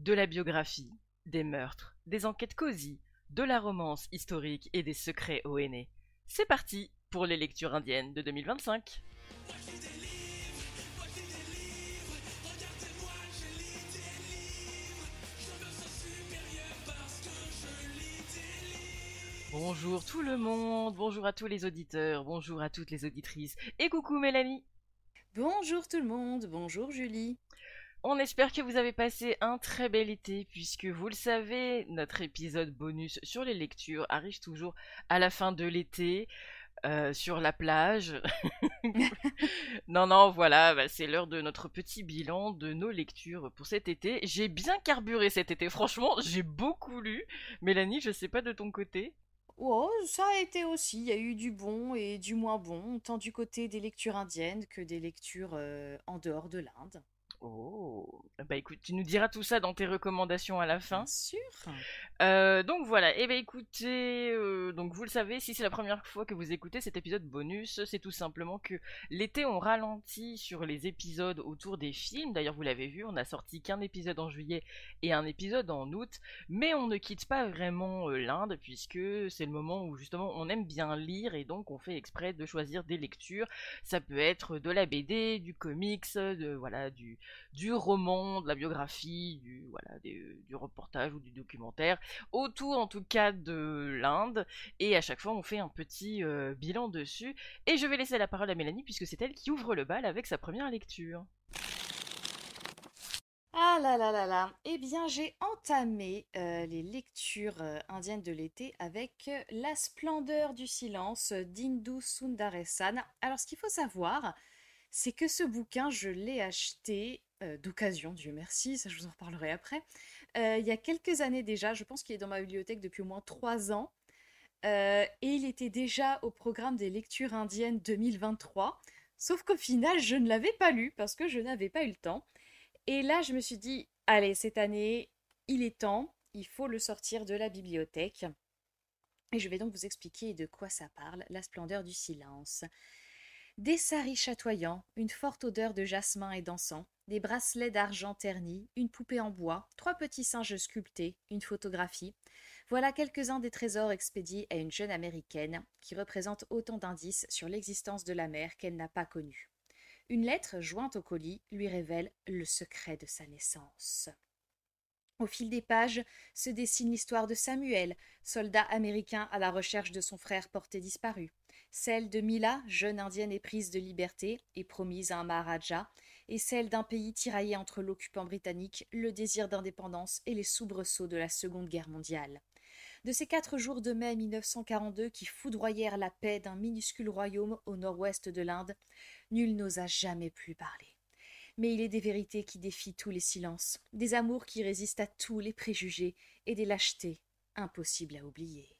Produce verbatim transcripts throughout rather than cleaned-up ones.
de la biographie, des meurtres, des enquêtes cosy, de la romance historique et des secrets O N E. C'est parti pour les lectures indiennes de deux mille vingt-cinq. Bonjour tout le monde, bonjour à tous les auditeurs, bonjour à toutes les auditrices, et coucou Mélanie. Bonjour tout le monde, bonjour Julie. On espère que vous avez passé un très bel été, puisque vous le savez, notre épisode bonus sur les lectures arrive toujours à la fin de l'été, euh, sur la plage. non, non, voilà, bah, c'est l'heure de notre petit bilan de nos lectures pour cet été. J'ai bien carburé cet été, franchement, j'ai beaucoup lu. Mélanie, je sais pas de ton côté. Oh, ça a été aussi, il y a eu du bon et du moins bon, tant du côté des lectures indiennes que des lectures euh, en dehors de l'Inde. Oh, bah écoute, tu nous diras tout ça dans tes recommandations à la Bien fin. sûr. Euh, donc voilà, et eh ben écoutez, euh, donc vous le savez, si c'est la première fois que vous écoutez cet épisode bonus, c'est tout simplement que l'été on ralentit sur les épisodes autour des films. D'ailleurs vous l'avez vu, on a sorti qu'un épisode en juillet et un épisode en août, mais on ne quitte pas vraiment euh, l'Inde puisque c'est le moment où justement on aime bien lire et donc on fait exprès de choisir des lectures. Ça peut être de la B D, du comics, de voilà du du roman, de la biographie, du voilà des, du reportage ou du documentaire autour en tout cas de l'Inde, et à chaque fois on fait un petit euh, bilan dessus, et je vais laisser la parole à Mélanie puisque c'est elle qui ouvre le bal avec sa première lecture. Ah là là là là. Eh bien, j'ai entamé euh, les lectures euh, indiennes de l'été avec euh, La splendeur du silence d'Indu Sundaresan. Alors, ce qu'il faut savoir, c'est que ce bouquin, je l'ai acheté euh, d'occasion, Dieu merci, ça je vous en reparlerai après, euh, il y a quelques années déjà. Je pense qu'il est dans ma bibliothèque depuis au moins trois ans. Euh, et il était déjà au programme des lectures indiennes deux mille vingt-trois. Sauf qu'au final, je ne l'avais pas lu parce que je n'avais pas eu le temps. Et là, je me suis dit, allez, cette année, il est temps, il faut le sortir de la bibliothèque. Et je vais donc vous expliquer de quoi ça parle, La splendeur du silence. Des saris chatoyants, une forte odeur de jasmin et d'encens, des bracelets d'argent ternis, une poupée en bois, trois petits singes sculptés, une photographie. Voilà quelques-uns des trésors expédiés à une jeune américaine qui représente autant d'indices sur l'existence de la mer qu'elle n'a pas connue. Une lettre jointe au colis lui révèle le secret de sa naissance. Au fil des pages se dessine l'histoire de Samuel, soldat américain à la recherche de son frère porté disparu, celle de Mila, jeune indienne éprise de liberté et promise à un maharaja, et celle d'un pays tiraillé entre l'occupant britannique, le désir d'indépendance et les soubresauts de la Seconde Guerre mondiale. De ces quatre jours de mai mille neuf cent quarante-deux qui foudroyèrent la paix d'un minuscule royaume au nord-ouest de l'Inde, nul n'osa jamais plus parler. Mais il est des vérités qui défient tous les silences, des amours qui résistent à tous les préjugés et des lâchetés impossibles à oublier.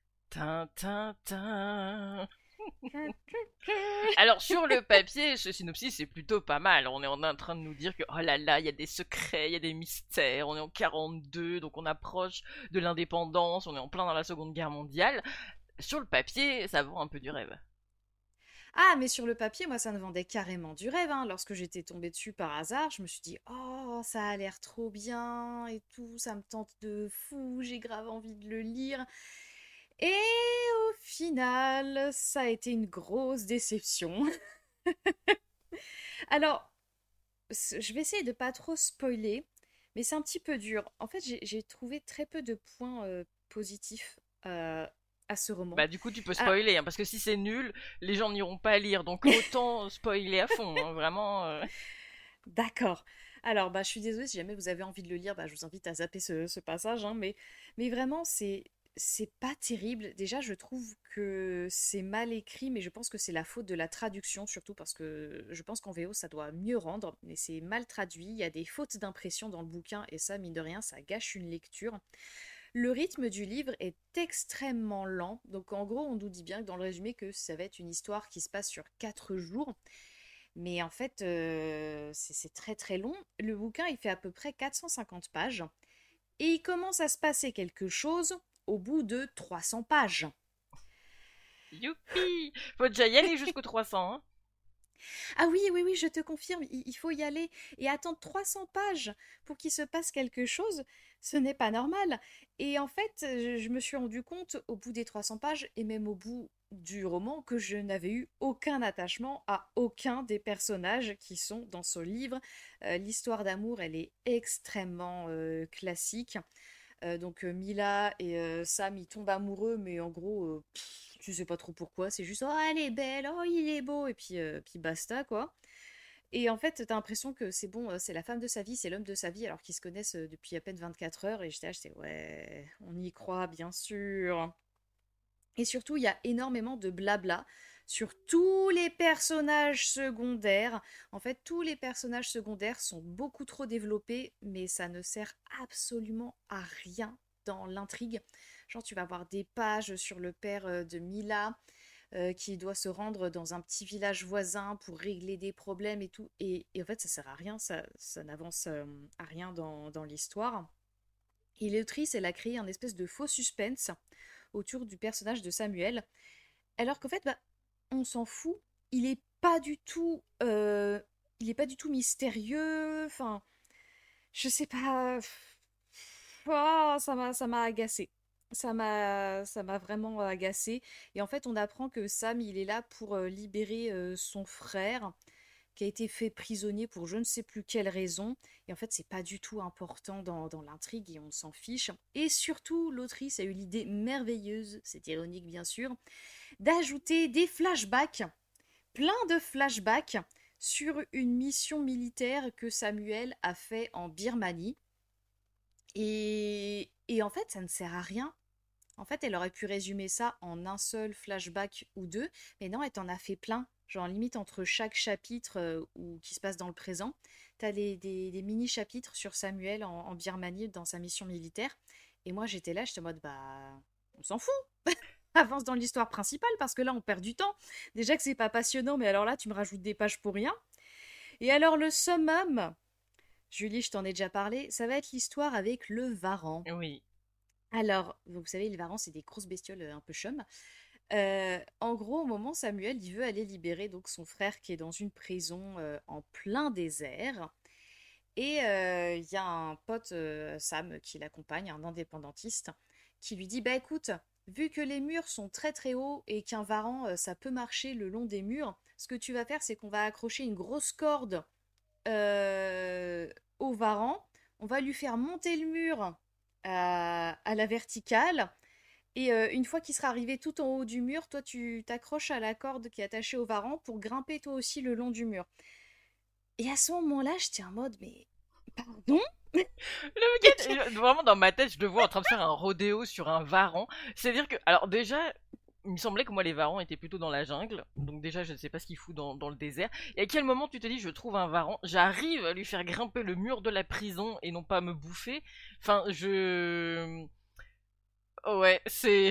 Tintin. Alors sur le papier, ce synopsis c'est plutôt pas mal. On est en train de nous dire que oh là là, il y a des secrets, il y a des mystères. On est en quarante-deux, donc on approche de l'indépendance. On est en plein dans la Seconde Guerre mondiale. Sur le papier, ça vend un peu du rêve. Ah, mais sur le papier, moi, ça me vendait carrément du rêve, hein. Lorsque j'étais tombée dessus par hasard, je me suis dit, oh, ça a l'air trop bien et tout, ça me tente de fou, j'ai grave envie de le lire. Et au final, ça a été une grosse déception. Alors, je vais essayer de pas trop spoiler, mais c'est un petit peu dur. En fait, j'ai j'ai trouvé très peu de points euh, positifs euh, à ce roman. Bah du coup tu peux Ah, spoiler, hein, parce que si c'est nul, les gens n'iront pas lire, donc autant spoiler à fond, hein, vraiment. euh. d'accord. Alors, bah, je suis désolée, si jamais vous avez envie de le lire, bah, je vous invite à zapper ce, ce passage, hein, mais, mais vraiment, c'est, c'est pas terrible. Déjà, je trouve que c'est mal écrit, mais je pense que c'est la faute de la traduction, surtout parce que je pense qu'en V O, ça doit mieux rendre, mais c'est mal traduit. Il y a des fautes d'impression dans le bouquin, et ça, mine de rien, ça gâche une lecture. Le rythme du livre est extrêmement lent, donc en gros, on nous dit bien que dans le résumé que ça va être une histoire qui se passe sur quatre jours. Mais en fait, euh, c'est c'est très très long. Le bouquin, il fait à peu près quatre cent cinquante pages. Et il commence à se passer quelque chose au bout de trois cents pages. Youpi. Faut déjà y aller jusqu'au trois cents, hein. Ah oui, oui, oui, je te confirme, il, il faut y aller et attendre trois cents pages pour qu'il se passe quelque chose. Ce n'est pas normal. Et en fait, je, je me suis rendu compte au bout des trois cents pages et même au bout du roman que je n'avais eu aucun attachement à aucun des personnages qui sont dans ce livre. Euh, l'histoire d'amour, elle est extrêmement euh, classique. Euh, donc euh, Mila et euh, Sam, ils tombent amoureux, mais en gros, euh, pff, tu sais pas trop pourquoi. C'est juste, oh, elle est belle, oh, il est beau, et puis, euh, puis basta, quoi. Et en fait, t'as l'impression que c'est bon, euh, c'est la femme de sa vie, c'est l'homme de sa vie, alors qu'ils se connaissent euh, depuis à peine vingt-quatre heures. Et j'étais là, j'étais, ouais, on y croit, bien sûr. Et surtout, il y a énormément de blabla sur tous les personnages secondaires. En fait, tous les personnages secondaires sont beaucoup trop développés, mais ça ne sert absolument à rien dans l'intrigue. Genre, tu vas avoir des pages sur le père euh, de Mila, euh, qui doit se rendre dans un petit village voisin pour régler des problèmes et tout. Et, et en fait, ça sert à rien, ça, ça n'avance euh, à rien dans, dans l'histoire. Et l'autrice, elle a créé un espèce de faux suspense autour du personnage de Samuel, alors qu'en fait, bah, on s'en fout. Il est pas du tout, euh, il est pas du tout mystérieux. Enfin, je sais pas. Oh, ça m'a, ça m'a agacé. Ça m'a, ça m'a vraiment agacé. Et en fait, on apprend que Sam, il est là pour euh, libérer euh, son frère, qui a été fait prisonnier pour je ne sais plus quelle raison. Et en fait, c'est pas du tout important dans, dans l'intrigue et on s'en fiche. Et surtout, l'autrice a eu l'idée merveilleuse, c'est ironique bien sûr, d'ajouter des flashbacks, plein de flashbacks, sur une mission militaire que Samuel a fait en Birmanie. Et, et en fait, ça ne sert à rien. En fait, elle aurait pu résumer ça en un seul flashback ou deux, mais non, elle t'en a fait plein. Genre, limite, entre chaque chapitre euh, ou, qui se passe dans le présent, t'as les, des, des mini-chapitres sur Samuel en, en Birmanie dans sa mission militaire. Et moi, j'étais là, j'étais en mode, bah, on s'en fout. Avance dans l'histoire principale, parce que là, on perd du temps. Déjà que c'est pas passionnant, mais alors là, tu me rajoutes des pages pour rien. Et alors, le summum, Julie, je t'en ai déjà parlé, ça va être l'histoire avec le Varan. Oui. Alors, vous savez, les varans, c'est des grosses bestioles euh, un peu chum. Euh, en gros, au moment, Samuel, il veut aller libérer donc son frère qui est dans une prison euh, en plein désert. Et euh, il y a un pote, euh, Sam, qui l'accompagne, un indépendantiste, qui lui dit, bah écoute, vu que les murs sont très très hauts et qu'un varan, euh, ça peut marcher le long des murs, ce que tu vas faire, c'est qu'on va accrocher une grosse corde euh, au varan, on va lui faire monter le mur à, à la verticale. Et euh, une fois qu'il sera arrivé tout en haut du mur, toi tu t'accroches à la corde qui est attachée au varan pour grimper toi aussi le long du mur. Et à ce moment-là, j'étais en mode, mais pardon? Le gars, je- vraiment dans ma tête, je le vois en train de faire un rodéo sur un varan. C'est-à-dire que, alors déjà, il me semblait que moi les varans étaient plutôt dans la jungle, donc déjà je ne sais pas ce qu'il fout dans, dans le désert. Et à quel moment tu te dis je trouve un varan, j'arrive à lui faire grimper le mur de la prison et non pas me bouffer. Enfin, je... Ouais, c'est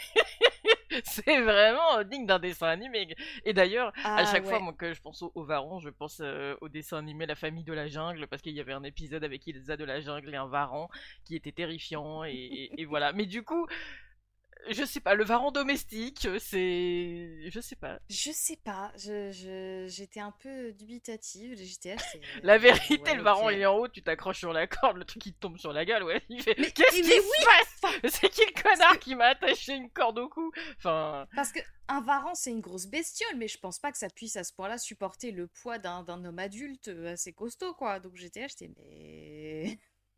c'est vraiment digne d'un dessin animé. Et d'ailleurs, à Ah chaque fois ouais. moi, que je pense au, au Varan, je pense euh, au dessin animé La famille de la jungle, parce qu'il y avait un épisode avec Ilsa de la jungle et un Varan qui était terrifiant, et, et- et voilà. Mais du coup, je sais pas, le Varan domestique, c'est... Je sais pas. Je sais pas, je, je- j'étais un peu dubitative, j'étais là, j'étais, La euh, vérité, ouais, le ok. Varan il est en haut, tu t'accroches sur la corde, le truc il te tombe sur la gueule, ouais. Il fait Mais, qu'est-ce mais qui oui! se passe? Enfin, C'est qui le parce que, connard qui m'a attaché une corde au cou? Enfin... parce que un varan, c'est une grosse bestiole, mais je pense pas que ça puisse à ce point-là supporter le poids d'un d'un homme adulte euh, assez costaud, quoi. Donc j'étais là, j'étais, mais...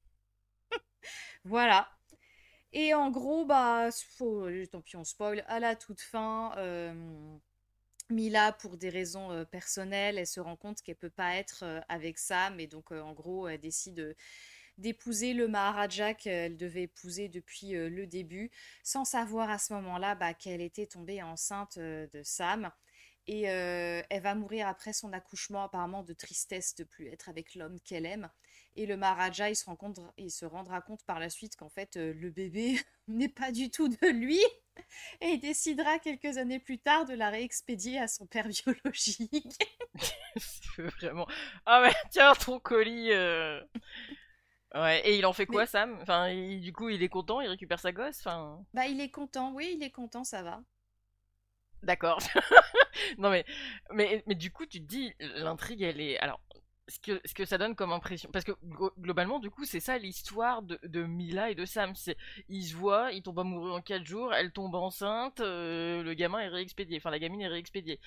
Voilà. Et en gros, bah, faut, tant pis, on spoil, à la toute fin, euh, Mila, pour des raisons euh, personnelles, elle se rend compte qu'elle peut pas être euh, avec Sam, et donc euh, en gros, elle décide euh, d'épouser le Maharaja qu'elle devait épouser depuis euh, le début, sans savoir à ce moment-là bah, qu'elle était tombée enceinte euh, de Sam. Et euh, elle va mourir après son accouchement, apparemment de tristesse de plus être avec l'homme qu'elle aime. Et le Maharaja, il se, rend compte- il se rendra compte par la suite qu'en fait, euh, le bébé n'est pas du tout de lui. Et il décidera quelques années plus tard de la réexpédier à son père biologique. C'est vraiment... Ah ouais, tiens ton colis. euh. Ouais, et il en fait quoi Mais Sam? Enfin, il- du coup il est content, il récupère sa gosse, enfin... bah, il est content, oui, il est content, ça va. D'accord. Non mais, mais, mais du coup, tu te dis, l'intrigue, elle est. Alors, ce que, ce que ça donne comme impression. Parce que glo- globalement, du coup, c'est ça l'histoire de, de Mila et de Sam. C'est, ils se voient, ils tombent amoureux en quatre jours, elle tombe enceinte, euh, le gamin est réexpédié. Enfin, la gamine est réexpédiée.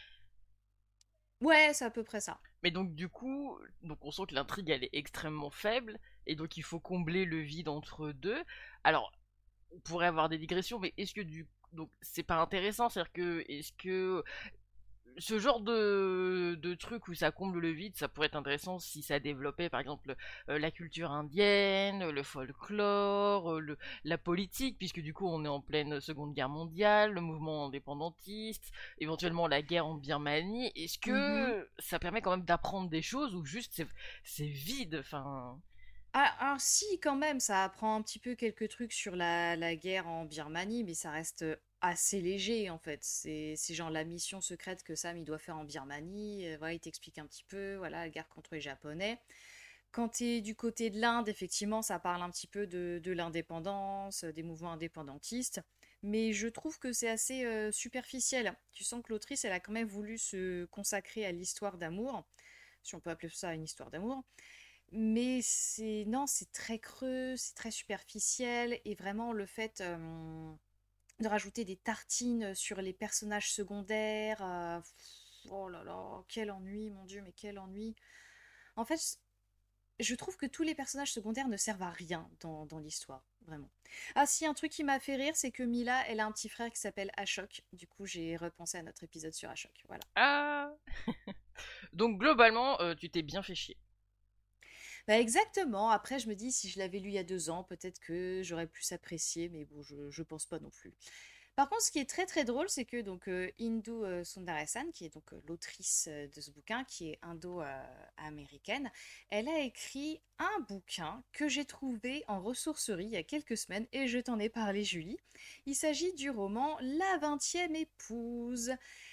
Ouais, c'est à peu près ça. Mais donc, du coup, donc on sent que l'intrigue, elle est extrêmement faible. Et donc, il faut combler le vide entre deux. Alors, on pourrait avoir des digressions, mais est-ce que du donc c'est pas intéressant, c'est-à-dire que est-ce que ce genre de, de truc où ça comble le vide, ça pourrait être intéressant si ça développait par exemple euh, la culture indienne, le folklore, euh, le, la politique, puisque du coup on est en pleine Seconde Guerre mondiale, le mouvement indépendantiste, éventuellement la guerre en Birmanie. Est-ce Mhm. que ça permet quand même d'apprendre des choses ou juste c'est, c'est vide, enfin... Ah, alors si, quand même, ça apprend un petit peu quelques trucs sur la, la guerre en Birmanie, mais ça reste assez léger en fait. C'est c'est genre la mission secrète que Sam il doit faire en Birmanie. Euh, voilà, il t'explique un petit peu, voilà, la guerre contre les Japonais. Quand t'es du côté de l'Inde, effectivement, ça parle un petit peu de, de l'indépendance, des mouvements indépendantistes. Mais je trouve que c'est assez euh, superficiel. Tu sens que l'autrice, elle a quand même voulu se consacrer à l'histoire d'amour, si on peut appeler ça une histoire d'amour. Mais c'est non, c'est très creux, c'est très superficiel et vraiment le fait euh, de rajouter des tartines sur les personnages secondaires, euh, pff, oh là là, quel ennui, mon Dieu, mais quel ennui. En fait, je trouve que tous les personnages secondaires ne servent à rien dans, dans l'histoire, vraiment. Ah si, un truc qui m'a fait rire, c'est que Mila, elle a un petit frère qui s'appelle Ashok. Du coup, j'ai repensé à notre épisode sur Ashok, voilà. Ah. Donc globalement, euh, tu t'es bien fait chier. Bah exactement. Après, je me dis, si je l'avais lu il y a deux ans, peut-être que j'aurais plus apprécié, mais bon, je, je pense pas non plus. Par contre, ce qui est très très drôle, c'est que donc euh, Indu euh, Sundaresan, qui est donc euh, l'autrice euh, de ce bouquin, qui est indo-américaine, elle a écrit un bouquin que j'ai trouvé en ressourcerie il y a quelques semaines et je t'en ai parlé, Julie. Il s'agit du roman La vingtième épouse.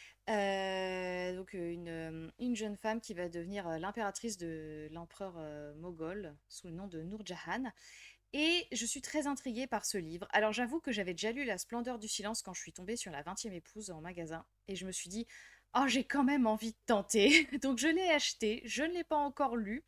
Euh, donc euh, une, euh, une jeune femme qui va devenir euh, l'impératrice de l'empereur euh, moghol sous le nom de Noor Jahan. Et je suis très intriguée par ce livre. Alors j'avoue que j'avais déjà lu La splendeur du silence quand je suis tombée sur la vingtième épouse en magasin. Et je me suis dit, oh j'ai quand même envie de tenter. Donc je l'ai acheté, je ne l'ai pas encore lu.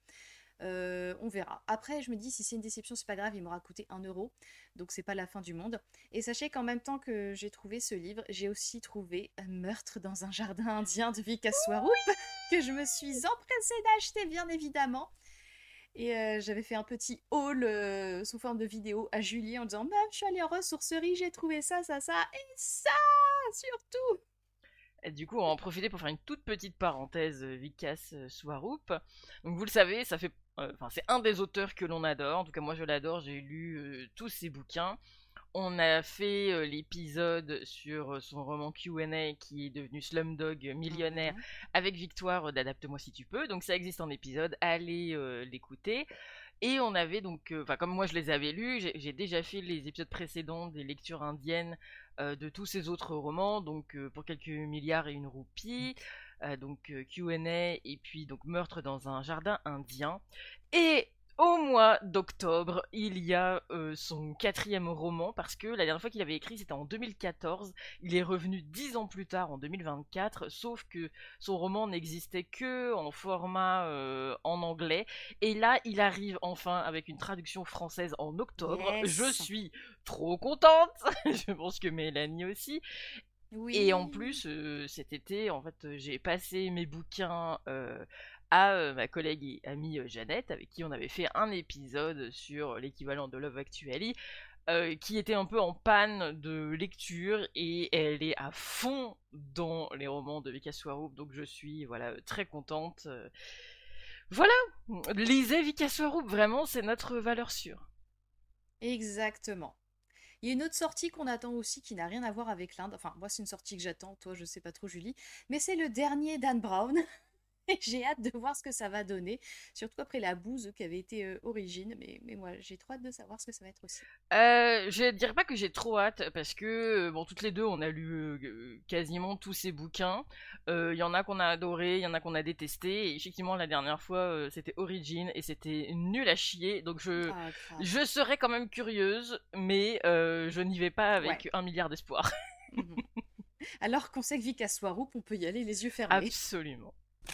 Euh, on verra. Après, je me dis, si c'est une déception, c'est pas grave, il m'aura coûté un euro. Donc c'est pas la fin du monde. Et sachez qu'en même temps que j'ai trouvé ce livre, j'ai aussi trouvé Un meurtre dans un jardin indien de Vikas Swarup, que je me suis empressée d'acheter, bien évidemment. Et euh, j'avais fait un petit haul euh, sous forme de vidéo à Julie en disant meuf, je suis allée en ressourcerie, j'ai trouvé ça, ça, ça, et ça surtout. Et du coup, on va en profiter pour faire une toute petite parenthèse euh, Vikas euh, Swarup. Donc vous le savez, ça fait, euh, enfin c'est un des auteurs que l'on adore. En tout cas, moi je l'adore. J'ai lu euh, tous ses bouquins. On a fait euh, l'épisode sur euh, son roman Q and A qui est devenu Slumdog Millionnaire Mhm. avec Victoire d'Adapte-moi si tu peux. Donc ça existe en épisode, allez euh, l'écouter. Et on avait donc, euh, enfin comme moi je les avais lus, j'ai j'ai déjà fait les épisodes précédents des lectures indiennes euh, de tous ces autres romans, donc euh, pour quelques milliards et une roupie, euh, donc euh, Q and A et puis donc Meurtre dans un jardin indien. Et au mois d'octobre, il y a euh, son quatrième roman, parce que la dernière fois qu'il avait écrit, c'était en deux mille quatorze. Il est revenu dix ans plus tard, en deux mille vingt-quatre, sauf que son roman n'existait que en format euh, en anglais. Et là, il arrive enfin avec une traduction française en octobre. Je Yes. suis trop contente. Je pense que Mélanie aussi. Et en Oui. plus, euh, cet été, en fait, euh, j'ai passé mes bouquins euh, à euh, ma collègue et amie euh, Jeannette, avec qui on avait fait un épisode sur l'équivalent de Love Actually, euh, qui était un peu en panne de lecture et elle est à fond dans les romans de Vika Swarup, donc je suis voilà très contente. euh. Voilà, lisez Vika Swarup, vraiment, c'est notre valeur sûre. Exactement. Il y a une autre sortie qu'on attend aussi qui n'a rien à voir avec l'Inde. Enfin, moi, c'est une sortie que j'attends. Toi, je sais pas trop, Julie. Mais c'est le dernier Dan Brown. Et j'ai hâte de voir ce que ça va donner. Surtout après la bouse qui avait été euh, Origine. Mais, mais moi, j'ai trop hâte de savoir ce que ça va être aussi. Euh, je dirais pas que j'ai trop hâte parce que euh, bon toutes les deux on a lu euh, quasiment tous ces bouquins. Il y en a qu'on a adoré, il y en a qu'on a détesté. Et effectivement la dernière fois euh, c'était Origin et c'était nul à chier. Donc je Ah, grave. je serais quand même curieuse, mais euh, je n'y vais pas Ouais. avec un milliard d'espoir. Mhm. Alors qu'on sait que Vika Swaroop, on peut y aller les yeux fermés. Absolument.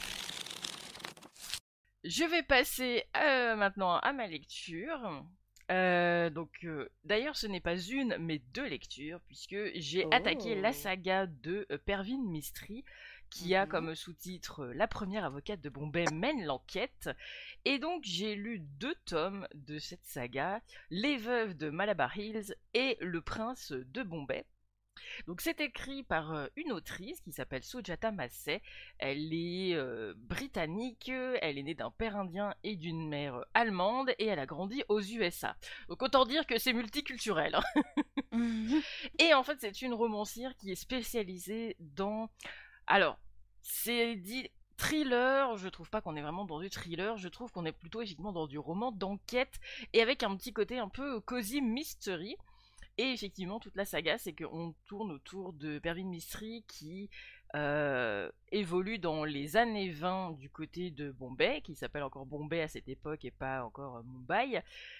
Je vais passer euh, maintenant à ma lecture. Euh, donc, euh, d'ailleurs, ce n'est pas une, mais deux lectures, puisque j'ai Oh. attaqué la saga de euh, Pervin Mistry, qui a Mhm. comme sous-titre euh, La première avocate de Bombay mène l'enquête. Et donc, j'ai lu deux tomes de cette saga, Les veuves de Malabar Hills et Le prince de Bombay. Donc c'est écrit par euh, une autrice qui s'appelle Sujata Massey. Elle est euh, britannique, elle est née d'un père indien et d'une mère euh, allemande et elle a grandi aux U S A. Donc autant dire que c'est multiculturel. Hein. Mhm. Et en fait c'est une romancière qui est spécialisée dans... Alors, c'est dit thriller, je trouve pas qu'on est vraiment dans du thriller, je trouve qu'on est plutôt effectivement dans du roman d'enquête et avec un petit côté un peu cozy mystery. Et effectivement, toute la saga, c'est qu'on tourne autour de Pervin Mistry qui euh, évolue dans les années vingt du côté de Bombay, qui s'appelle encore Bombay à cette époque et pas encore euh, Mumbai.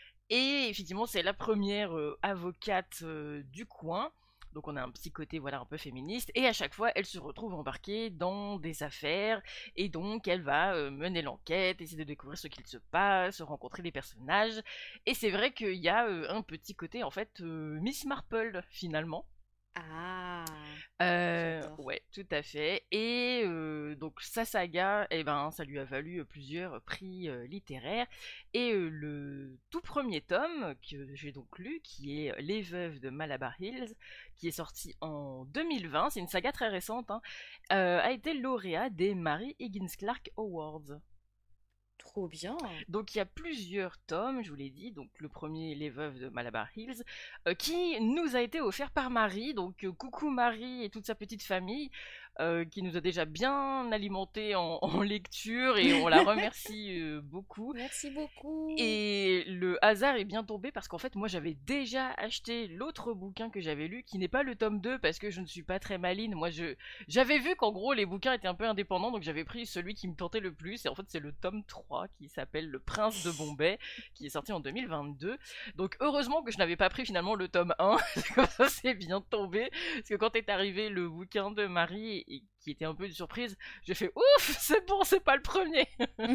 Et effectivement, c'est la première euh, avocate euh, du coin. Donc on a un petit côté voilà un peu féministe et à chaque fois elle se retrouve embarquée dans des affaires et donc elle va euh, mener l'enquête, essayer de découvrir ce qu'il se passe, rencontrer des personnages et c'est vrai qu'il y a euh, un petit côté en fait euh, Miss Marple finalement. Ah, Euh, j'adore. ouais, tout à fait. Et euh, donc sa saga, eh ben, ça lui a valu euh, plusieurs prix euh, littéraires. Et euh, le tout premier tome que j'ai donc lu, qui est Les Veuves de Malabar Hills, qui est sorti en deux mille vingt, c'est une saga très récente, hein, euh, a été lauréat des Mary Higgins Clark Awards. Trop bien. Donc il y a plusieurs tomes, je vous l'ai dit, donc le premier Les Veuves de Malabar Hills, euh, qui nous a été offert par Marie, donc euh, coucou Marie et toute sa petite famille, euh, qui nous a déjà bien alimenté en, en lecture et on la remercie euh, beaucoup. Merci beaucoup. Et le hasard est bien tombé parce qu'en fait moi j'avais déjà acheté l'autre bouquin que j'avais lu qui n'est pas le tome deux parce que je ne suis pas très maline. Moi je j'avais vu qu'en gros les bouquins étaient un peu indépendants donc j'avais pris celui qui me tentait le plus et en fait c'est le tome trois qui s'appelle Le Prince de Bombay qui est sorti en deux mille vingt-deux. Donc heureusement que je n'avais pas pris finalement le tome un comme ça c'est bien tombé parce que quand est arrivé le bouquin de Marie et qui était un peu une surprise, j'ai fait ouf, c'est bon, c'est pas le premier.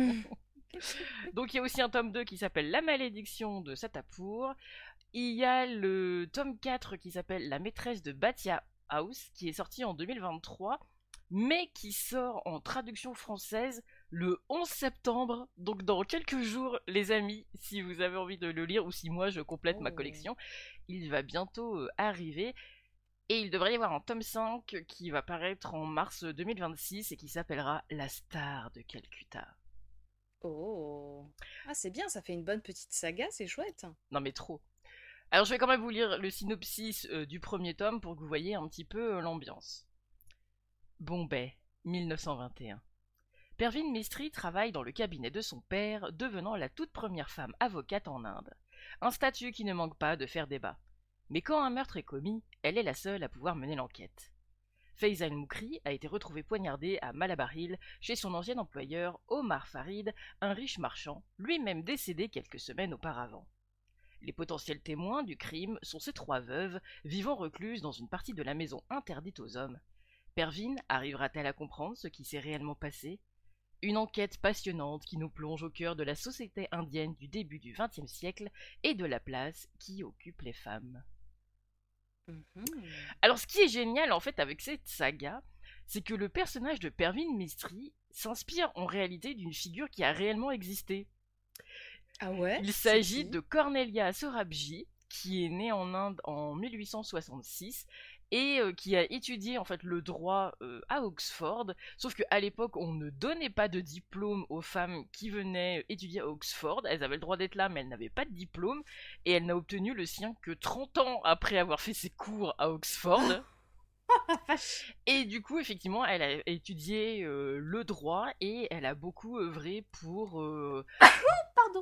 Donc il y a aussi un tome deux qui s'appelle La malédiction de Satapour. Il y a le tome quatre qui s'appelle La maîtresse de Batia House qui est sorti en deux mille vingt-trois mais qui sort en traduction française le onze septembre. Donc dans quelques jours les amis, si vous avez envie de le lire ou si moi je complète ma Oh. collection, il va bientôt euh, arriver. Et il devrait y avoir un tome cinq qui va paraître en mars deux mille vingt-six et qui s'appellera La star de Calcutta. Oh. Ah, c'est bien, ça fait une bonne petite saga, c'est chouette. Non mais trop. Alors je vais quand même vous lire le synopsis euh, du premier tome pour que vous voyez un petit peu euh, l'ambiance. Bombay, mille neuf cent vingt et un. Pervin Mistry travaille dans le cabinet de son père, devenant la toute première femme avocate en Inde. Un statut qui ne manque pas de faire débat. Mais quand un meurtre est commis, elle est la seule à pouvoir mener l'enquête. Faisal Moukri a été retrouvé poignardé à Malabar Hill chez son ancien employeur Omar Farid, un riche marchand, lui-même décédé quelques semaines auparavant. Les potentiels témoins du crime sont ces trois veuves, vivant recluses dans une partie de la maison interdite aux hommes. Pervin arrivera-t-elle à comprendre ce qui s'est réellement passé ? Une enquête passionnante qui nous plonge au cœur de la société indienne du début du vingtième siècle et de la place qui occupe les femmes. Mhm. Alors ce qui est génial en fait avec cette saga, c'est que le personnage de Pervin Mistry s'inspire en réalité d'une figure qui a réellement existé. Ah ouais? Il C'est s'agit qui? de Cornelia Sorabji, qui est née en Inde en mille huit cent soixante-six et euh, qui a étudié en fait le droit euh, à Oxford, sauf qu'à l'époque on ne donnait pas de diplôme aux femmes qui venaient étudier à Oxford, elles avaient le droit d'être là mais elles n'avaient pas de diplôme et elle n'a obtenu le sien que trente ans après avoir fait ses cours à Oxford. Ah, vache. Et du coup, effectivement, elle a étudié euh, le droit et elle a beaucoup œuvré pour euh, Pardon.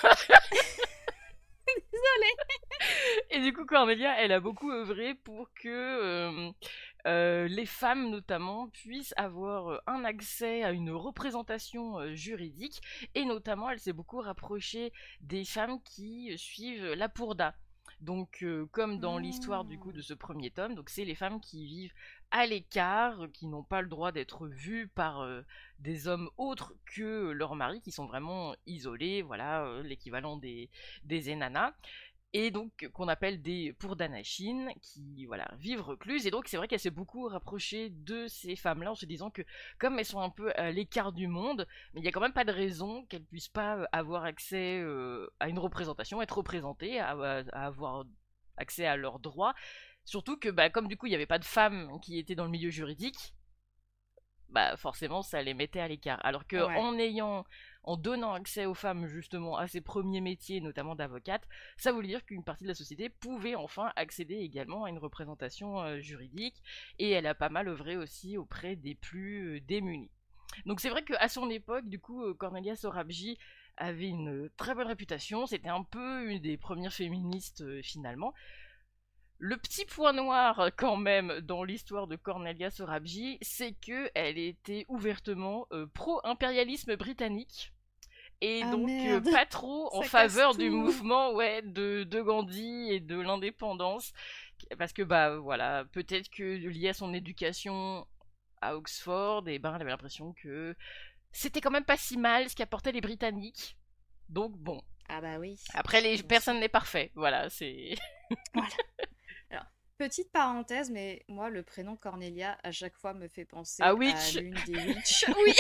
et du coup, Cornelia, elle a beaucoup œuvré pour que euh, euh, les femmes, notamment, puissent avoir euh, un accès à une représentation euh, juridique. Et notamment, elle s'est beaucoup rapprochée des femmes qui suivent la Pourda. Donc, euh, comme dans l'histoire du coup Hmm. de ce premier tome, donc c'est les femmes qui vivent à l'écart, qui n'ont pas le droit d'être vues par euh, des hommes autres que leurs maris, qui sont vraiment isolés, voilà, euh, l'équivalent des, des Enanas et donc qu'on appelle des pour Danachine, qui voilà vivent recluses. Et donc c'est vrai qu'elle s'est beaucoup rapprochée de ces femmes-là en se disant que comme elles sont un peu à l'écart du monde, mais il y a quand même pas de raison qu'elles puissent pas euh, avoir accès euh, à une représentation, être représentées, à, à- à avoir accès à leurs droits. Surtout que bah, comme du coup il n'y avait pas de femmes qui étaient dans le milieu juridique, bah forcément ça les mettait à l'écart. Alors que Ouais. en ayant, en donnant accès aux femmes justement à ces premiers métiers, notamment d'avocate, ça voulait dire qu'une partie de la société pouvait enfin accéder également à une représentation euh, juridique, et elle a pas mal œuvré aussi auprès des plus euh, démunis. Donc c'est vrai qu'à son époque, du coup, euh, Cornelia Sorabji avait une très bonne réputation, c'était un peu une des premières féministes euh, finalement. Le petit point noir, euh, quand même, dans l'histoire de Cornelia Sorabji, c'est que elle était ouvertement euh, pro-impérialisme britannique et Ah donc euh, merde, pas trop en ça casse faveur du tout. mouvement ouais de, de Gandhi et de l'indépendance, parce que bah voilà, peut-être que lié à son éducation à Oxford, et ben elle avait l'impression que c'était quand même pas si mal ce qu'apportaient les Britanniques. Donc bon, Ah bah oui, après les bien sûr. personne n'est parfait, voilà, c'est Voilà. Alors, petite parenthèse, mais moi, le prénom Cornelia, à chaque fois, me fait ah penser à witch. l'une des witches. Oui,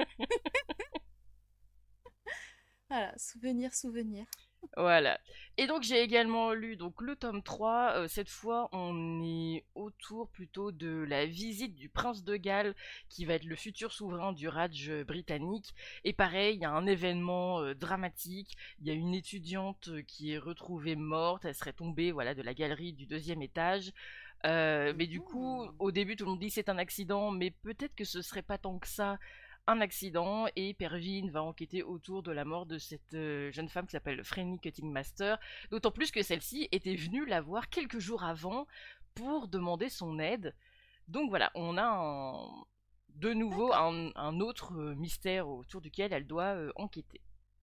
voilà, souvenir, souvenir. Voilà. Et donc j'ai également lu donc le tome trois. Euh, cette fois on est autour plutôt de la visite du prince de Galles qui va être le futur souverain du Raj euh, britannique. Et pareil, il y a un événement euh, dramatique. Il y a une étudiante euh, qui est retrouvée morte. Elle serait tombée voilà de la galerie du deuxième étage. Euh, mais du coup, Mhm. au début, tout le monde dit c'est un accident, mais peut-être que ce serait pas tant que ça un accident, et Pervin va enquêter autour de la mort de cette euh, jeune femme qui s'appelle Franny Cuttingmaster, d'autant plus que celle-ci était venue la voir quelques jours avant pour demander son aide. Donc voilà, on a un- de nouveau D'accord. un, un autre euh, mystère autour duquel elle doit euh, enquêter.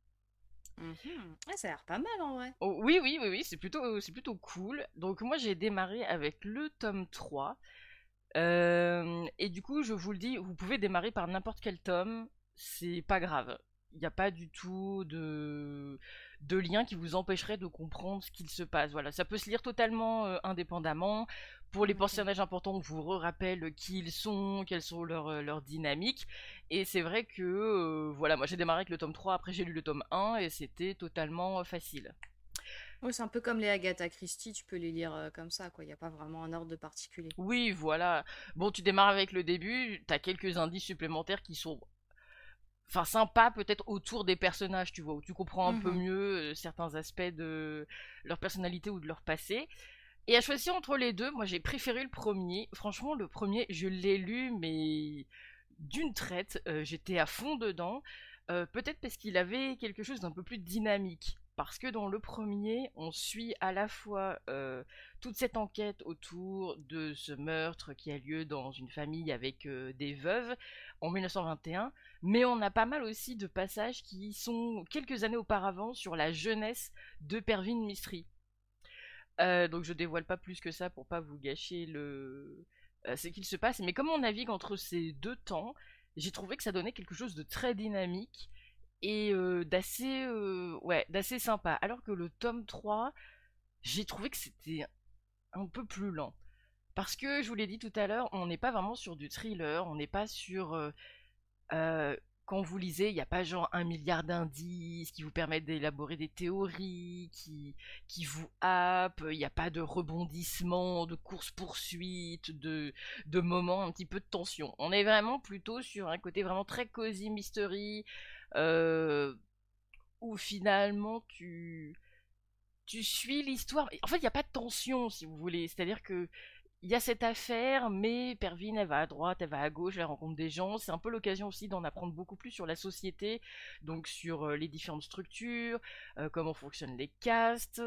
Mhm. Ah, ça a l'air pas mal en vrai. Oh, oui, oui, oui, oui, c'est plutôt, c'est plutôt cool. Donc moi j'ai démarré avec le tome trois. Euh, et du coup, je vous le dis, vous pouvez démarrer par n'importe quel tome, c'est pas grave. Il n'y a pas du tout de, de lien qui vous empêcherait de comprendre ce qu'il se passe. Voilà, ça peut se lire totalement euh, indépendamment. Pour les Ok. personnages importants, on vous rappelle qui ils sont, quelles sont leurs, euh, leurs dynamiques. Et c'est vrai que, euh, voilà, moi j'ai démarré avec le tome trois, après j'ai lu le tome un, et c'était totalement euh, facile. Oui, c'est un peu comme les Agatha Christie, tu peux les lire euh, comme ça, quoi. Il n'y a pas vraiment un ordre particulier. Oui, voilà. Bon, tu démarres avec le début, t'as quelques indices supplémentaires qui sont enfin sympa peut-être autour des personnages, tu vois, où tu comprends un peu Mhm. mieux euh, certains aspects de leur personnalité ou de leur passé. Et à choisir entre les deux, moi j'ai préféré le premier. Franchement, le premier, je l'ai lu, mais d'une traite, euh, j'étais à fond dedans. Euh, peut-être parce qu'il avait quelque chose d'un peu plus dynamique. Parce que dans le premier, on suit à la fois euh, toute cette enquête autour de ce meurtre qui a lieu dans une famille avec euh, des veuves en mille neuf cent vingt et un, mais on a pas mal aussi de passages qui sont quelques années auparavant sur la jeunesse de Pervin Mistry. Euh, donc je dévoile pas plus que ça pour pas vous gâcher le euh, ce qu'il se passe. Mais comme on navigue entre ces deux temps, j'ai trouvé que ça donnait quelque chose de très dynamique et euh, d'assez euh, ouais d'assez sympa. Alors que le tome trois, j'ai trouvé que c'était un peu plus lent. Parce que je vous l'ai dit tout à l'heure, on n'est pas vraiment sur du thriller, on n'est pas sur euh, euh, quand vous lisez, il n'y a pas genre un milliard d'indices qui vous permettent d'élaborer des théories, qui, qui vous happent, il n'y a pas de rebondissement, de course-poursuite, de, de moments un petit peu de tension. On est vraiment plutôt sur un côté vraiment très cozy mystery, euh, où finalement tu, tu suis l'histoire. En fait, il n'y a pas de tension, si vous voulez. C'est-à-dire que il y a cette affaire, mais Pervine, elle va à droite, elle va à gauche, elle rencontre des gens. C'est un peu l'occasion aussi d'en apprendre beaucoup plus sur la société, donc sur euh, les différentes structures, euh, comment fonctionnent les castes,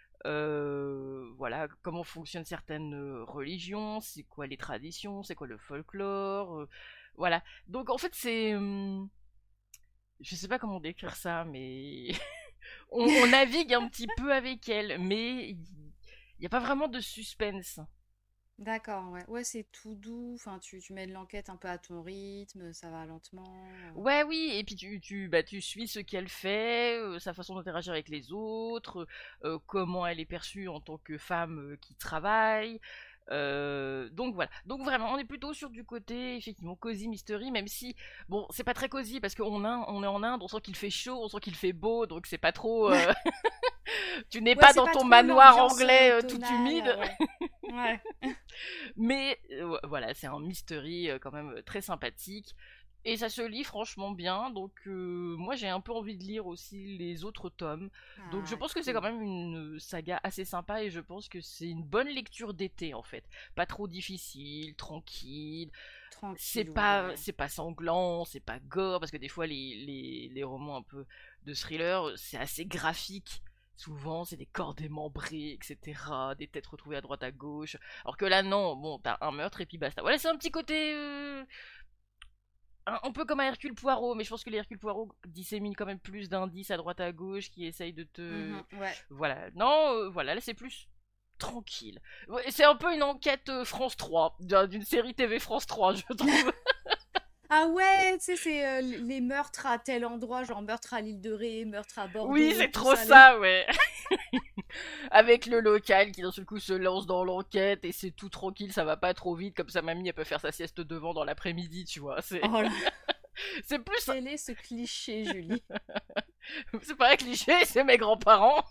euh, voilà, comment fonctionnent certaines euh, religions, c'est quoi les traditions, c'est quoi le folklore, euh, voilà. Donc en fait, c'est, hum, je sais pas comment décrire ça, mais on, on navigue un petit peu avec elle, mais n'y a pas vraiment de suspense. D'accord, ouais. Ouais, c'est tout doux. Enfin, tu, tu mènes l'enquête un peu à ton rythme, ça va lentement. euh. Ouais, oui, et puis tu, tu, bah, tu suis ce qu'elle fait, euh, sa façon d'interagir avec les autres, euh, comment elle est perçue en tant que femme euh, qui travaille. Euh, donc voilà. Donc vraiment, on est plutôt sur du côté, effectivement, cozy mystery, même si, bon, c'est pas très cosy parce qu'on a- on est en Inde, on sent qu'il fait chaud, on sent qu'il fait beau, donc c'est pas trop. Ouais, euh, tu n'es ouais, pas c'est dans pas ton trop manoir l'ambiance anglais euh, euh, tout tonale, humide. euh, ouais. Ouais. Mais euh, voilà, c'est un mystery euh, quand même euh, très sympathique. Et ça se lit franchement bien, donc euh, moi j'ai un peu envie de lire aussi les autres tomes. Donc je Ah, pense que c'est quand cool. même une saga assez sympa et je pense que c'est une bonne lecture d'été en fait. Pas trop difficile, tranquille. C'est Tranquillou, pas, ouais. c'est pas sanglant, c'est pas gore, parce que des fois les, les, les romans un peu de thriller, c'est assez graphique. Souvent, c'est des corps démembrés, et cetera. Des têtes retrouvées à droite à gauche. Alors que là, non, bon, t'as un meurtre et puis basta. Voilà, c'est un petit côté. euh, un, un peu comme un Hercule Poirot, mais je pense que les Hercule Poirot disséminent quand même plus d'indices à droite à gauche qui essayent de te. Mhm, ouais. Voilà. Non, euh, voilà, là c'est plus tranquille. Ouais, c'est un peu une enquête euh, France trois, d'un- d'une série T V France trois, je trouve. Ah ouais, tu sais, c'est euh, les meurtres à tel endroit, genre meurtre à l'île de Ré, meurtre à Oui, Bordeaux, c'est tout trop ça. Les... ça, ouais. Avec le local qui d'un seul coup se lance dans l'enquête et c'est tout tranquille, ça va pas trop vite, comme sa mamie elle peut faire sa sieste devant dans l'après-midi, tu vois. C'est, Oh là, c'est plus, quel est ce cliché, Julie? c'est pas un cliché, c'est mes grands-parents.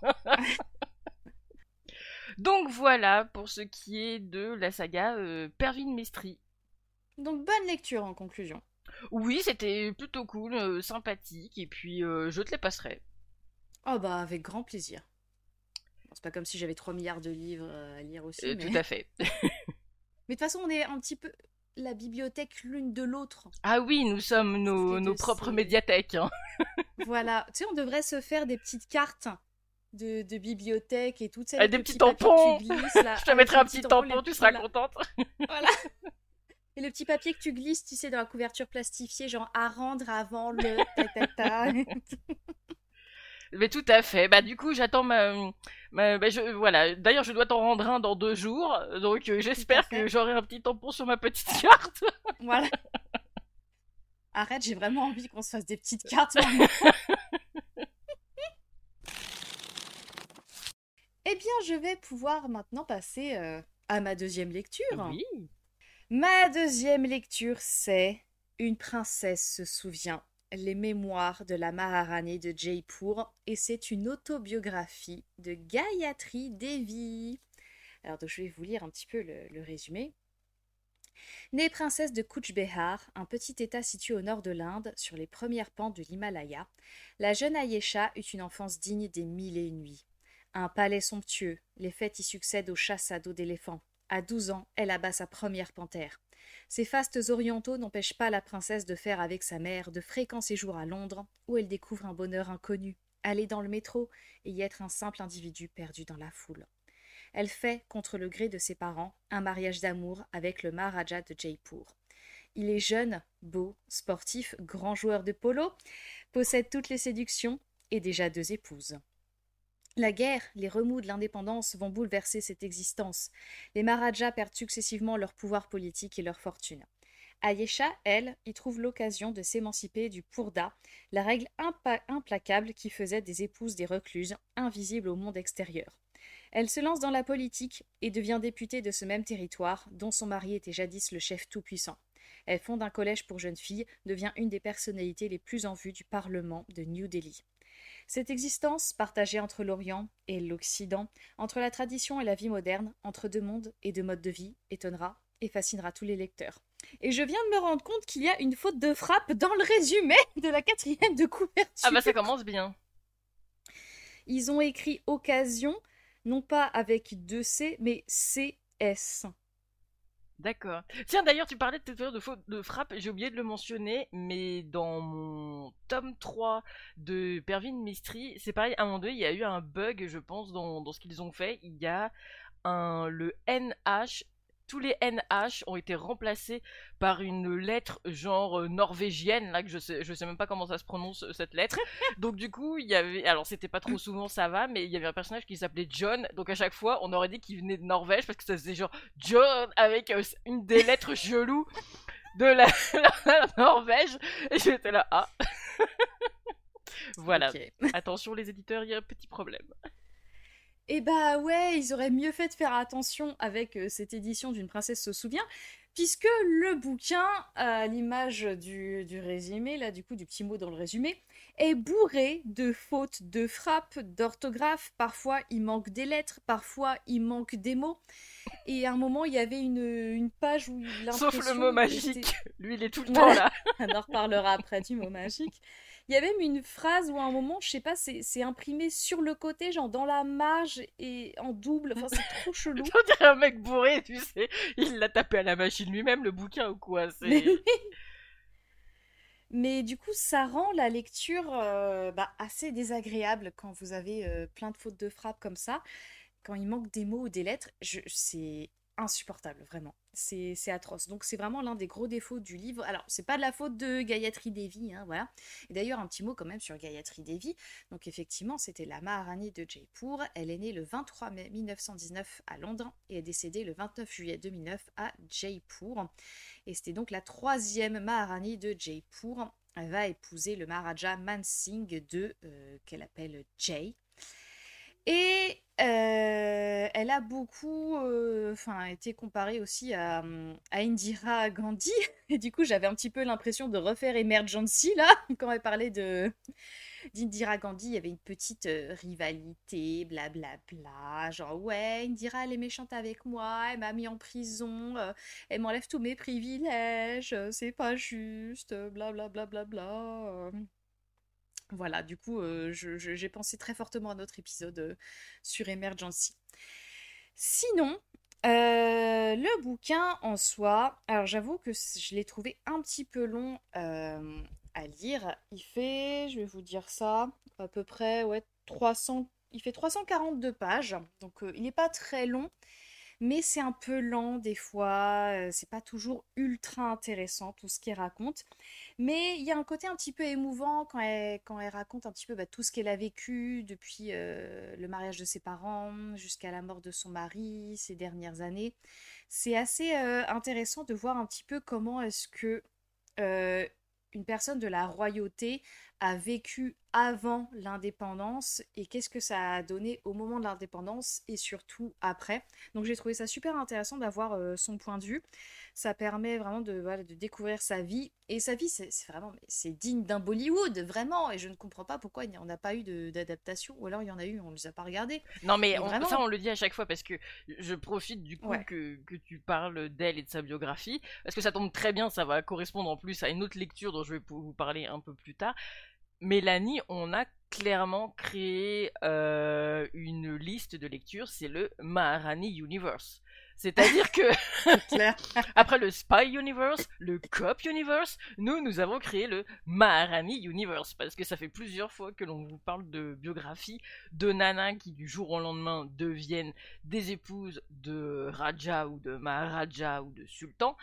Donc voilà pour ce qui est de la saga euh, Pervin Mestri. Donc bonne lecture en conclusion. Oui, c'était plutôt cool, euh, sympathique, et puis euh, je te les passerai. Oh bah avec grand plaisir. Bon, c'est pas comme si j'avais trois milliards de livres euh, à lire aussi, Euh, mais... tout à fait. Mais de toute façon, on est un petit peu la bibliothèque l'une de l'autre. Ah oui, nous sommes Toutes nos, les nos deux, propres c'est... médiathèques, hein. Voilà. Tu sais, on devrait se faire des petites cartes de, de bibliothèque et tout, tu sais, Euh, avec Des le petits petit papier que tu tampons. glisses, là, Je te avec mettrai les un petits petit tampons, les... tampon, tu seras Voilà. contente. Voilà. Et le petit papier que tu glisses, tu sais, dans la couverture plastifiée, genre à rendre avant le ta ta ta. Mais tout à fait. Bah du coup, j'attends ma, ma- bah, je, voilà. D'ailleurs, je dois t'en rendre un dans deux jours, donc euh, Tout à j'espère que fait. j'aurai un petit tampon sur ma petite carte. Voilà. Arrête, j'ai vraiment envie qu'on se fasse des petites cartes maintenant. Eh bien, je vais pouvoir maintenant passer euh, à ma deuxième lecture. Oui. Ma deuxième lecture, c'est Une princesse se souvient, les mémoires de la Maharani de Jaipur, et c'est une autobiographie de Gayatri Devi. Alors, donc, je vais vous lire un petit peu le, le résumé. Née princesse de Couch Behar, un petit état situé au nord de l'Inde, sur les premières pentes de l'Himalaya, la jeune Ayesha eut une enfance digne des mille et une nuits. Un palais somptueux, les fêtes y succèdent aux chasses à dos d'éléphants. À douze ans, elle abat sa première panthère. Ces fastes orientaux n'empêchent pas la princesse de faire avec sa mère de fréquents séjours à Londres, où elle découvre un bonheur inconnu, aller dans le métro et y être un simple individu perdu dans la foule. Elle fait, contre le gré de ses parents, un mariage d'amour avec le Maharaja de Jaipur. Il est jeune, beau, sportif, grand joueur de polo, possède toutes les séductions et déjà deux épouses. La guerre, les remous de l'indépendance vont bouleverser cette existence. Les Maharajas perdent successivement leur pouvoir politique et leur fortune. Ayesha, elle, y trouve l'occasion de s'émanciper du pourda, la règle impa- implacable qui faisait des épouses des recluses, invisibles au monde extérieur. Elle se lance dans la politique et devient députée de ce même territoire, dont son mari était jadis le chef tout-puissant. Elle fonde un collège pour jeunes filles, devient une des personnalités les plus en vue du Parlement de New Delhi. Cette existence, partagée entre l'Orient et l'Occident, entre la tradition et la vie moderne, entre deux mondes et deux modes de vie, étonnera et fascinera tous les lecteurs. Et je viens de me rendre compte qu'il y a une faute de frappe dans le résumé de la quatrième de couverture. Ah bah ça commence bien. Ils ont écrit occasion, non pas avec deux C, mais C S. D'accord. Tiens, d'ailleurs, tu parlais tout à l'heure de faute de frappe, j'ai oublié de le mentionner, mais dans mon tome trois de Pervin Mystery, c'est pareil, à un moment donné, il y a eu un bug, je pense, dans, dans ce qu'ils ont fait. Il y a un, le N H tous les N H ont été remplacés par une lettre genre euh, norvégienne, là, que je sais, je sais même pas comment ça se prononce, cette lettre. Donc du coup, il y avait, alors c'était pas trop souvent, ça va, mais il y avait un personnage qui s'appelait John, donc à chaque fois, on aurait dit qu'il venait de Norvège, parce que ça faisait genre John, avec euh, une des lettres cheloues de la, la Norvège, et j'étais là, ah. Voilà, Ok. attention les éditeurs, il y a un petit problème. Et bah ouais, ils auraient mieux fait de faire attention avec euh, cette édition d'une princesse se souvient, puisque le bouquin, à l'image du, du résumé, là du coup du petit mot dans le résumé, est bourré de fautes de frappe, d'orthographe, parfois il manque des lettres, parfois il manque des mots, et à un moment il y avait une, une page où Sauf le mot l'impression était... magique, lui il est tout le temps là. On en reparlera après du mot magique. Il y a même une phrase où à un moment, je sais pas, c'est c'est imprimé sur le côté, genre dans la marge et en double. Enfin, c'est trop chelou. On dirait un mec bourré, tu sais, il l'a tapé à la machine lui-même, le bouquin ou quoi, Mais, c'est... oui. Mais du coup, ça rend la lecture euh, bah, assez désagréable quand vous avez euh, plein de fautes de frappe comme ça. Quand il manque des mots ou des lettres, je, c'est insupportable, vraiment. C'est c'est atroce. Donc c'est vraiment l'un des gros défauts du livre. Alors, c'est pas de la faute de Gayatri Devi, hein, voilà. Et d'ailleurs, un petit mot quand même sur Gayatri Devi. Donc effectivement, c'était la Maharani de Jaipur. Elle est née le vingt-trois mai mille neuf cent dix-neuf à Londres et est décédée le vingt-neuf juillet deux mille neuf à Jaipur. Et c'était donc la troisième Maharani de Jaipur. Elle va épouser le Maharaja Mansingh de euh, qu'elle appelle Jay. Et euh, elle a beaucoup euh, enfin, été comparée aussi à, à Indira Gandhi. Et du coup, j'avais un petit peu l'impression de refaire Emergency, là, quand elle parlait de, d'Indira Gandhi. Il y avait une petite euh, rivalité, blablabla. Genre, ouais, Indira, elle est méchante avec moi, elle m'a mis en prison, euh, elle m'enlève tous mes privilèges, euh, c'est pas juste, blablabla. Bla, bla, bla, bla. Voilà, du coup, euh, je- je- j'ai pensé très fortement à notre épisode euh, sur Emergency. Sinon, euh, le bouquin en soi, alors j'avoue que c- je l'ai trouvé un petit peu long euh, à lire. Il fait, je vais vous dire ça, à peu près, ouais, trois cents, il fait trois cent quarante-deux pages, donc euh, il n'est pas très long, mais c'est un peu lent des fois, euh, c'est pas toujours ultra intéressant tout ce qu'il raconte. Mais il y a un côté un petit peu émouvant quand elle, quand elle raconte un petit peu bah, tout ce qu'elle a vécu depuis euh, le mariage de ses parents jusqu'à la mort de son mari, ces dernières années. C'est assez euh, intéressant de voir un petit peu comment est-ce que euh, une personne de la royauté a vécu avant l'indépendance et qu'est-ce que ça a donné au moment de l'indépendance et surtout après. Donc j'ai trouvé ça super intéressant d'avoir euh, son point de vue. Ça permet vraiment de, voilà, de découvrir sa vie. Et sa vie, c'est c'est vraiment, mais c'est digne d'un Bollywood, vraiment. Et je ne comprends pas pourquoi il n'y en a pas eu de- d'adaptation. Ou alors il y en a eu, on ne les a pas regardés. Non mais Mais on- ça vraiment, on le dit à chaque fois parce que je profite du coup ouais. que, que tu parles d'elle et de sa biographie, parce que ça tombe très bien, ça va correspondre en plus à une autre lecture dont je vais pou- vous parler un peu plus tard. Mélanie, on a clairement créé euh, une liste de lecture, c'est le Maharani Universe. C'est-à-dire que C'est clair. après le Spy Universe, le Cop Universe, nous, nous avons créé le Maharani Universe, parce que ça fait plusieurs fois que l'on vous parle de biographie de nanas qui du jour au lendemain deviennent des épouses de Raja ou de Maharaja ou de Sultan,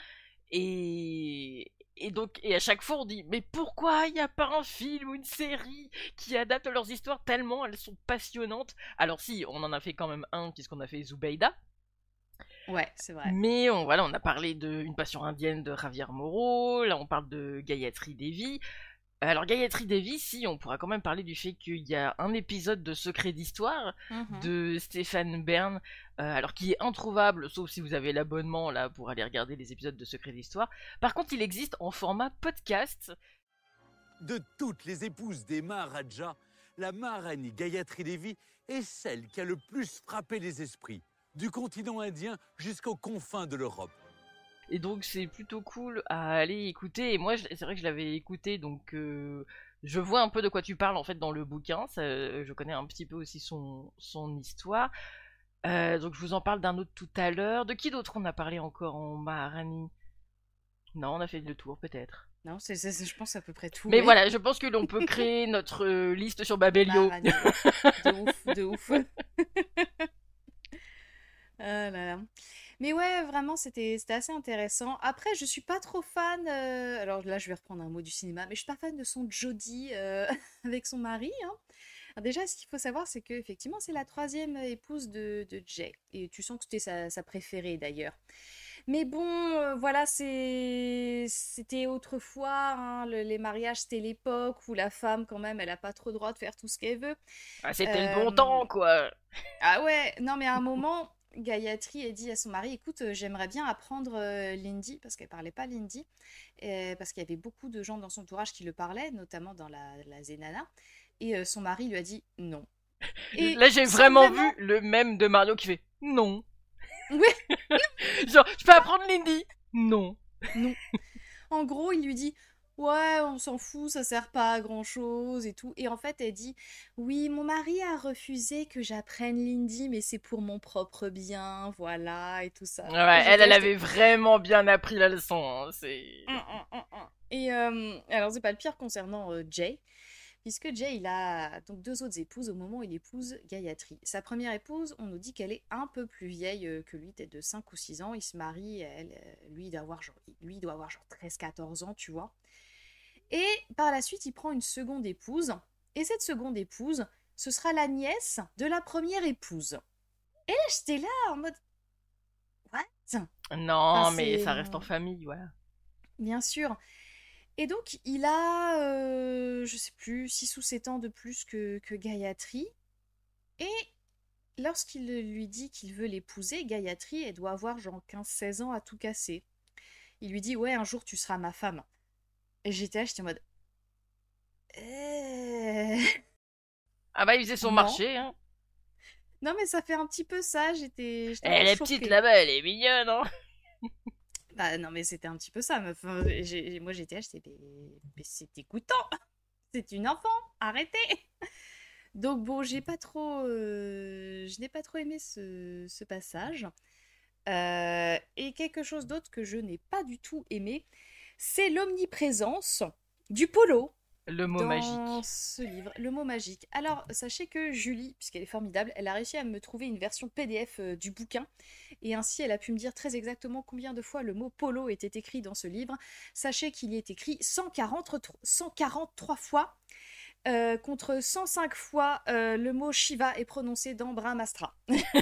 et... Et donc, et à chaque fois on dit, mais pourquoi il n'y a pas un film ou une série qui adapte leurs histoires tellement elles sont passionnantes. Alors si, on en a fait quand même un puisqu'on a fait Zubeida, Ouais, c'est vrai. mais on, voilà, on a parlé d'une passion indienne de Javier Moro, là on parle de Gayatri Devi. Alors Gayatri Devi, si, on pourra quand même parler du fait qu'il y a un épisode de Secret d'Histoire Mhm. de Stéphane Bern, euh, alors qui est introuvable, sauf si vous avez l'abonnement là pour aller regarder les épisodes de Secret d'Histoire. Par contre, il existe en format podcast. De toutes les épouses des Maharajas, la Maharani Gayatri Devi est celle qui a le plus frappé les esprits, du continent indien jusqu'aux confins de l'Europe. Et donc c'est plutôt cool à aller écouter. Et moi, je- c'est vrai que je l'avais écouté, donc euh, je vois un peu de quoi tu parles en fait dans le bouquin. Ça, euh, je connais un petit peu aussi son, son histoire. Euh, donc je vous en parle d'un autre tout à l'heure. De qui d'autre on a parlé encore en Maharani? Non, on a fait le tour peut-être. Non, c'est, c'est- c'est- je pense à peu près tout, Mais oui. voilà, je pense que l'on peut créer notre euh, liste sur Babelio. Maharani, ouais. De ouf, de ouf. Ah là là. Mais ouais, vraiment, c'était c'était assez intéressant. Après, je suis pas trop fan. euh, Alors là, je vais reprendre un mot du cinéma, mais je suis pas fan de son Jodie euh, avec son mari, hein. Alors déjà, ce qu'il faut savoir, c'est que effectivement, c'est la troisième épouse de, de Jay. Et tu sens que c'était sa, sa préférée d'ailleurs. Mais bon, euh, voilà, c'est c'était autrefois, hein, le- les mariages, c'était l'époque où la femme, quand même, elle a pas trop le droit de faire tout ce qu'elle veut. Ah, c'était le bon Euh, temps, quoi. ah ouais, non mais à un moment, Gayatri a dit à son mari, écoute, euh, j'aimerais bien apprendre euh, l'hindi, parce qu'elle parlait pas l'hindi, euh, parce qu'il y avait beaucoup de gens dans son entourage qui le parlaient, notamment dans la, la Zenana, et euh, son mari lui a dit non. Et Là, j'ai sans vraiment vu vraiment... le mème de Mario qui fait non. Oui, Genre, je peux apprendre l'indie? Non. non. En gros, il lui dit, ouais, on s'en fout, ça sert pas à grand-chose et tout. Et en fait, elle dit, oui, mon mari a refusé que j'apprenne l'hindi, mais c'est pour mon propre bien, voilà, et tout ça. Et Ouais, elle, j'étais elle là, j'étais, avait vraiment bien appris la leçon. Hein. C'est. hum, hum, hum, hum. Et euh, alors, c'est pas le pire concernant euh, Jay, puisque Jay, il a donc deux autres épouses au moment où il épouse Gayatri. Sa première épouse, on nous dit qu'elle est un peu plus vieille euh, que lui, peut-être de cinq ou six ans. Il se marie, elle, euh, lui, il doit avoir genre, lui, il doit avoir genre treize quatorze ans, tu vois. Et par la suite, il prend une seconde épouse. Et cette seconde épouse, ce sera la nièce de la première épouse. Et là, j'étais là en mode, what? Enfin, Non, mais c'est... ça reste en famille, voilà. Bien sûr. Et donc, il a, euh, je sais plus, six ou sept ans de plus que, que Gayatri. Et lorsqu'il lui dit qu'il veut l'épouser, Gayatri, elle doit avoir genre quinze seize ans à tout casser. Il lui dit, ouais, un jour tu seras ma femme. Et j'étais là, j'étais en mode, euh... Ah bah, il faisait son non. marché, hein. Non, mais ça fait un petit peu ça, j'étais j'étais un peu Elle est petite choquée. là-bas, elle est mignonne, hein. Bah non, mais c'était un petit peu ça, meuf. Enfin, j'ai- moi j'étais là, j'étais, mais, mais c'est dégoûtant. C'est une enfant, arrêtez. Donc bon, j'ai pas trop, euh, je n'ai pas trop aimé ce, ce passage. Euh, et quelque chose d'autre que je n'ai pas du tout aimé, c'est l'omniprésence du polo Le mot dans magique. ce livre, le mot magique. Alors, sachez que Julie, puisqu'elle est formidable, elle a réussi à me trouver une version P D F euh, du bouquin, et ainsi elle a pu me dire très exactement combien de fois le mot polo était écrit dans ce livre. Sachez qu'il y est écrit cent quarante, cent quarante-trois fois, euh, contre cent cinq fois euh, le mot Shiva est prononcé dans Brahmastra.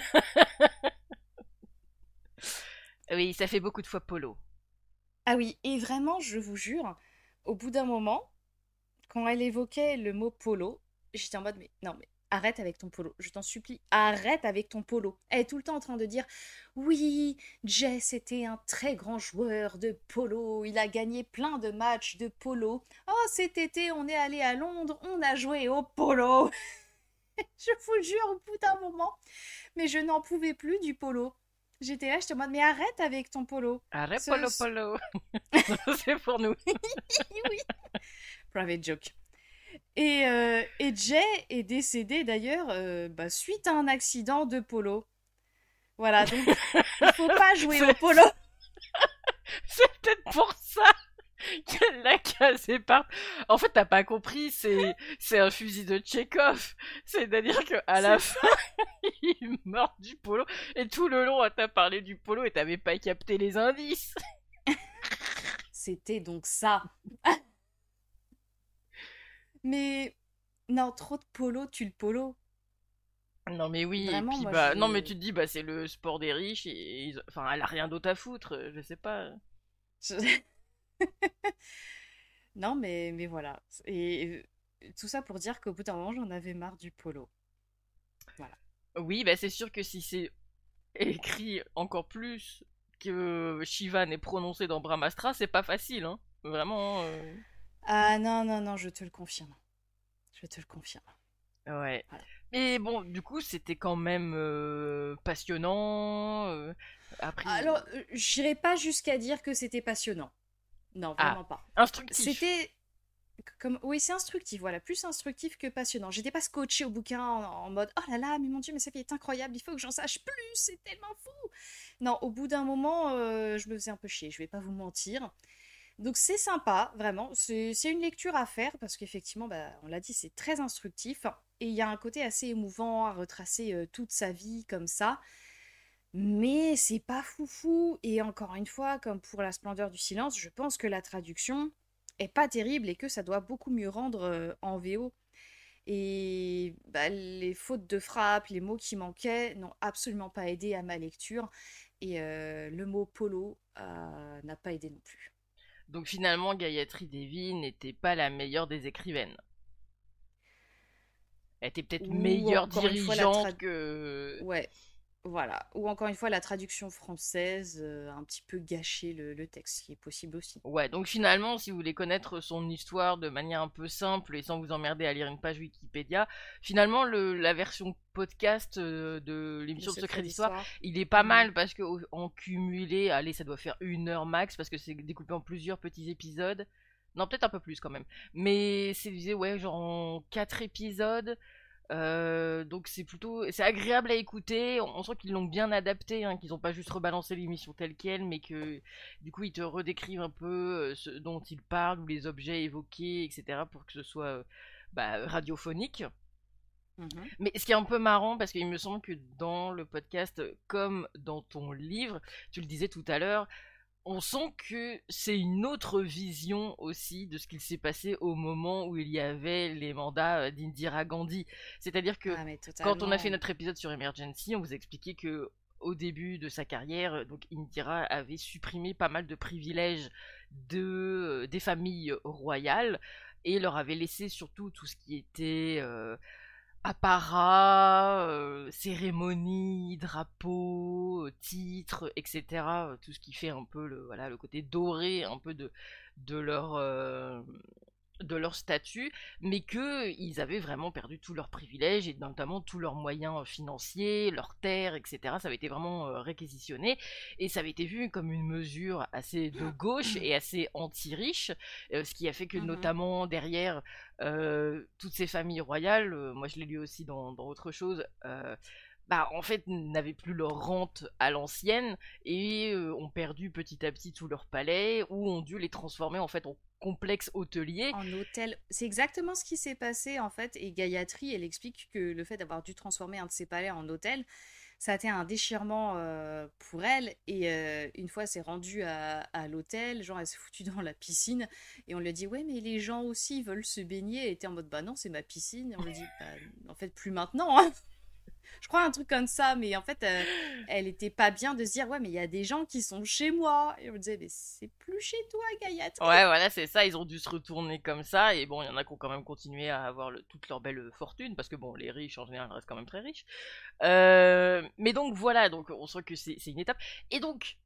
Oui, ça fait beaucoup de fois polo. Ah oui, et vraiment, je vous jure, au bout d'un moment, quand elle évoquait le mot polo, j'étais en mode, mais non, mais arrête avec ton polo, je t'en supplie, arrête avec ton polo. Elle est tout le temps en train de dire, oui, Jess était un très grand joueur de polo, il a gagné plein de matchs de polo. Oh, cet été, on est allé à Londres, on a joué au polo. Je vous jure, au bout d'un moment, mais je n'en pouvais plus du polo. J'étais là, j'étais en mode, mais arrête avec ton polo. Arrête Ce, polo ce- polo. C'est pour nous. oui, private joke. Et, euh, et Jay est décédé d'ailleurs euh, bah, suite à un accident de polo. Voilà, donc il faut pas jouer au C'est polo. c'est peut-être pour ça qu'elle l'a cassé par... En fait, t'as pas compris, c'est c'est un fusil de Tchekhov. C'est-à-dire que à la C'est ça. fin, il meurt du polo. Et tout le long, t'as parlé du polo et t'avais pas capté les indices. C'était donc ça. Mais non, trop de polo tue le polo. Non mais oui, et Vraiment, puis moi bah... Non mais je... tu te dis, bah c'est le sport des riches et... ils- Enfin, elle a rien d'autre à foutre, euh, je sais pas. je- Non, mais, mais voilà. Et euh, tout ça pour dire qu'au bout d'un moment, j'en avais marre du polo. Voilà. Oui, bah c'est sûr que si c'est écrit encore plus que Shiva n'est prononcé dans Brahmastra, c'est pas facile, hein. Vraiment. euh, Ah non, non, non, je te le confirme. Je te le confirme. Ouais. Voilà. Mais bon, du coup, c'était quand même euh, passionnant. euh, Après. Alors, euh, j'irai pas jusqu'à dire que c'était passionnant. Non, Ah, vraiment pas. instructif. C'était comme oui, c'est instructif, voilà, plus instructif que passionnant. J'étais pas scotchée au bouquin en, en mode oh là là, mais mon Dieu, mais ça fait est incroyable, il faut que j'en sache plus, c'est tellement fou. Non, au bout d'un moment, euh, je me faisais un peu chier, je vais pas vous mentir. Donc c'est sympa, vraiment. C'est c'est une lecture à faire parce qu'effectivement, bah, on l'a dit, c'est très instructif et il y a un côté assez émouvant à retracer euh, toute sa vie comme ça. mais c'est pas foufou. Et encore une fois, comme pour La Splendeur du silence, je pense que la traduction est pas terrible et que ça doit beaucoup mieux rendre euh, en V O. Et bah, les fautes de frappe, les mots qui manquaient n'ont absolument pas aidé à ma lecture. Et euh, le mot polo euh, n'a pas aidé non plus. Donc finalement, Gayatri Devi n'était pas la meilleure des écrivaines. Elle était peut-être Ou meilleure encore une fois, la dirigeante trad... que... Ouais, voilà. Ou encore une fois, la traduction française euh, a un petit peu gâché le, le texte, ce qui est possible aussi. Ouais, donc finalement, si vous voulez connaître son histoire de manière un peu simple et sans vous emmerder à lire une page Wikipédia, finalement, le, la version podcast euh, de Le l'émission de secret Secret d'Histoire, d'histoire. il est pas Mhm. mal parce que au- en cumulé, allez, ça doit faire une heure max parce que c'est découpé en plusieurs petits épisodes. Non, peut-être un peu plus quand même. Mais c'est divisé, ouais, genre en quatre épisodes. Euh, donc c'est plutôt, c'est agréable à écouter. On, on sent qu'ils l'ont bien adapté, hein, qu'ils n'ont pas juste rebalancé l'émission telle quelle, mais que du coup ils te redécrivent un peu euh, ce dont ils parlent ou les objets évoqués, et cetera pour que ce soit euh, bah, radiophonique. Mhm. Mais ce qui est un peu marrant, parce qu'il me semble que dans le podcast, comme dans ton livre, tu le disais tout à l'heure, on sent que c'est une autre vision aussi de ce qu'il s'est passé au moment où il y avait les mandats euh, d'Indira Gandhi. C'est-à-dire que Ah, mais quand on a fait totalement. notre épisode sur Emergency, on vous a expliqué que au début de sa carrière, euh, donc Indira avait supprimé pas mal de privilèges de, euh, des familles royales et leur avait laissé surtout tout ce qui était euh, apparat, euh, cérémonie, drapeau, euh, titre, et cetera. euh, Tout ce qui fait un peu le, voilà, le côté doré un peu de, de leur, euh, de leur statut, mais que ils avaient vraiment perdu tous leurs privilèges et notamment tous leurs moyens financiers, leurs terres, et cetera. Ça avait été vraiment euh, réquisitionné et ça avait été vu comme une mesure assez de gauche et assez anti-riche, euh, ce qui a fait que Mhm. notamment derrière euh, toutes ces familles royales, euh, moi je l'ai lu aussi dans, dans autre chose, euh, bah, en fait, n'avaient plus leur rente à l'ancienne et euh, ont perdu petit à petit tout leur palais ou ont dû les transformer en fait en complexe hôtelier. En hôtel. C'est exactement ce qui s'est passé en fait. Et Gayatri, elle explique que le fait d'avoir dû transformer un de ses palais en hôtel, ça a été un déchirement euh, pour elle. Et euh, une fois, c'est rendu à, à l'hôtel, genre elle s'est foutue dans la piscine. Et on lui a dit, ouais, mais les gens aussi veulent se baigner. Elle était en mode, bah non, c'est ma piscine. Et on lui a dit, bah en fait, plus maintenant, hein. Je crois un truc comme ça, mais en fait, euh, elle était pas bien de se dire, ouais, mais il y a des gens qui sont chez moi. Et on me disait, mais c'est plus chez toi, Gayatri. Ouais, voilà, c'est ça, ils ont dû se retourner comme ça, et bon, il y en a qui ont quand même continué à avoir le- toute leur belle fortune, parce que bon, les riches en général restent quand même très riches. Euh, mais donc voilà, donc on sent que c'est c'est une étape. Et donc,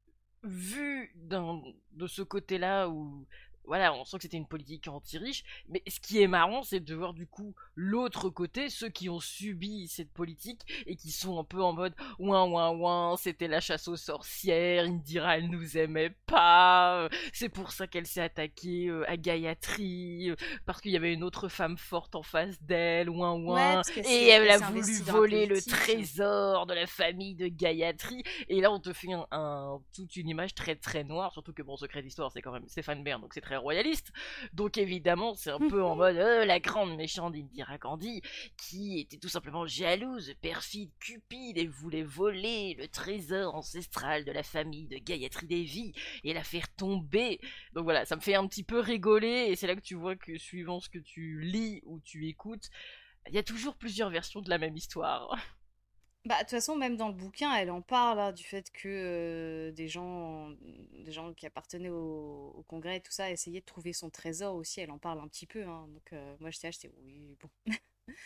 vu d'un- de ce côté-là où voilà, on sent que c'était une politique anti-riche, mais ce qui est marrant, c'est de voir du coup l'autre côté, ceux qui ont subi cette politique et qui sont un peu en mode ouin ouin ouin, c'était la chasse aux sorcières, Indira elle nous aimait pas, euh, c'est pour ça qu'elle s'est attaquée euh, à Gayatri, euh, parce qu'il y avait une autre femme forte en face d'elle, ouin Ouais, ouin, parce qu'elle et s'est, elle elle a s'est voulu investie dans la voler le politique. trésor de la famille de Gayatri. Et là, on te fait un, un- toute une image très très noire, surtout que bon, Secret d'Histoire, c'est quand même Stéphane Bern, donc c'est très royaliste. Donc évidemment, c'est un peu en mode euh, la grande méchante Indira Gandhi, qui était tout simplement jalouse, perfide, cupide, et voulait voler le trésor ancestral de la famille de Gayatri Devi et la faire tomber. Donc voilà, ça me fait un petit peu rigoler, et c'est là que tu vois que suivant ce que tu lis ou tu écoutes, il y a toujours plusieurs versions de la même histoire. Bah, de toute façon, même dans le bouquin, elle en parle hein, du fait que euh, des gens, des gens qui appartenaient au, au Congrès et tout ça essayaient de trouver son trésor aussi. Elle en parle un petit peu. Hein. Donc, euh, moi, j'étais là, j'étais oui, bon.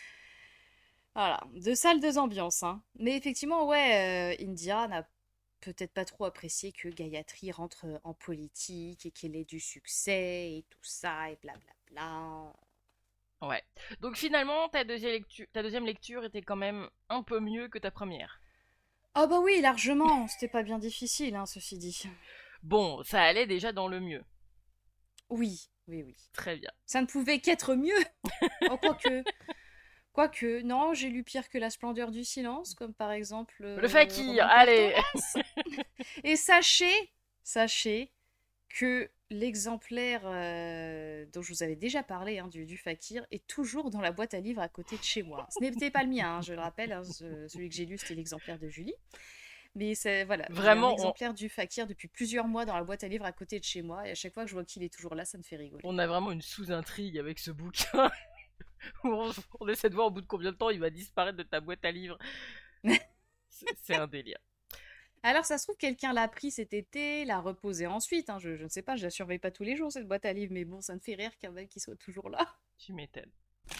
Voilà, deux salles, deux ambiances. Hein. Mais effectivement, ouais, euh, Indira n'a peut-être pas trop apprécié que Gayatri rentre euh, en politique et qu'elle ait du succès et tout ça et blablabla. Ouais. Donc finalement, ta deuxième lecture, ta deuxième lecture était quand même un peu mieux que ta première. Ah bah oui, largement. C'était pas bien difficile, hein, ceci dit. Bon, ça allait déjà dans le mieux. Oui, oui, oui. Très bien. Ça ne pouvait qu'être mieux. Oh, quoique. Quoique, non, j'ai lu pire que La Splendeur du silence, comme par exemple Le euh, fakir, Roman allez. Portolas. Et sachez, sachez que l'exemplaire euh, dont je vous avais déjà parlé, hein, du, du fakir, est toujours dans la boîte à livres à côté de chez moi. Ce n'était pas le mien, hein, je le rappelle, hein, ce- celui que j'ai lu, c'était l'exemplaire de Julie. Mais c'est, voilà, j'ai un Vraiment, on, exemplaire du Fakir depuis plusieurs mois dans la boîte à livres à côté de chez moi, et à chaque fois que je vois qu'il est toujours là, ça me fait rigoler. on a vraiment une sous-intrigue avec ce bouquin. Où on, on essaie de voir au bout de combien de temps il va disparaître de ta boîte à livres. C'est c'est un délire. Alors, ça se trouve, quelqu'un l'a pris cet été, l'a reposé ensuite. Hein. Je, je ne sais pas, je la surveille pas tous les jours, cette boîte à livres, mais bon, ça me fait rire quand même qu'il soit toujours là. Tu m'étonnes.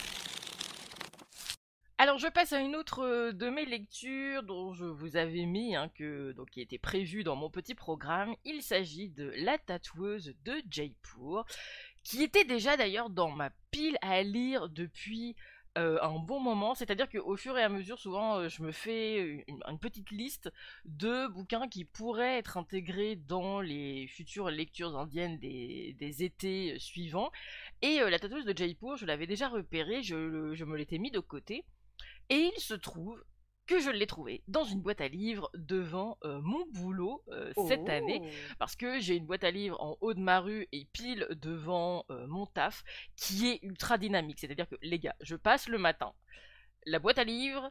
Alors je passe à une autre euh, de mes lectures dont je vous avais mis, hein, que, donc, qui était prévue dans mon petit programme. Il s'agit de La tatoueuse de Jaipur, qui était déjà d'ailleurs dans ma pile à lire depuis euh, un bon moment. C'est-à-dire qu'au fur et à mesure, souvent, euh, je me fais une, une petite liste de bouquins qui pourraient être intégrés dans les futures lectures indiennes des, des étés suivants. Et euh, La tatoueuse de Jaipur, je l'avais déjà repéré, je, je me l'étais mis de côté. Et il se trouve que je l'ai trouvé dans une boîte à livres devant euh, mon boulot euh, cette année, Oh. parce que j'ai une boîte à livres en haut de ma rue et pile devant euh, mon taf, qui est ultra dynamique. C'est-à-dire que, les gars, je passe le matin, la boîte à livres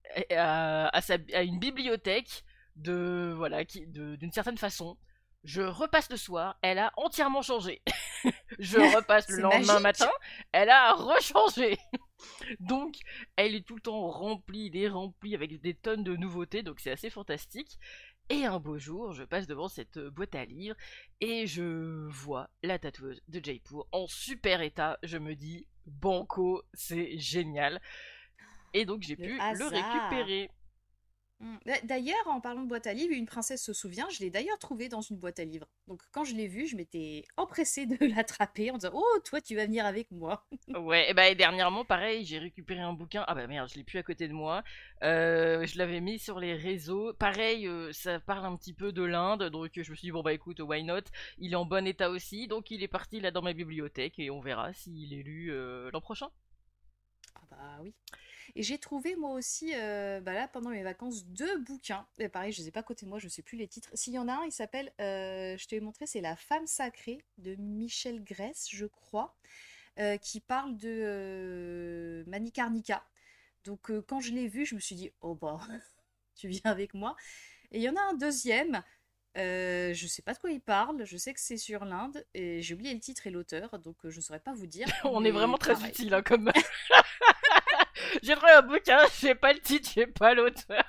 a, a sa- a une bibliothèque de voilà qui de- d'une certaine façon. Je repasse le soir, elle a entièrement changé. Je repasse le C'est lendemain magique. matin, elle a rechangé. Donc, elle est tout le temps remplie, des remplie avec des tonnes de nouveautés, donc c'est assez fantastique. Et un beau jour, je passe devant cette euh, boîte à livres et je vois La tatoueuse de Jaipur en super état. Je me dis, banco, c'est génial. Et donc j'ai Le pu le hasard. récupérer. Mm. D'a- D'ailleurs, en parlant de boîte à livres, Une princesse se souvient, je l'ai d'ailleurs trouvé dans une boîte à livres. Donc quand je l'ai vu, je m'étais empressée de l'attraper en disant «Oh, toi, tu vas venir avec moi». Ouais, et bah et dernièrement, pareil, j'ai récupéré un bouquin. Ah bah merde, je l'ai plus à côté de moi. Euh, je l'avais mis sur les réseaux. Pareil, euh, ça parle un petit peu de l'Inde, donc je me suis dit bon bah écoute, why not? Il est en bon état aussi, donc il est parti là dans ma bibliothèque et on verra s'il est lu euh, l'an prochain. Ah bah oui. Et j'ai trouvé moi aussi, euh, bah là, pendant mes vacances, deux bouquins. Et pareil, je les ai pas à côté de moi, je sais plus les titres. S'il y en a un, il s'appelle, euh, je te l'ai montré, c'est La femme sacrée de Michel Gress, je crois, euh, qui parle de euh, Manikarnika. Donc euh, quand je l'ai vu, je me suis dit, oh bah, tu viens avec moi. Et il y en a un deuxième, euh, je sais pas de quoi il parle, je sais que c'est sur l'Inde, et j'ai oublié le titre et l'auteur, donc euh, je saurais pas vous dire, On est mais vraiment très pareil. utile hein, comme. J'ai trouvé un bouquin, j'ai pas le titre, j'ai pas l'auteur.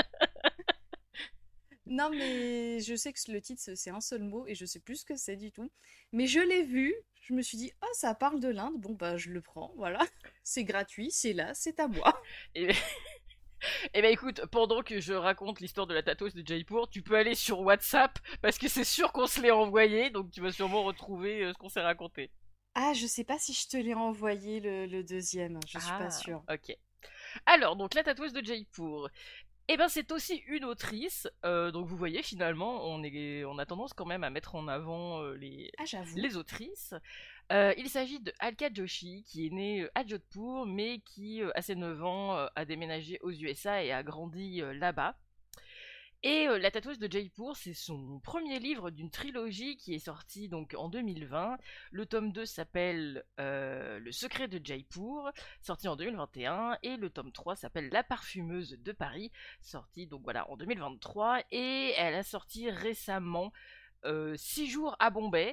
Non, mais je sais que le titre, c'est c'est un seul mot et je sais plus ce que c'est du tout. Mais je l'ai vu, je me suis dit, ah, ça parle de l'Inde, bon, bah, je le prends, voilà. C'est gratuit, c'est là, c'est à moi. Et, et bah écoute, pendant que je raconte l'histoire de la tatoueuse de Jaipur, tu peux aller sur WhatsApp parce que c'est sûr qu'on se l'est envoyé, donc tu vas sûrement retrouver euh, ce qu'on s'est raconté. Ah, je sais pas si je te l'ai envoyé le, le deuxième, je suis pas Ah, sûre. ok. Alors, donc la tatoueuse de Jaipur. Eh ben, c'est aussi une autrice. euh, donc, vous voyez, finalement, on, est, on a tendance quand même à mettre en avant euh, les, Ah, j'avoue. les autrices. Euh, il s'agit de Alka Joshi, qui est née euh, à Jodhpur, mais qui, euh, à ses neuf ans, euh, a déménagé aux U S A et a grandi euh, là-bas. Et euh, La tatoueuse de Jaipur, c'est son premier livre d'une trilogie qui est sortie donc en deux mille vingt. Le tome deux s'appelle euh, Le secret de Jaipur, sorti en deux mille vingt et un, et le tome trois s'appelle La parfumeuse de Paris, sorti donc voilà en deux mille vingt-trois, et elle a sorti récemment euh, Six jours à Bombay,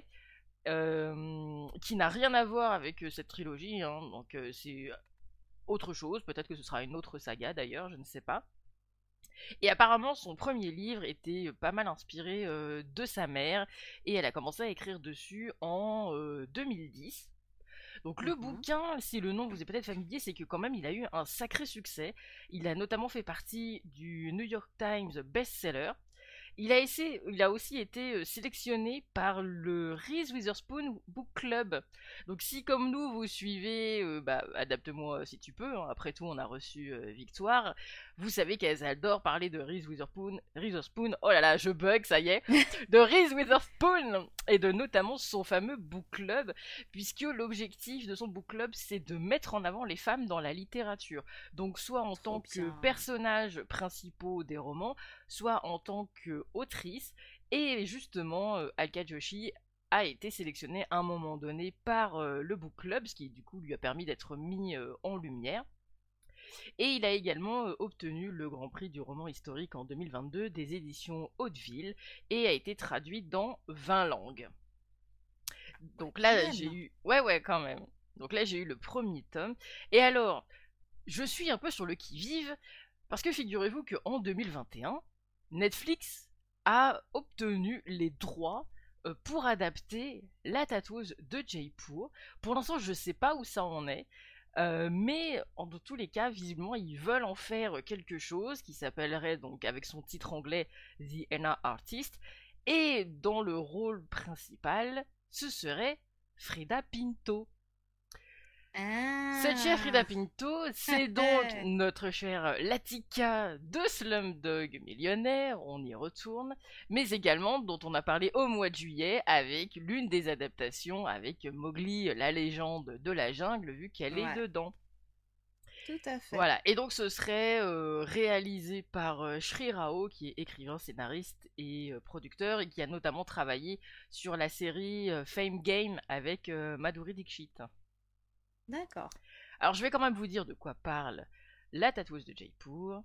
euh, qui n'a rien à voir avec euh, cette trilogie, hein, donc euh, c'est autre chose, peut-être que ce sera une autre saga d'ailleurs, je ne sais pas. Et apparemment, son premier livre était pas mal inspiré euh, de sa mère, et elle a commencé à écrire dessus en euh, deux mille dix. Donc le Mhm. bouquin, si le nom vous est peut-être familier, c'est que quand même il a eu un sacré succès. Il a notamment fait partie du New York Times best-seller. Il a, essayé, il a aussi été euh, sélectionné par le Reese Witherspoon Book Club. Donc si comme nous vous suivez, euh, bah, adapte-moi si tu peux, hein, après tout on a reçu euh, Victoire, vous savez qu'elles adorent parler de Reese Witherspoon, Witherspoon, oh là là je bug ça y est, de Reese Witherspoon et de notamment son fameux Book Club, puisque l'objectif de son Book Club c'est de mettre en avant les femmes dans la littérature. Donc soit en Trop tant que bien. personnages principaux des romans, soit en tant qu'autrice. Et justement, euh, Alka Joshi a été sélectionnée à un moment donné par euh, le Book Club, ce qui du coup lui a permis d'être mis euh, en lumière. Et il a également euh, obtenu le Grand Prix du roman historique en deux mille vingt-deux des éditions Hauteville et a été traduit dans vingt langues. Donc là, Même. j'ai eu... Ouais, ouais, quand même. Donc là, j'ai eu le premier tome. Et alors, je suis un peu sur le qui-vive, parce que figurez-vous qu'en deux mille vingt et un, Netflix a obtenu les droits euh, pour adapter La tatoueuse de Jaipur. Pour l'instant, je sais pas où ça en est, euh, mais en de tous les cas, visiblement, ils veulent en faire quelque chose qui s'appellerait, donc avec son titre anglais, The Henna Artist, et dans le rôle principal, ce serait Frida Pinto. Ah. Cette chère Frida Pinto, c'est donc notre chère Latika de Slumdog Millionnaire, on y retourne, mais également dont on a parlé au mois de juillet avec l'une des adaptations avec Mowgli, la légende de la jungle, vu qu'elle Ouais. est dedans. Tout à fait. Voilà, et donc ce serait euh, réalisé par euh, Sri Rao, qui est écrivain, scénariste et euh, producteur, et qui a notamment travaillé sur la série euh, Fame Game avec euh, Madhuri Dixit. D'accord. Alors je vais quand même vous dire de quoi parle La tatoueuse de Jaipur.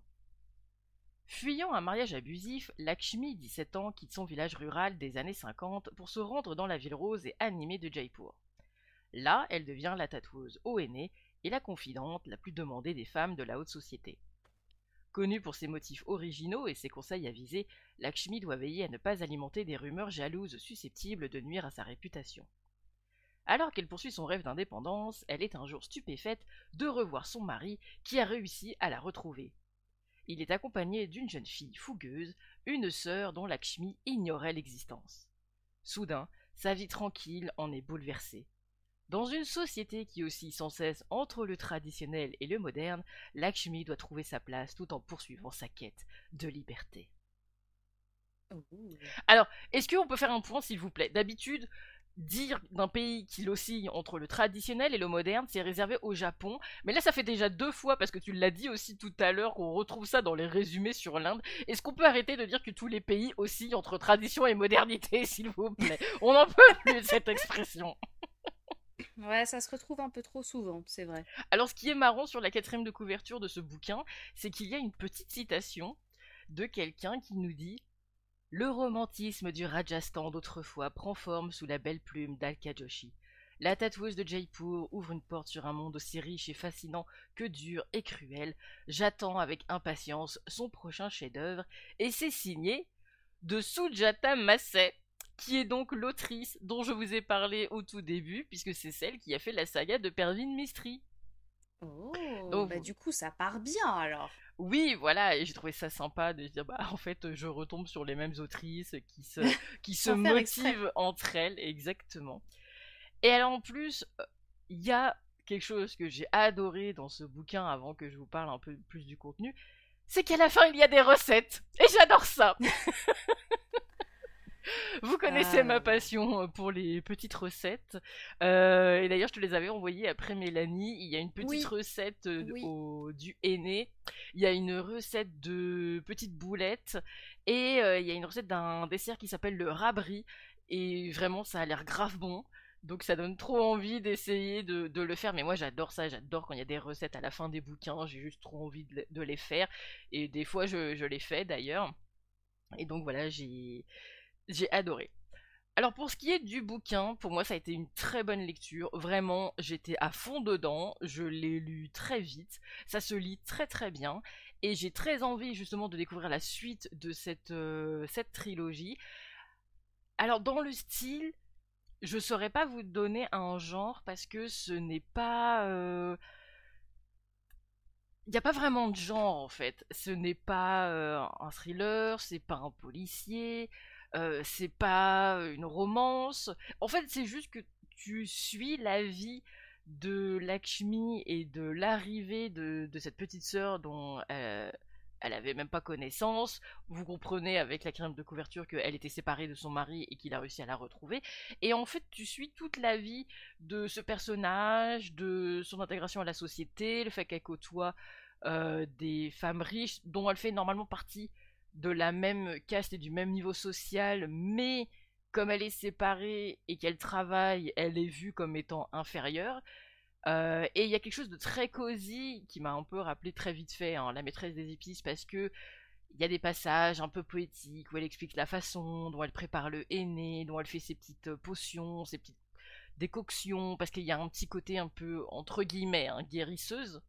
Fuyant un mariage abusif, Lakshmi, dix-sept ans, quitte son village rural des années cinquante pour se rendre dans la ville rose et animée de Jaipur. Là, elle devient la tatoueuse haut aînée et la confidente la plus demandée des femmes de la haute société. Connue pour ses motifs originaux et ses conseils avisés, Lakshmi doit veiller à ne pas alimenter des rumeurs jalouses susceptibles de nuire à sa réputation. Alors qu'elle poursuit son rêve d'indépendance, elle est un jour stupéfaite de revoir son mari qui a réussi à la retrouver. Il est accompagné d'une jeune fille fougueuse, une sœur dont Lakshmi ignorait l'existence. Soudain, sa vie tranquille en est bouleversée. Dans une société qui oscille sans cesse entre le traditionnel et le moderne, Lakshmi doit trouver sa place tout en poursuivant sa quête de liberté. Ouh. Alors, est-ce qu'on peut faire un point, s'il vous plaît? D'habitude, dire d'un pays qu'il oscille entre le traditionnel et le moderne, c'est réservé au Japon. Mais là, ça fait déjà deux fois, parce que tu l'as dit aussi tout à l'heure, qu'on retrouve ça dans les résumés sur l'Inde. Est-ce qu'on peut arrêter de dire que tous les pays oscillent entre tradition et modernité, s'il vous plaît? On n'en peut plus de cette expression. Ouais, ça se retrouve un peu trop souvent, c'est vrai. Alors, ce qui est marrant sur la quatrième de couverture de ce bouquin, c'est qu'il y a une petite citation de quelqu'un qui nous dit « Le romantisme du Rajasthan d'autrefois prend forme sous la belle plume d'Alka Joshi. La tatoueuse de Jaipur ouvre une porte sur un monde aussi riche et fascinant que dur et cruel. J'attends avec impatience son prochain chef-d'œuvre et c'est signé de Sujata Massey, qui est donc l'autrice dont je vous ai parlé au tout début, puisque c'est celle qui a fait la saga de Pervin Mistry. » Oh, Donc, bah du coup, ça part bien alors. Oui, voilà, et j'ai trouvé ça sympa de se dire, bah en fait, je retombe sur les mêmes autrices qui se, qui se Sans faire exprès. motivent entre elles, exactement. Et alors en plus, il y a quelque chose que j'ai adoré dans ce bouquin, avant que je vous parle un peu plus du contenu, c'est qu'à la fin, il y a des recettes. Et j'adore ça. Vous connaissez Ah ma là là. passion pour les petites recettes. Euh, et d'ailleurs, je te les avais envoyées après Mélanie. Il y a une petite Oui. recette euh, Oui. au, du henné. Il y a une recette de petites boulettes. Et euh, il y a une recette d'un dessert qui s'appelle le rabri. Et vraiment, ça a l'air grave bon. Donc ça donne trop envie d'essayer de, de le faire. Mais moi, j'adore ça. J'adore quand il y a des recettes à la fin des bouquins. J'ai juste trop envie de, de les faire. Et des fois, je, je les fais d'ailleurs. Et donc voilà, j'ai... J'ai adoré. Alors pour ce qui est du bouquin, pour moi ça a été une très bonne lecture. Vraiment, j'étais à fond dedans. Je l'ai lu très vite. Ça se lit très très bien. Et j'ai très envie justement de découvrir la suite de cette, euh, cette trilogie. Alors dans le style, je saurais pas vous donner un genre parce que ce n'est pas... euh, Il n'y a pas vraiment de genre en fait. Ce n'est pas euh, un thriller, c'est pas un policier, euh, c'est pas une romance. En fait, c'est juste que tu suis la vie de Lakshmi et de l'arrivée de, de cette petite sœur dont euh, elle avait même pas connaissance. Vous comprenez avec la crème de couverture qu'elle était séparée de son mari et qu'il a réussi à la retrouver. Et en fait, tu suis toute la vie de ce personnage, de son intégration à la société, le fait qu'elle côtoie euh, des femmes riches dont elle fait normalement partie de la même caste et du même niveau social, mais comme elle est séparée et qu'elle travaille, elle est vue comme étant inférieure. Euh, et il y a quelque chose de très cosy qui m'a un peu rappelé très vite fait hein, La Maîtresse des Épices, parce que il y a des passages un peu poétiques où elle explique la façon dont elle prépare le henné, dont elle fait ses petites euh, potions, ses petites décoctions, parce qu'il y a un petit côté un peu, entre guillemets, hein, guérisseuse,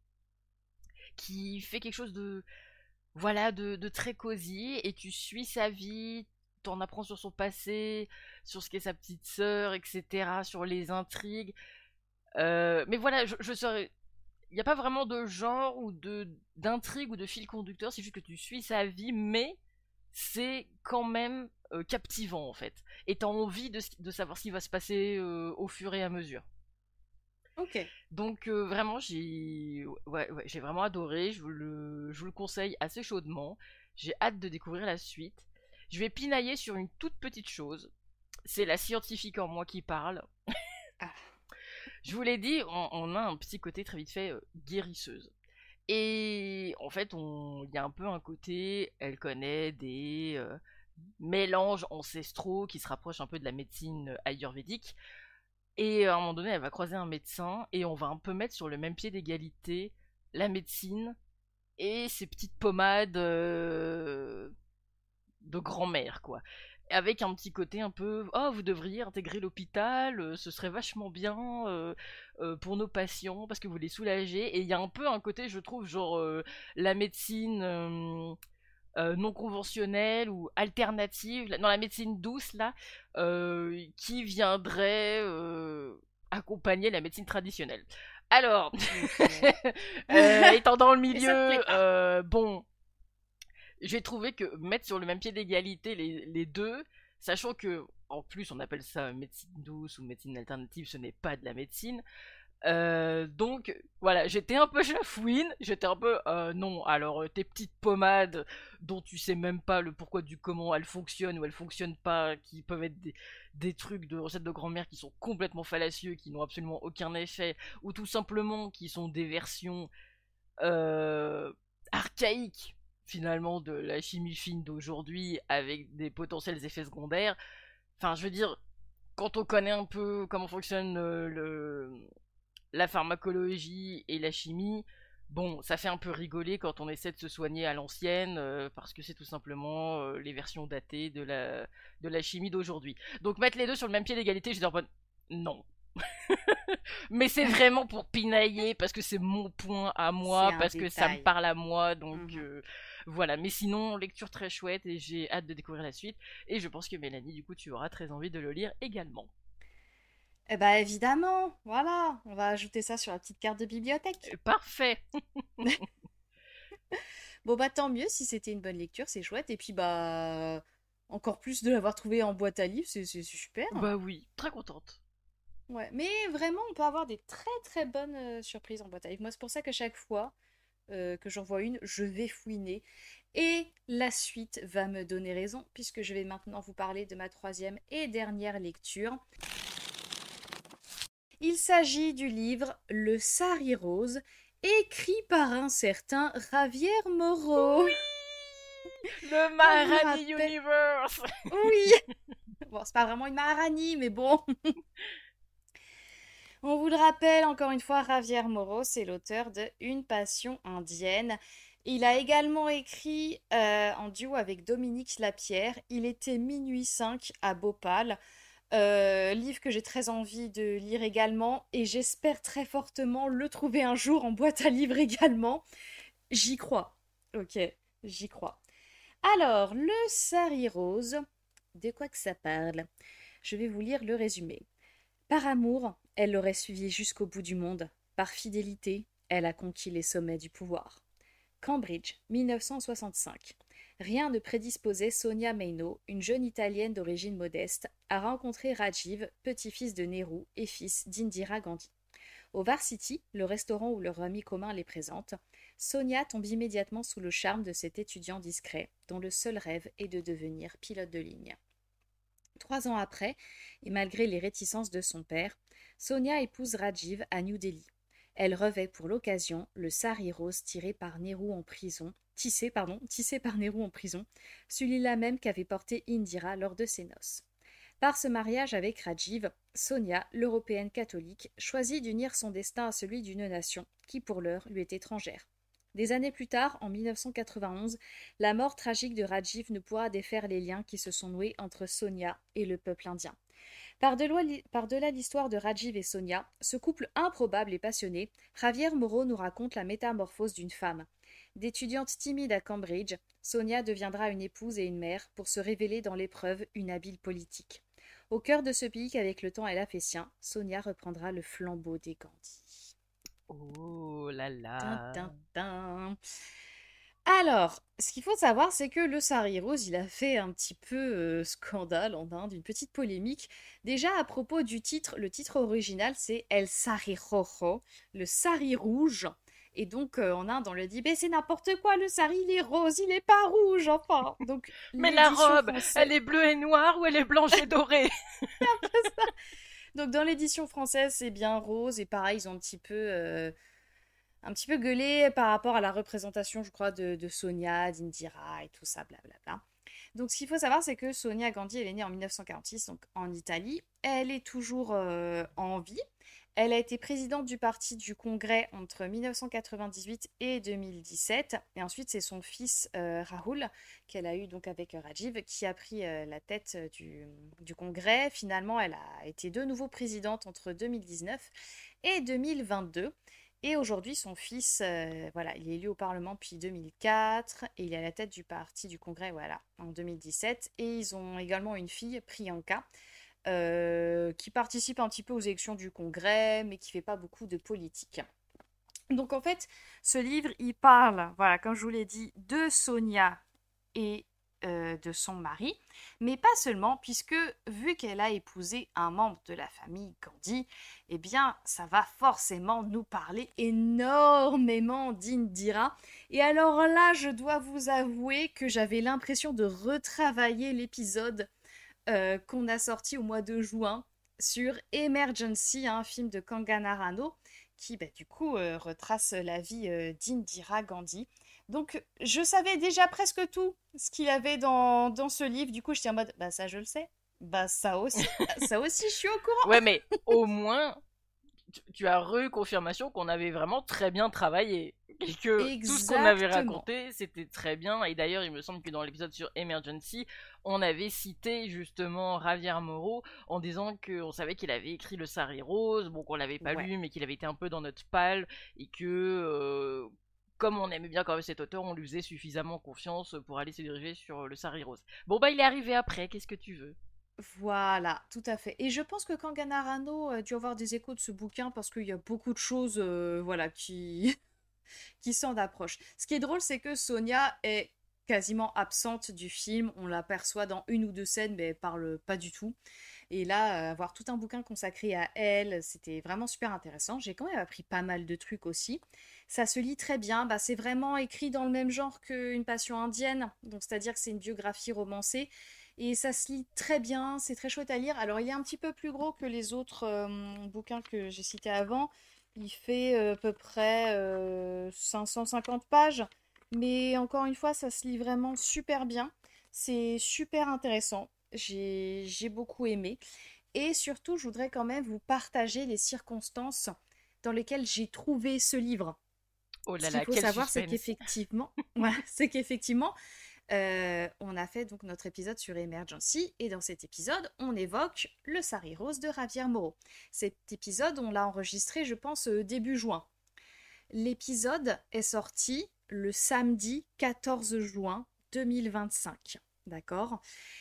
qui fait quelque chose de, voilà, de, de très cosy, et tu suis sa vie, t'en apprends sur son passé, sur ce qu'est sa petite sœur, et cetera, sur les intrigues. Euh, mais voilà, je, je serais... Il n'y a pas vraiment de genre ou de d'intrigue ou de fil conducteur, c'est juste que tu suis sa vie, mais c'est quand même euh, captivant en fait. Et t'as envie de, de savoir ce qui va se passer euh, au fur et à mesure. Ok. Donc euh, vraiment, j'ai ouais, ouais, j'ai vraiment adoré, je vous, le, je vous le conseille assez chaudement. J'ai hâte de découvrir la suite. Je vais pinailler sur une toute petite chose. C'est la scientifique en moi qui parle. Ah. Je vous l'ai dit, on, on a un petit côté très vite fait euh, guérisseuse. Et en fait, on- il y a un peu un côté, elle connaît des euh, mélanges ancestraux qui se rapprochent un peu de la médecine ayurvédique. Et à un moment donné, elle va croiser un médecin et on va un peu mettre sur le même pied d'égalité la médecine et ces petites pommades euh, de grand-mère, quoi. Avec un petit côté un peu, oh, vous devriez intégrer l'hôpital, euh, ce serait vachement bien euh, euh, pour nos patients parce que vous les soulagez. Et il y a un peu un côté, je trouve, genre euh, la médecine euh, euh, non conventionnelle ou alternative, dans la médecine douce, là, euh, qui viendrait euh, accompagner la médecine traditionnelle. Alors, Ok. euh, étant dans le Et ça te plaît milieu, pas. euh, bon, j'ai trouvé que mettre sur le même pied d'égalité les, les deux, sachant que en plus on appelle ça médecine douce ou médecine alternative, ce n'est pas de la médecine. Euh, donc voilà, j'étais un peu chafouine, j'étais un peu euh, non. Alors euh, tes petites pommades dont tu sais même pas le pourquoi du comment elles fonctionnent ou elles fonctionnent pas, qui peuvent être des, des trucs de recettes de grand-mère qui sont complètement fallacieux, qui n'ont absolument aucun effet, ou tout simplement qui sont des versions euh, archaïque finalement de la chimie fine d'aujourd'hui avec des potentiels effets secondaires. Enfin, je veux dire, quand on connaît un peu comment fonctionne euh, le, la pharmacologie et la chimie, bon, ça fait un peu rigoler quand on essaie de se soigner à l'ancienne, euh, parce que c'est tout simplement euh, les versions datées de la, de la chimie d'aujourd'hui. Donc mettre les deux sur le même pied d'égalité, je dis en mode non. Mais c'est vraiment pour pinailler, parce que c'est mon point à C'est moi, un parce que ça me détail. parle à moi, donc Mhm. euh, voilà. Mais sinon, lecture très chouette et j'ai hâte de découvrir la suite. Et je pense que Mélanie, du coup, tu auras très envie de le lire également. Eh ben évidemment, voilà, on va ajouter ça sur la petite carte de bibliothèque. Euh, Parfait. Bon bah tant mieux si c'était une bonne lecture, c'est chouette. Et puis bah encore plus de l'avoir trouvé en boîte à livres, c'est c'est super. Bah oui, très contente. Ouais, mais vraiment on peut avoir des très très bonnes euh, surprises en boîte à livres. Moi c'est pour ça que chaque fois euh, que j'en vois une, je vais fouiner. Et la suite va me donner raison, puisque je vais maintenant vous parler de ma troisième et dernière lecture. Il s'agit du livre Le Sari Rose, écrit par un certain Javier Moro. Le On vous Maharani rappelle... Universe. Oui. Bon, c'est pas vraiment une Maharani, mais bon. On vous le rappelle encore une fois, Javier Moro, c'est l'auteur de Une passion indienne. Il a également écrit euh, en duo avec Dominique Lapierre. Il était minuit cinq à Bhopal. Euh, livre que j'ai très envie de lire également et j'espère très fortement le trouver un jour en boîte à livres également. J'y crois. Ok, j'y crois. Alors, le Sari Rose, de quoi que ça parle? Je vais vous lire le résumé. Par amour, elle l'aurait suivi jusqu'au bout du monde. Par fidélité, elle a conquis les sommets du pouvoir. Cambridge, mille neuf cent soixante-cinq. Rien ne prédisposait Sonia Meino, une jeune Italienne d'origine modeste, à rencontrer Rajiv, petit-fils de Nehru et fils d'Indira Gandhi. Au Varsity, le restaurant où leur ami commun les présente, Sonia tombe immédiatement sous le charme de cet étudiant discret, dont le seul rêve est de devenir pilote de ligne. Trois ans après, et malgré les réticences de son père, Sonia épouse Rajiv à New Delhi. Elle revêt pour l'occasion le sari rose tiré par Nehru en prison, tissé, pardon, tissé par Nehru en prison, celui-là même qu'avait porté Indira lors de ses noces. Par ce mariage avec Rajiv, Sonia, l'Européenne catholique, choisit d'unir son destin à celui d'une nation qui pour l'heure lui est étrangère. Des années plus tard, en mille neuf cent quatre-vingt-onze, la mort tragique de Rajiv ne pourra défaire les liens qui se sont noués entre Sonia et le peuple indien. Par-delà l'histoire de Rajiv et Sonia, ce couple improbable et passionné, Javier Moro nous raconte la métamorphose d'une femme. D'étudiante timide à Cambridge, Sonia deviendra une épouse et une mère pour se révéler dans l'épreuve une habile politique. Au cœur de ce pays qu'avec le temps elle a fait sien, Sonia reprendra le flambeau des Gandhi. Oh là là. Tin, tin, tin. Alors, ce qu'il faut savoir, c'est que le Sari Rose, il a fait un petit peu euh, scandale en Inde, une petite polémique. Déjà, à propos du titre, le titre original, c'est El Sari Rojo, le Sari rouge. Et donc, euh, en Inde, on le dit, mais c'est n'importe quoi, le Sari, il est rose, il est pas rouge, enfin. Donc, mais la robe, française... elle est bleue et noire ou elle est blanche et dorée? Donc, dans l'édition française, c'est bien rose, et pareil, ils ont un petit peu... Euh... un petit peu gueulé par rapport à la représentation, je crois, de, de Sonia, d'Indira et tout ça, blablabla. Donc, ce qu'il faut savoir, c'est que Sonia Gandhi, elle est née en mille neuf cent quarante-six, donc en Italie. Elle est toujours euh, en vie. Elle a été présidente du parti du Congrès entre mille neuf cent quatre-vingt-dix-huit et deux mille dix-sept. Et ensuite, c'est son fils euh, Rahul, qu'elle a eu donc avec Rajiv, qui a pris euh, la tête du, du Congrès. Finalement, elle a été de nouveau présidente entre deux mille dix-neuf et deux mille vingt-deux. Et aujourd'hui, son fils, euh, voilà, il est élu au Parlement depuis deux mille quatre et il est à la tête du parti du Congrès, voilà, en deux mille dix-sept. Et ils ont également une fille, Priyanka, euh, qui participe un petit peu aux élections du Congrès, mais qui fait pas beaucoup de politique. Donc en fait, ce livre, il parle, voilà, comme je vous l'ai dit, de Sonia et euh, de son mari, mais pas seulement, puisque vu qu'elle a épousé un membre de la famille Gandhi, eh bien, ça va forcément nous parler énormément d'Indira. Et alors là, je dois vous avouer que j'avais l'impression de retravailler l'épisode euh, qu'on a sorti au mois de juin sur Emergency, un film de Kangana Rano, qui bah, du coup euh, retrace la vie euh, d'Indira Gandhi. Donc, je savais déjà presque tout ce qu'il y avait dans, dans ce livre. Du coup, j'étais en mode, bah ça, je le sais. Bah ça aussi, ça aussi, je suis au courant. Ouais, mais au moins, tu, tu as reconfirmation qu'on avait vraiment très bien travaillé. Et que Exactement. tout ce qu'on avait raconté, c'était très bien. Et d'ailleurs, il me semble que dans l'épisode sur Emergency, on avait cité justement Javier Moro en disant qu'on savait qu'il avait écrit le Sari Rose, bon qu'on l'avait pas Ouais. lu, mais qu'il avait été un peu dans notre palle, et que... Euh, comme on aimait bien quand même cet auteur, on lui faisait suffisamment confiance pour aller se diriger sur le Sari Rose. Bon bah il est arrivé après, qu'est-ce que tu veux? Voilà, tout à fait. Et je pense que Kangana Rano a dû avoir des échos de ce bouquin parce qu'il y a beaucoup de choses euh, voilà, qui... qui s'en approchent. Ce qui est drôle, c'est que Sonia est quasiment absente du film. On l'aperçoit dans une ou deux scènes, mais elle parle pas du tout. Et là, euh, avoir tout un bouquin consacré à elle, c'était vraiment super intéressant. J'ai quand même appris pas mal de trucs aussi. Ça se lit très bien. Bah, c'est vraiment écrit dans le même genre qu'Une passion indienne. Donc, c'est-à-dire que c'est une biographie romancée. Et ça se lit très bien. C'est très chouette à lire. Alors, il est un petit peu plus gros que les autres euh, bouquins que j'ai cités avant. Il fait euh, à peu près euh, cinq cent cinquante pages. Mais encore une fois, ça se lit vraiment super bien. C'est super intéressant. J'ai, j'ai beaucoup aimé. Et surtout, je voudrais quand même vous partager les circonstances dans lesquelles j'ai trouvé ce livre. Oh Ce là qu'il là, faut quel savoir, c'est suspense. qu'effectivement, voilà, c'est qu'effectivement, euh, on a fait donc notre épisode sur Emergency, et dans cet épisode, on évoque le Sari Rose de Javier Moro. Cet épisode, on l'a enregistré, je pense, euh, début juin. L'épisode est sorti le samedi quatorze juin deux mille vingt-cinq. D'accord ?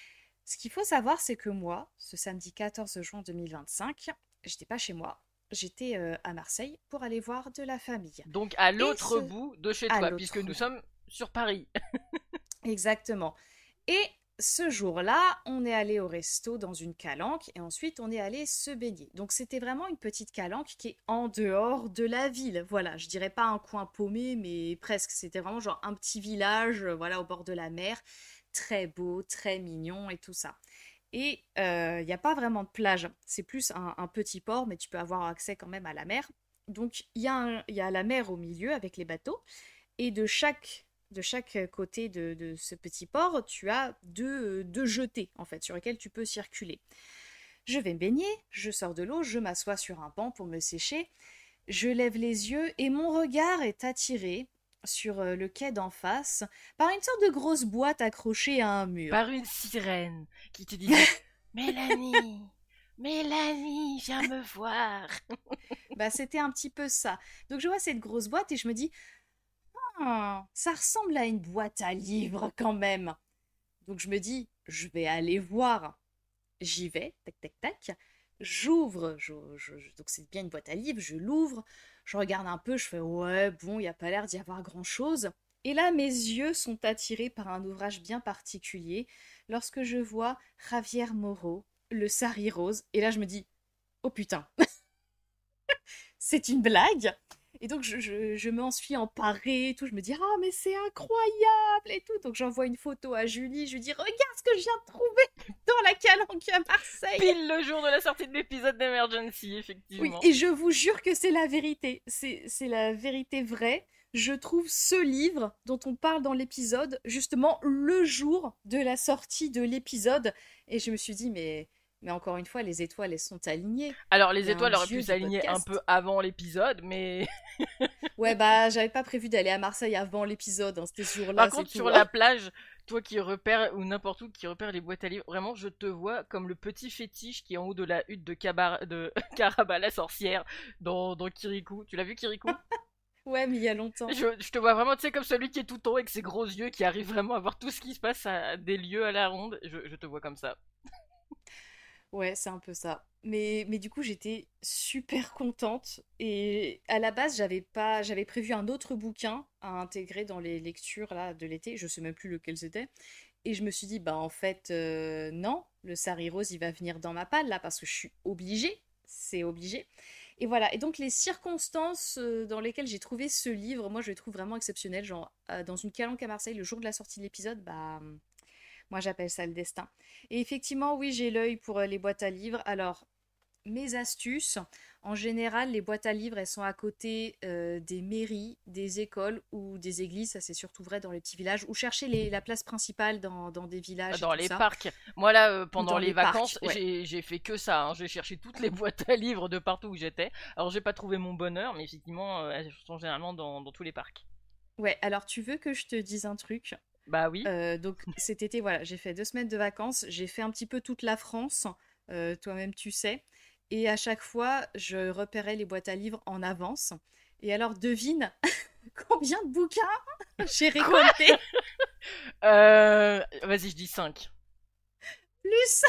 Ce qu'il faut savoir, c'est que moi, ce samedi quatorze juin deux mille vingt-cinq, j'étais pas chez moi, j'étais euh, à Marseille pour aller voir de la famille. Donc à l'autre ce... bout de chez à toi, l'autre puisque nous bout. sommes sur Paris. Exactement. Et ce jour-là, on est allé au resto dans une calanque et ensuite on est allé se baigner. Donc c'était vraiment une petite calanque qui est en dehors de la ville. Voilà, je dirais pas un coin paumé, mais presque. C'était vraiment genre un petit village, euh, voilà, au bord de la mer. Très beau, très mignon et tout ça. Et il euh, n'y a pas vraiment de plage. C'est plus un, un petit port, mais tu peux avoir accès quand même à la mer. Donc il y, y a la mer au milieu avec les bateaux. Et de chaque de chaque côté de, de ce petit port, tu as deux, deux jetées, en fait, sur lesquelles tu peux circuler. Je vais me baigner, je sors de l'eau, je m'assois sur un banc pour me sécher, je lève les yeux et mon regard est attiré sur euh, le quai d'en face par une sorte de grosse boîte accrochée à un mur. Par une sirène qui te disait Mélanie, Mélanie, viens me voir. Bah, c'était un petit peu ça. Donc je vois cette grosse boîte et je me dis, ah, ça ressemble à une boîte à livres quand même. Donc je me dis, je vais aller voir. J'y vais, tac tac tac. J'ouvre, je- je- je- donc c'est bien une boîte à livres, je l'ouvre, je regarde un peu, je fais ouais, bon, il n'y a pas l'air d'y avoir grand-chose. Et là, mes yeux sont attirés par un ouvrage bien particulier lorsque je vois Javier Moro, Le Sari Rose. Et là, je me dis, oh putain, c'est une blague. Et donc, je, je, je m'en suis emparée et tout. Je me dis, ah, mais c'est incroyable et tout. Donc, j'envoie une photo à Julie. Je lui dis, regarde ce que je viens de trouver dans la calanque à Marseille. Pile le jour de la sortie de l'épisode d'Emergency, Oui, effectivement. et je vous jure que c'est la vérité. C'est, c'est la vérité vraie. Je trouve ce livre dont on parle dans l'épisode, justement, le jour de la sortie de l'épisode. Et je me suis dit, mais, mais encore une fois, les étoiles, elles sont alignées. Alors, Il les y a un étoiles auraient dieu pu du s'aligner un podcast. peu avant l'épisode, mais Ouais, bah, j'avais pas prévu d'aller à Marseille avant l'épisode, hein, c'était ce jour-là, par c'est contre, tout. sur la plage, toi qui repères, ou n'importe où qui repère les boîtes à livres, vraiment, je te vois comme le petit fétiche qui est en haut de la hutte de, Kabar... de Karaba la sorcière dans, dans Kirikou. Tu l'as vu, Kirikou? Ouais, mais il y a longtemps. je, je te vois vraiment, tu sais, comme celui qui est tout en haut avec ses gros yeux, qui arrive vraiment à voir tout ce qui se passe à des lieux à la ronde. Je, je te vois comme ça. Ouais, c'est un peu ça. Mais, mais du coup, j'étais super contente. Et à la base, j'avais pas, j'avais prévu un autre bouquin à intégrer dans les lectures là, de l'été. Je sais même plus lequel c'était. Et je me suis dit, bah en fait, euh, non, le Sari Rose, il va venir dans ma palle là, parce que je suis obligée. C'est obligé. Et voilà. Et donc, les circonstances euh, dans lesquelles j'ai trouvé ce livre, moi, je les trouve vraiment exceptionnelles. Genre, euh, dans une calanque à Marseille, le jour de la sortie de l'épisode, bah. Moi, j'appelle ça le destin. Et effectivement, oui, j'ai l'œil pour euh, les boîtes à livres. Alors, mes astuces, en général, les boîtes à livres, elles sont à côté euh, des mairies, des écoles ou des églises. Ça, c'est surtout vrai dans les petits villages. Ou chercher les- la place principale dans, dans des villages et Dans tout les ça. parcs. Moi là, euh, Ou pendant dans les les parcs, vacances, ouais. j'ai j'ai fait que ça. Hein. J'ai cherché toutes les boîtes à livres de partout où j'étais. Alors j'ai pas trouvé mon bonheur, mais effectivement, euh, elles sont généralement dans, dans tous les parcs. Ouais, alors tu veux que je te dise un truc? Bah oui. Euh, donc cet été, voilà, j'ai fait deux semaines de vacances. J'ai fait un petit peu toute la France. Euh, toi-même, tu sais. Et à chaque fois, je repérais les boîtes à livres en avance. Et alors, devine combien de bouquins j'ai récolté? Euh, Vas-y, je dis cinq. Plus,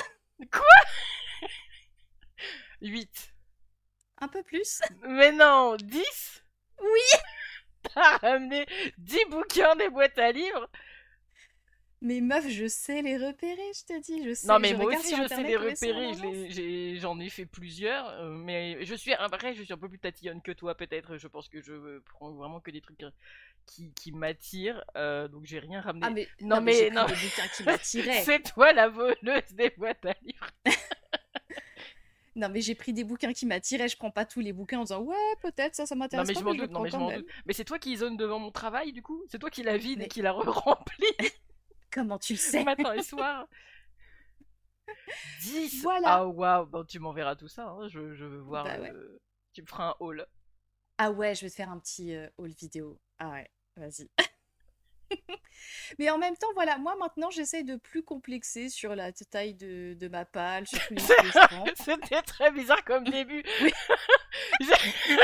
huit. un peu plus. Mais non, dix. Oui. T'as ramené dix bouquins des boîtes à livres. Mais meuf, je sais les repérer, je te dis, je sais. Non mais je moi regarde aussi sur je sais Internet les combien ils sont en repérer, je avance. les- j'ai- j'en ai fait plusieurs, euh, mais je suis après je suis un peu plus tatillonne que toi peut-être, je pense que je prends vraiment que des trucs qui, qui m'attirent, euh, donc j'ai rien ramené. Ah mais Non, non, mais j'ai mais pris non, des bouquins qui m'attiraient. c'est toi la voleuse des boîtes à livres. Non mais j'ai pris des bouquins qui m'attiraient. Je prends pas tous les bouquins en disant ouais peut-être ça ça Non m'intéresse mais pas je m'en mais je le doute, non prends mais je quand m'en même. doute. Mais c'est toi qui zone devant mon travail du coup? C'est toi qui la vide et Mais qui la re-remplit comment tu le sais? matin et soir? dix. Voilà. Ah waouh, bon, tu m'enverras tout ça, hein. je, je veux voir, Bah ouais. le- tu me feras un haul. Ah ouais, je vais te faire un petit euh, haul vidéo. Ah ouais, vas-y. Mais en même temps, voilà, moi maintenant j'essaye de plus complexer sur la taille de, de ma palle, sur tous les livres que je prends. C'était très bizarre comme début. Oui. J'ai-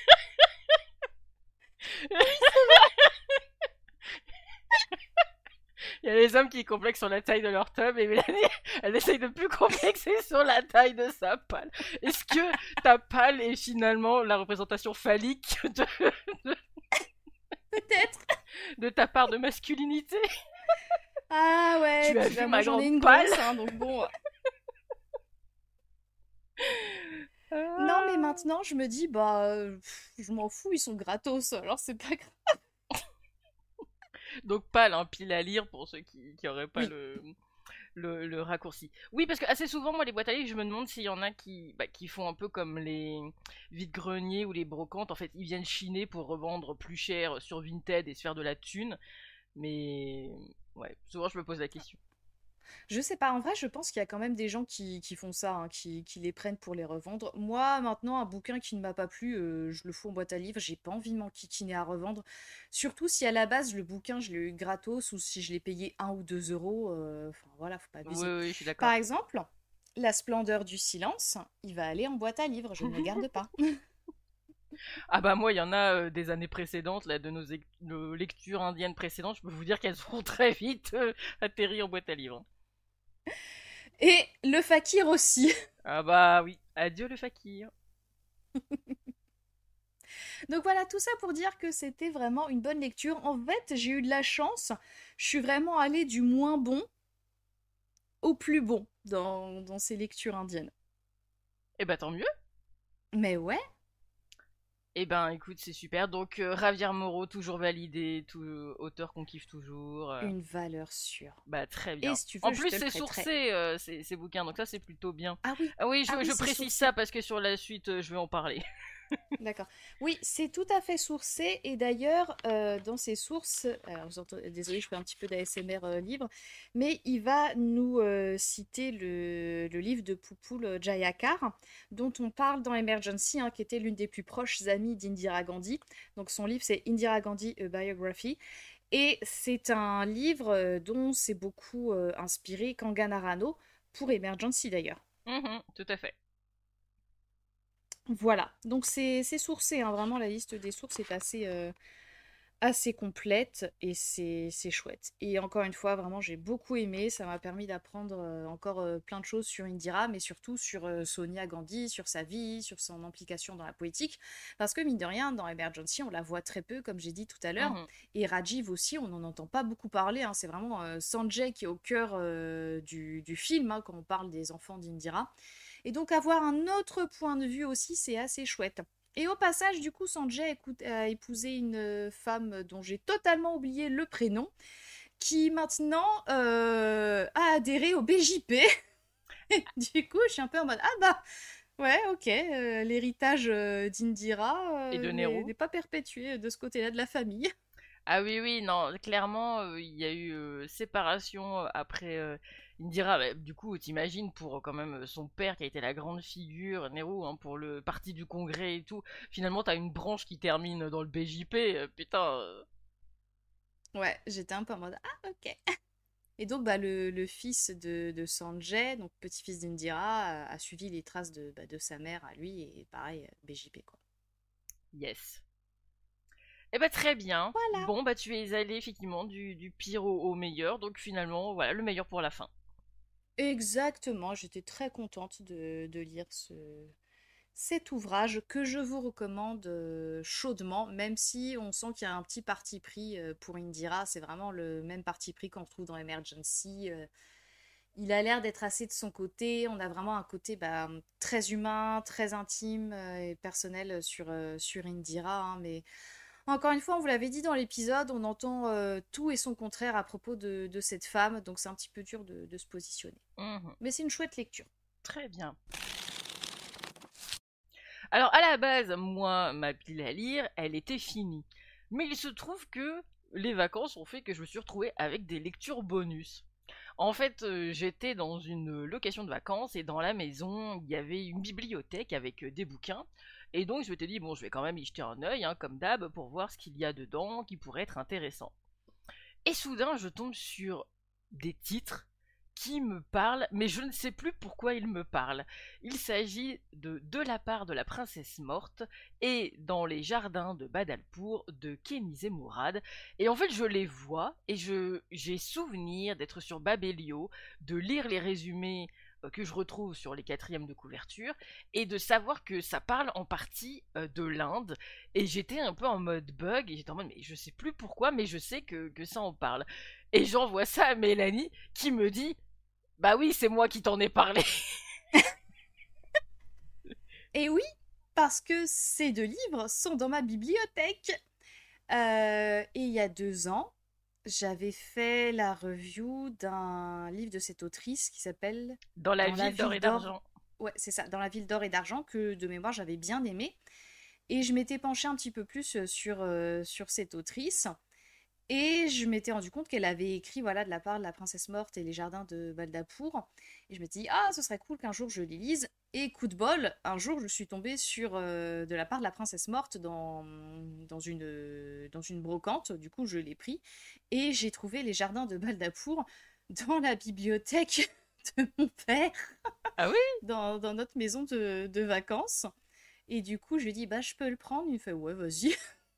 Il y a les hommes qui complexent sur la taille de leur tub et Mélanie, elle essaye de plus complexer sur la taille de sa palle. Est-ce que ta palle est finalement la représentation phallique de, Peut-être. de ta part de masculinité? Ah ouais, Tu as puis vu bah, ma moi j'en ai grande une palle? grosse, hein, donc bon. Non, mais maintenant je me dis, bah, euh, pff, je m'en fous, ils sont gratos, alors c'est pas grave. Donc pâle, hein, pile à lire pour ceux qui, qui auraient pas Oui. le, le, le raccourci. Oui, parce que assez souvent, moi, les boîtes à livres, je me demande s'il y en a qui, bah, qui font un peu comme les vide-greniers ou les brocantes. En fait, ils viennent chiner pour revendre plus cher sur Vinted et se faire de la thune. Mais ouais, souvent je me pose la question. Je sais pas, en vrai, je pense qu'il y a quand même des gens qui, qui font ça, hein, qui, qui les prennent pour les revendre. Moi, maintenant, un bouquin qui ne m'a pas plu, euh, je le fous en boîte à livres, j'ai pas envie de m'enquiquiner à revendre. Surtout si à la base, le bouquin, je l'ai eu gratos ou si je l'ai payé un ou deux euros. euh, Enfin, voilà, faut pas Oui, abuser. oui, je suis Par d'accord. exemple, La splendeur du silence, il va aller en boîte à livres, je ne le garde pas. Ah bah moi, il y en a euh, des années précédentes, là, de nos, ec- nos lectures indiennes précédentes, je peux vous dire qu'elles seront très vite euh, atterries en boîte à livres. Et le fakir aussi. Ah bah oui, adieu le fakir. Donc voilà, tout ça pour dire que c'était vraiment une bonne lecture. En fait, j'ai eu de la chance. Je suis vraiment allée du moins bon au plus bon dans, dans ces lectures indiennes. Eh bah tant mieux. Mais ouais, Eh ben écoute, c'est super. Donc euh, Javier Moro, toujours validé, tout, euh, auteur qu'on kiffe toujours. euh, une valeur sûre. Bah très Et bien. si tu En veux, je plus te le c'est prêterai. sourcé euh, ces, ces bouquins, donc ça c'est plutôt bien. Ah oui, Ah oui, ah je, oui, je c'est précise ça sourcé. parce que sur la suite euh, je vais en parler. D'accord. Oui, c'est tout à fait sourcé. Et d'ailleurs, euh, dans ces sources, alors vous entendez- désolé, je fais un petit peu d'A S M R euh, livre, mais il va nous euh, citer le, le livre de Poupoule Jayakar, dont on parle dans Emergency, hein, qui était l'une des plus proches amies d'Indira Gandhi. Donc son livre, c'est Indira Gandhi, A Biography. Et c'est un livre euh, dont s'est beaucoup euh, inspiré Kangana Rano, pour Emergency d'ailleurs. Mhm, tout à fait. Voilà, donc c'est c'est sourcé, hein, vraiment la liste des sources est assez, euh, assez complète et c'est c'est chouette. Et encore une fois, vraiment j'ai beaucoup aimé, ça m'a permis d'apprendre euh, encore euh, plein de choses sur Indira, mais surtout sur euh, Sonia Gandhi, sur sa vie, sur son implication dans la politique. Parce que mine de rien, dans Emergency, on la voit très peu, comme j'ai dit tout à l'heure, Mhm. et Rajiv aussi, on n'en entend pas beaucoup parler, hein. C'est vraiment euh, Sanjay qui est au cœur euh, du, du film, hein, quand on parle des enfants d'Indira. Et donc avoir un autre point de vue aussi, c'est assez chouette. Et au passage, du coup, Sanjay écoute- a épousé une euh, femme dont j'ai totalement oublié le prénom, qui maintenant euh, a adhéré au B J P. Du coup, je suis un peu en mode, ah bah, ouais, ok, euh, l'héritage euh, d'Indira Et euh, de n'est Nero. n'est pas perpétué de ce côté-là de la famille. Ah oui, oui, non, clairement, euh, il y a eu euh, séparation euh, après euh, Indira. Bah, du coup, t'imagines pour euh, quand même euh, son père qui a été la grande figure, Nehru, hein, pour le parti du Congrès et tout. Finalement, t'as une branche qui termine dans le B J P. euh, putain. euh. Ouais, j'étais un peu en mode, ah ok. Et donc, bah, le, le fils de, de Sanjay, donc petit-fils d'Indira, a, a suivi les traces de, bah, de sa mère à lui, et pareil, euh, B J P, quoi. Yes. Eh bah très bien. Voilà. Bon, bah tu es allé effectivement du, du pire au, au meilleur. Donc finalement, voilà, le meilleur pour la fin. Exactement, j'étais très contente de, de lire ce, cet ouvrage que je vous recommande euh, chaudement, même si on sent qu'il y a un petit parti pris euh, pour Indira. C'est vraiment le même parti pris qu'on retrouve dans Emergency. euh, il a l'air d'être assez de son côté. On a vraiment un côté bah, très humain, très intime euh, et personnel sur, euh, sur Indira, hein, mais encore une fois, on vous l'avait dit dans l'épisode, on entend euh, tout et son contraire à propos de, de cette femme, donc c'est un petit peu dur de, de se positionner. Mhm. Mais c'est une chouette lecture. Très bien. Alors à la base, moi, ma pile à lire, elle était finie. Mais il se trouve que les vacances ont fait que je me suis retrouvée avec des lectures bonus. En fait, euh, j'étais dans une location de vacances et dans la maison, il y avait une bibliothèque avec euh, des bouquins. Et donc je m'étais dit, bon, je vais quand même y jeter un œil, hein, comme d'hab, pour voir ce qu'il y a dedans qui pourrait être intéressant. Et soudain, je tombe sur des titres qui me parlent, mais je ne sais plus pourquoi ils me parlent. Il s'agit de De la part de la princesse morte et Dans les jardins de Badalpour de Kenizé Mourad. Et en fait, je les vois et je j'ai souvenir d'être sur Babelio, de lire les résumés euh, que je retrouve sur les quatrièmes de couverture et de savoir que ça parle en partie euh, de l'Inde. Et j'étais un peu en mode bug et j'étais en mode mais je sais plus pourquoi, mais je sais que, que ça en parle. Et j'envoie ça à Mélanie qui me dit bah oui, c'est moi qui t'en ai parlé. Et oui, parce que ces deux livres sont dans ma bibliothèque. Euh, et il y a deux ans, j'avais fait la review d'un livre de cette autrice qui s'appelle Dans la Dans la ville d'or ville et d'or. d'argent. Ouais, c'est ça, Dans la ville d'or et d'argent, que de mémoire j'avais bien aimé. Et je m'étais penchée un petit peu plus sur, euh, sur cette autrice. Et je m'étais rendu compte qu'elle avait écrit voilà, de la part de La Princesse Morte et les Jardins de Baldapour. Et je me suis dit, ah, ce serait cool qu'un jour je les lise. Et coup de bol, un jour je suis tombée sur euh, de la part de La Princesse Morte dans, dans, une, euh, dans une brocante. Du coup, je l'ai pris. Et j'ai trouvé les Jardins de Baldapour dans la bibliothèque de mon père, Ah oui? dans, dans notre maison de, de vacances. Et du coup, je lui ai dit, bah, je peux le prendre. Il me fait, ouais, vas-y.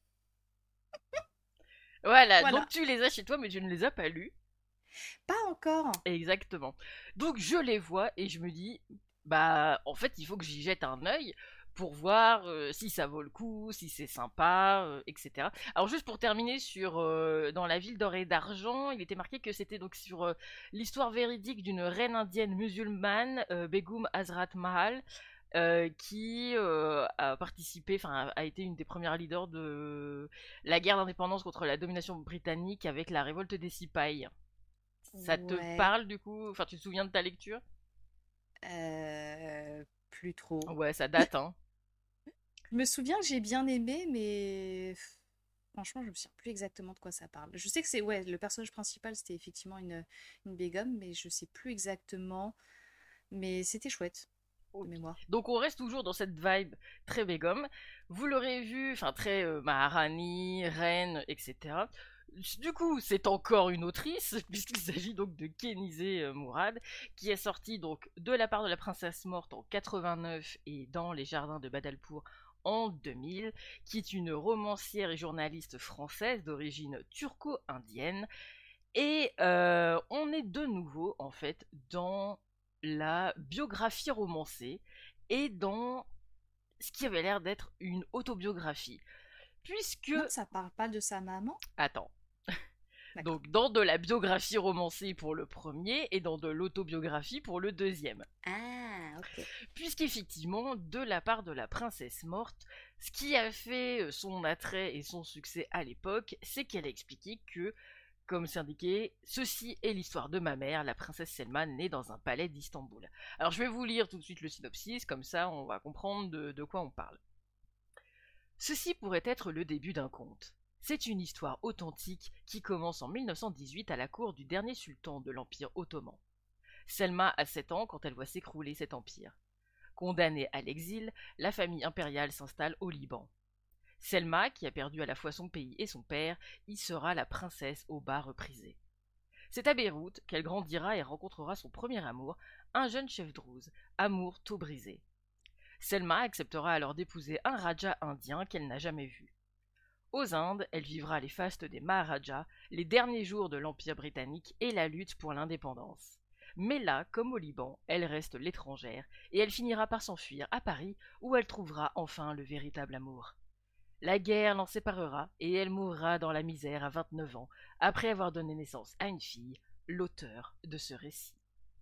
Voilà, Voilà. donc tu les as chez toi, mais tu ne les as pas lus. Pas encore. Exactement. Donc je les vois et je me dis, bah en fait il faut que j'y jette un œil pour voir euh, si ça vaut le coup, si c'est sympa, euh, et cetera. Alors juste pour terminer sur euh, dans la ville d'or et d'argent, il était marqué que c'était donc sur euh, l'histoire véridique d'une reine indienne musulmane, euh, Begum Hazrat Mahal, euh, qui euh, a participé, enfin a, a été une des premières leaders de la guerre d'indépendance contre la domination britannique avec la révolte des Sipahs. Ça te Ouais. parle du coup? Enfin, tu te souviens de ta lecture? Euh, plus trop. Ouais, ça date, hein. Je me souviens que j'ai bien aimé, mais pff, franchement, je me souviens plus exactement de quoi ça parle. Je sais que c'est, ouais, le personnage principal, c'était effectivement une, une Begum, mais je sais plus exactement. Mais c'était chouette, de Ok. mémoire. Donc on reste toujours dans cette vibe très Begum. Vous l'aurez vu, enfin très euh, Maharani, reine, et cetera. Du coup, c'est encore une autrice, puisqu'il s'agit donc de Kenizé euh, Mourad, qui est sortie donc de la part de la princesse morte en quatre-vingt-neuf et dans les jardins de Badalpour en deux mille, qui est une romancière et journaliste française d'origine turco-indienne. Et euh, on est de nouveau, en fait, dans la biographie romancée et dans ce qui avait l'air d'être une autobiographie. Puisque... Non, ça parle pas de sa maman? Attends. D'accord. Donc dans de la biographie romancée pour le premier et dans de l'autobiographie pour le deuxième. Ah, ok. Puisqu'effectivement, de la part de la princesse morte, ce qui a fait son attrait et son succès à l'époque, c'est qu'elle a expliqué que comme c'est indiqué, ceci est l'histoire de ma mère, la princesse Selma, née dans un palais d'Istanbul. Alors je vais vous lire tout de suite le synopsis, comme ça on va comprendre de, de quoi on parle. Ceci pourrait être le début d'un conte. C'est une histoire authentique qui commence en mille neuf cent dix-huit à la cour du dernier sultan de l'Empire ottoman. Selma a sept ans quand elle voit s'écrouler cet empire. Condamnée à l'exil, la famille impériale s'installe au Liban. Selma, qui a perdu à la fois son pays et son père, y sera la princesse au bas reprisé. C'est à Beyrouth qu'elle grandira et rencontrera son premier amour, un jeune chef druze, amour tôt brisé. Selma acceptera alors d'épouser un raja indien qu'elle n'a jamais vu. Aux Indes, elle vivra les fastes des Maharajas, les derniers jours de l'Empire britannique et la lutte pour l'indépendance. Mais là, comme au Liban, elle reste l'étrangère et elle finira par s'enfuir à Paris où elle trouvera enfin le véritable amour. La guerre l'en séparera et elle mourra dans la misère à vingt-neuf ans, après avoir donné naissance à une fille, l'auteur de ce récit.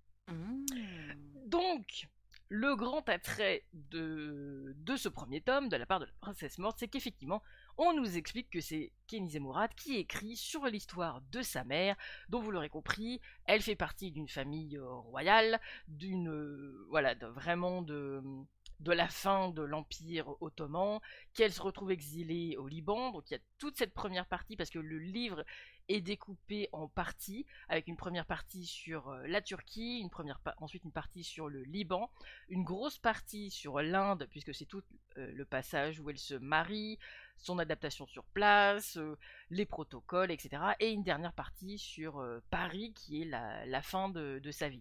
Hmm. Donc, le grand attrait de, de ce premier tome, de la part de la princesse morte, c'est qu'effectivement, on nous explique que c'est Kenizé Mourad qui écrit sur l'histoire de sa mère, dont vous l'aurez compris, elle fait partie d'une famille euh, royale, d'une euh, voilà, de, vraiment de de la fin de l'Empire ottoman, qu'elle se retrouve exilée au Liban. Donc il y a toute cette première partie, parce que le livre est découpé en parties, avec une première partie sur euh, la Turquie, une première pa- ensuite une partie sur le Liban, une grosse partie sur l'Inde, puisque c'est tout euh, le passage où elle se marie, son adaptation sur place, euh, les protocoles, et cetera. Et une dernière partie sur euh, Paris, qui est la, la fin de, de sa vie.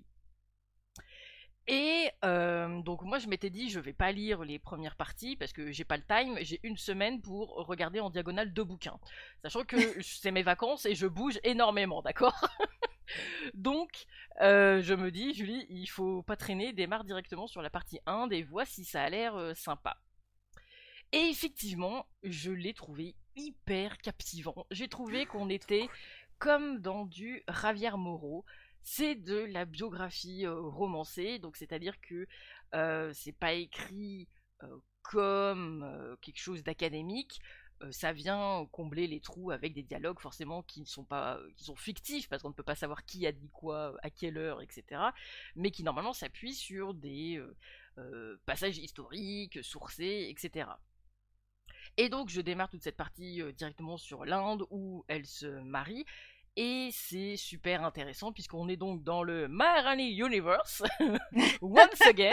Et euh, donc moi je m'étais dit je vais pas lire les premières parties parce que j'ai pas le time, j'ai une semaine pour regarder en diagonale deux bouquins. Sachant que c'est mes vacances et je bouge énormément, d'accord? Donc euh, je me dis Julie, il faut pas traîner, démarre directement sur la partie un et vois si ça a l'air euh, sympa. Et effectivement, je l'ai trouvé hyper captivant. J'ai trouvé qu'on était comme dans du Javier Moro. C'est de la biographie euh, romancée, donc c'est-à-dire que euh, c'est pas écrit euh, comme euh, quelque chose d'académique. Euh, ça vient combler les trous avec des dialogues forcément qui ne sont pas qui sont fictifs parce qu'on ne peut pas savoir qui a dit quoi à quelle heure, et cetera. Mais qui normalement s'appuient sur des euh, euh, passages historiques, sourcés, et cetera. Et donc je démarre toute cette partie euh, directement sur l'Inde où elle se marie. Et c'est super intéressant puisqu'on est donc dans le Maharani Universe, once again.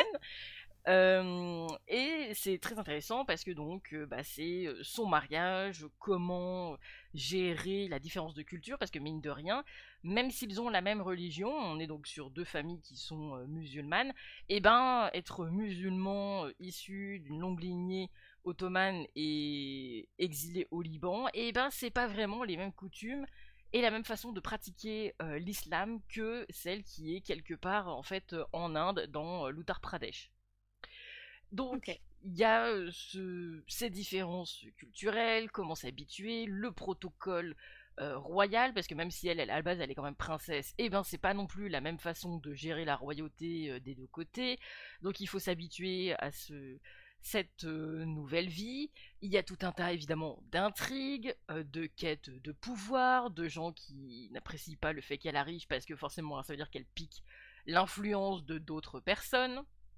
Euh, et c'est très intéressant parce que donc euh, bah, c'est son mariage, comment gérer la différence de culture, parce que mine de rien, même s'ils ont la même religion, on est donc sur deux familles qui sont euh, musulmanes, et ben être musulman euh, issu d'une longue lignée ottomane et exilé au Liban, et ben c'est pas vraiment les mêmes coutumes et la même façon de pratiquer euh, l'islam que celle qui est quelque part en fait en Inde dans euh, l'Uttar Pradesh. Donc, Ok. il y a euh, ce- ces différences culturelles, comment s'habituer, le protocole euh, royal, parce que même si elle, elle, à la base, elle est quand même princesse, et ben c'est pas non plus la même façon de gérer la royauté euh, des deux côtés. Donc, il faut s'habituer à ce, cette euh, nouvelle vie. Il y a tout un tas, évidemment, d'intrigues, euh, de quêtes de pouvoir, de gens qui n'apprécient pas le fait qu'elle arrive, parce que forcément, ça veut dire qu'elle pique l'influence de d'autres personnes.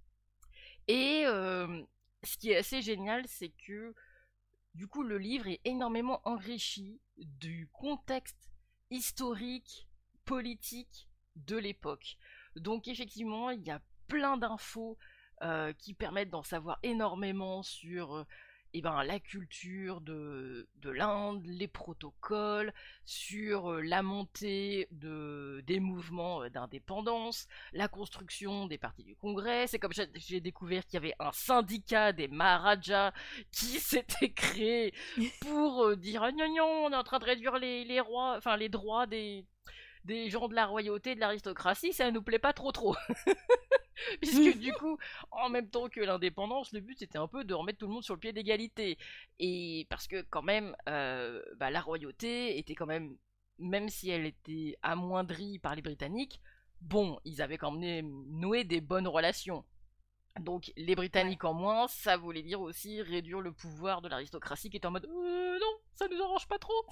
Et euh, ce qui est assez génial, c'est que du coup le livre est énormément enrichi du contexte historique, politique de l'époque. Donc effectivement, il y a plein d'infos euh, qui permettent d'en savoir énormément sur euh, eh ben, la culture de, de l'Inde, les protocoles, sur euh, la montée de, des mouvements euh, d'indépendance, la construction des partis du Congrès. C'est comme j'ai, j'ai découvert qu'il y avait un syndicat des Maharajas qui s'était créé pour euh, dire ah, non, non, on est en train de réduire les, les rois, enfin les droits des, des gens de la royauté, de l'aristocratie, ça nous plaît pas trop trop. Puisque du coup, en même temps que l'indépendance, le but c'était un peu de remettre tout le monde sur le pied d'égalité. Et parce que quand même, euh, bah, la royauté était quand même, même si elle était amoindrie par les Britanniques, bon, ils avaient quand même noué des bonnes relations. Donc les Ouais. Britanniques en moins, ça voulait dire aussi réduire le pouvoir de l'aristocratie qui était en mode euh, non, ça nous arrange pas trop.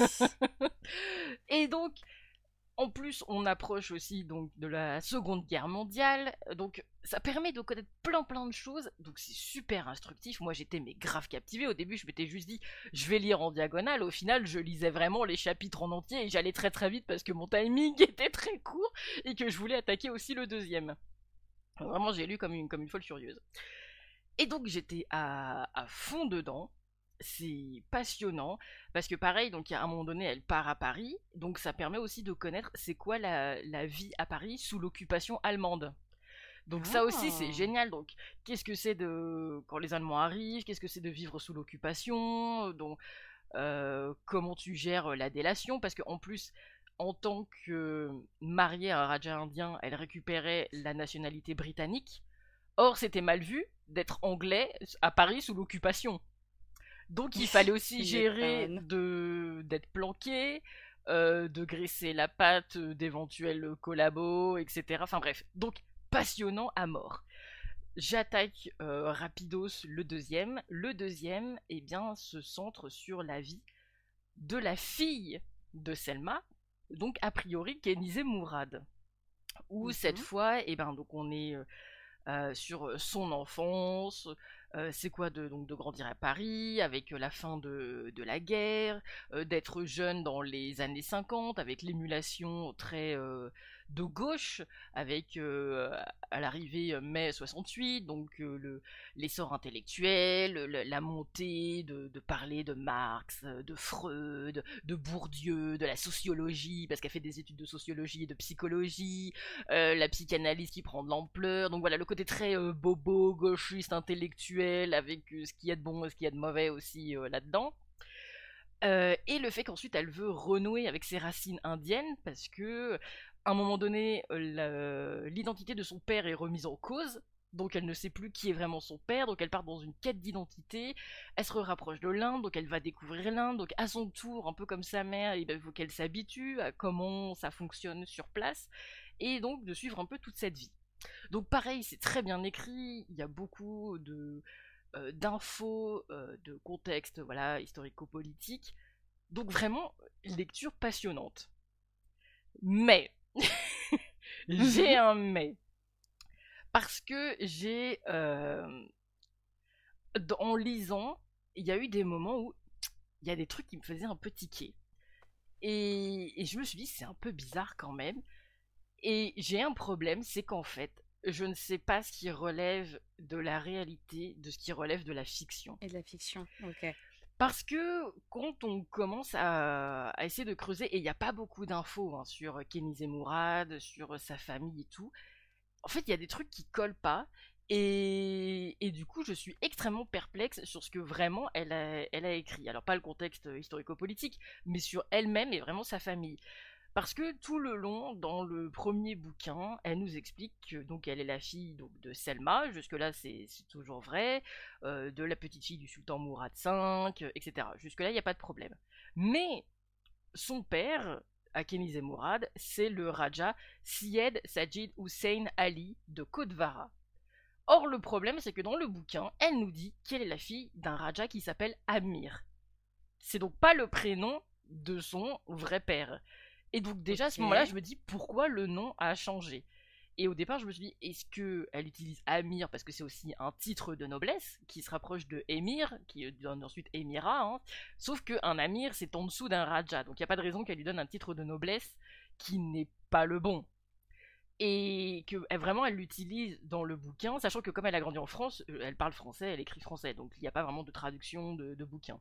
Et donc en plus, on approche aussi donc de la Seconde Guerre mondiale, donc ça permet de connaître plein plein de choses, donc c'est super instructif. Moi j'étais mais grave captivé. Au début je m'étais juste dit je vais lire en diagonale, au final je lisais vraiment les chapitres en entier et j'allais très très vite parce que mon timing était très court et que je voulais attaquer aussi le deuxième. Vraiment j'ai lu comme une, comme une folle furieuse. Et donc j'étais à, à fond dedans. C'est passionnant parce que pareil, donc à un moment donné, elle part à Paris, donc ça permet aussi de connaître c'est quoi la, la vie à Paris sous l'occupation allemande. Donc ça aussi c'est Ah. génial. Donc qu'est-ce que c'est de quand les Allemands arrivent, qu'est-ce que c'est de vivre sous l'occupation, donc euh, comment tu gères la délation parce qu'en plus en tant que mariée à un raja indien, elle récupérait la nationalité britannique. Or c'était mal vu d'être anglais à Paris sous l'occupation. Donc il fallait aussi Tu gérer m'étonnes. de d'être planqué, euh, de graisser la patte d'éventuels collabos, et cetera. Enfin bref, donc passionnant à mort. J'attaque euh, rapidos le deuxième. Le deuxième, eh bien, se centre sur la vie de la fille de Selma, donc a priori Kenizé Mourad. Où cette Mhm. fois, eh ben, donc on est euh, euh, sur son enfance, euh, c'est quoi de, donc, de grandir à Paris avec la fin de, de la guerre, euh, d'être jeune dans les années cinquante avec l'émulation très euh, de gauche, avec euh, à l'arrivée mai soixante-huit, donc euh, le, l'essor intellectuel, le- la montée de, de parler de Marx, de Freud, de Bourdieu, de la sociologie, parce qu'elle fait des études de sociologie et de psychologie, euh, la psychanalyse qui prend de l'ampleur. Donc voilà, le côté très euh, bobo, gauchiste, intellectuel, avec euh, ce qu'il y a de bon et ce qu'il y a de mauvais aussi euh, là-dedans. Euh, et le fait qu'ensuite elle veut renouer avec ses racines indiennes, parce que à un moment donné, euh, la- l'identité de son père est remise en cause. Donc elle ne sait plus qui est vraiment son père, donc elle part dans une quête d'identité, elle se rapproche de l'Inde, donc elle va découvrir l'Inde, donc à son tour, un peu comme sa mère, il faut qu'elle s'habitue à comment ça fonctionne sur place, et donc de suivre un peu toute cette vie. Donc pareil, c'est très bien écrit, il y a beaucoup de euh, d'infos, euh, de contexte, voilà, historico-politique. Donc vraiment, lecture passionnante. Mais, j'ai Mhm. un mais. Parce que j'ai, euh, en lisant, il y a eu des moments où il y a des trucs qui me faisaient un peu tiquer. Et, et je me suis dit, c'est un peu bizarre quand même. Et j'ai un problème, c'est qu'en fait, je ne sais pas ce qui relève de la réalité, de ce qui relève de la fiction. Et de la fiction, ok. Parce que quand on commence à, à essayer de creuser, et il n'y a pas beaucoup d'infos hein, sur Kenizé Mourad, sur sa famille et tout, en fait, il y a des trucs qui collent pas. Et, et du coup, je suis extrêmement perplexe sur ce que vraiment elle a, elle a écrit. Alors, pas le contexte historico-politique, mais sur elle-même et vraiment sa famille. Parce que tout le long, dans le premier bouquin, elle nous explique que donc elle est la fille donc, de Selma, jusque-là c'est, c'est toujours vrai, euh, de la petite fille du sultan Mourad cinq, et cetera. Jusque-là, il n'y a pas de problème. Mais son père, à Kenizé Mourad, c'est le Raja Syed Sajid Hussein Ali de Kotwara. Or, le problème, c'est que dans le bouquin, elle nous dit qu'elle est la fille d'un Raja qui s'appelle Amir. C'est donc pas le prénom de son vrai père. Et donc déjà, okay. À ce moment-là, je me dis, pourquoi le nom a changé ? Et au départ, je me suis dit, est-ce qu'elle utilise Amir parce que c'est aussi un titre de noblesse qui se rapproche de Émir, qui donne ensuite Émirat, hein. Sauf qu'un Amir, c'est en dessous d'un Raja. Donc il n'y a pas de raison qu'elle lui donne un titre de noblesse qui n'est pas le bon. Et que elle, vraiment elle l'utilise dans le bouquin, sachant que comme elle a grandi en France, elle parle français, elle écrit français, donc il n'y a pas vraiment de traduction de, de bouquin.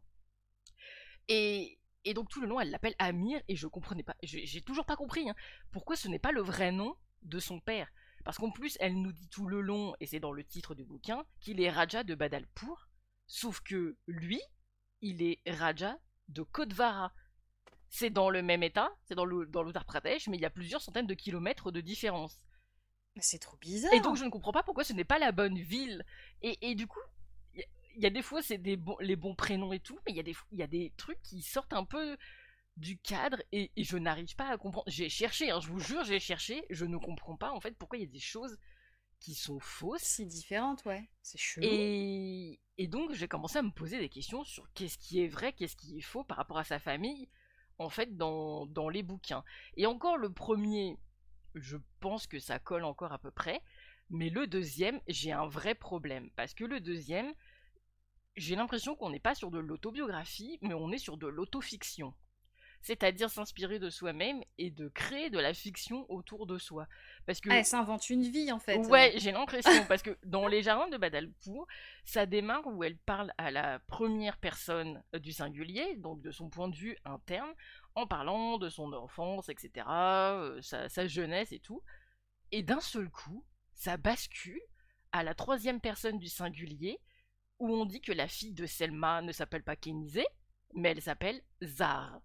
Et, et donc tout le long elle l'appelle Amir et je comprenais pas, j'ai, j'ai toujours pas compris hein, pourquoi ce n'est pas le vrai nom de son père. Parce qu'en plus elle nous dit tout le long, et c'est dans le titre du bouquin, qu'il est Raja de Badalpur, sauf que lui, il est Raja de Kotwara. C'est dans le même état, c'est dans, le, dans l'Uttar Pradesh, mais il y a plusieurs centaines de kilomètres de différence. C'est trop bizarre. Et donc je ne comprends pas pourquoi ce n'est pas la bonne ville. Et, et du coup, il y, y a des fois c'est des bon, les bons prénoms et tout, mais il y, y a des trucs qui sortent un peu du cadre et, et je n'arrive pas à comprendre. J'ai cherché, hein, je vous jure, j'ai cherché, je ne comprends pas en fait pourquoi il y a des choses qui sont fausses. Si différentes, ouais. C'est chelou. Et, et donc j'ai commencé à me poser des questions sur qu'est-ce qui est vrai, qu'est-ce qui est faux par rapport à sa famille. En fait, dans, dans les bouquins. Et encore le premier, je pense que ça colle encore à peu près, mais le deuxième, j'ai un vrai problème, parce que le deuxième, j'ai l'impression qu'on n'est pas sur de l'autobiographie, mais on est sur de l'autofiction. C'est-à-dire s'inspirer de soi-même et de créer de la fiction autour de soi. Parce que... Ah, elle s'invente une vie, en fait. Ouais, j'ai l'impression, parce que dans Les Jardins de Badalpur, ça démarre où elle parle à la première personne du singulier, donc de son point de vue interne, en parlant de son enfance, et cetera, euh, sa, sa jeunesse et tout. Et d'un seul coup, ça bascule à la troisième personne du singulier, où on dit que la fille de Selma ne s'appelle pas Kenizé, mais elle s'appelle Zar.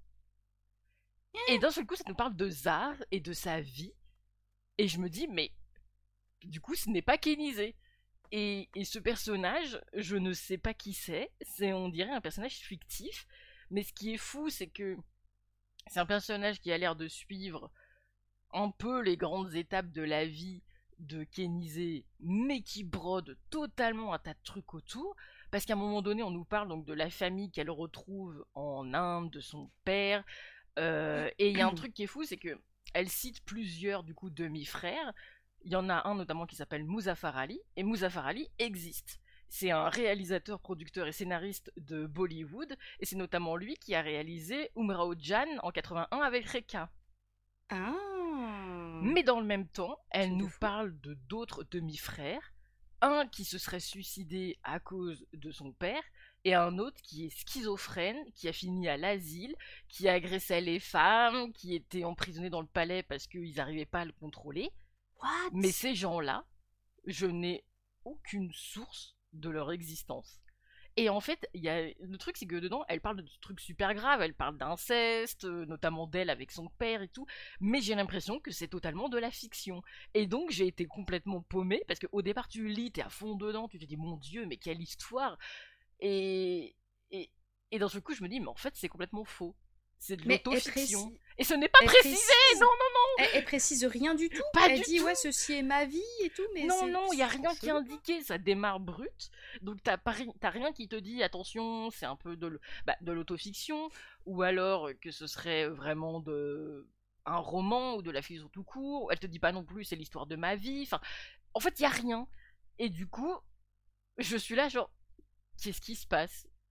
Et d'un seul coup, ça nous parle de Zar et de sa vie. Et je me dis, mais du coup, ce n'est pas Kenizé. Et, et ce personnage, je ne sais pas qui c'est. C'est, on dirait, un personnage fictif. Mais ce qui est fou, c'est que c'est un personnage qui a l'air de suivre un peu les grandes étapes de la vie de Kenizé, mais qui brode totalement un tas de trucs autour. Parce qu'à un moment donné, on nous parle donc de la famille qu'elle retrouve en Inde, de son père. Euh, et il y a un truc qui est fou, c'est que elle cite plusieurs du coup demi-frères. Il y en a un notamment qui s'appelle Muzaffar Ali, et Muzaffar Ali existe. C'est un réalisateur, producteur et scénariste de Bollywood, et c'est notamment lui qui a réalisé Umrao Jan en quatre-vingt-un avec Rekha. Ah. Mais dans le même temps, elle nous parle de d'autres demi-frères, un qui se serait suicidé à cause de son père, et un autre qui est schizophrène, qui a fini à l'asile, qui agressait les femmes, qui était emprisonné dans le palais parce qu'ils n'arrivaient pas à le contrôler. What? Mais ces gens-là, je n'ai aucune source de leur existence. Et en fait, y a... le truc, c'est que dedans, elle parle de trucs super graves, elle parle d'inceste, notamment d'elle avec son père et tout, mais j'ai l'impression que c'est totalement de la fiction. Et donc, j'ai été complètement paumée, parce qu'au départ, tu lis, t'es à fond dedans, tu te dis, mon Dieu, mais quelle histoire! Et, et, et dans ce coup, je me dis, mais en fait, c'est complètement faux. C'est de mais l'autofiction. Précise... Et ce n'est pas elle précisé précise... Non, non, non elle, elle précise rien du tout Pas Elle du dit, tout. Ouais, ceci est ma vie et tout, mais non, c'est... non, il n'y a rien c'est qui est indiqué, ça démarre brut. Donc t'as, pas, t'as rien qui te dit, attention, c'est un peu de, bah, de l'autofiction, ou alors que ce serait vraiment de... un roman, ou de la fiction tout court. Elle te dit pas non plus, c'est l'histoire de ma vie. Enfin, en fait, il n'y a rien. Et du coup, je suis là genre, qu'est-ce qui se passe ?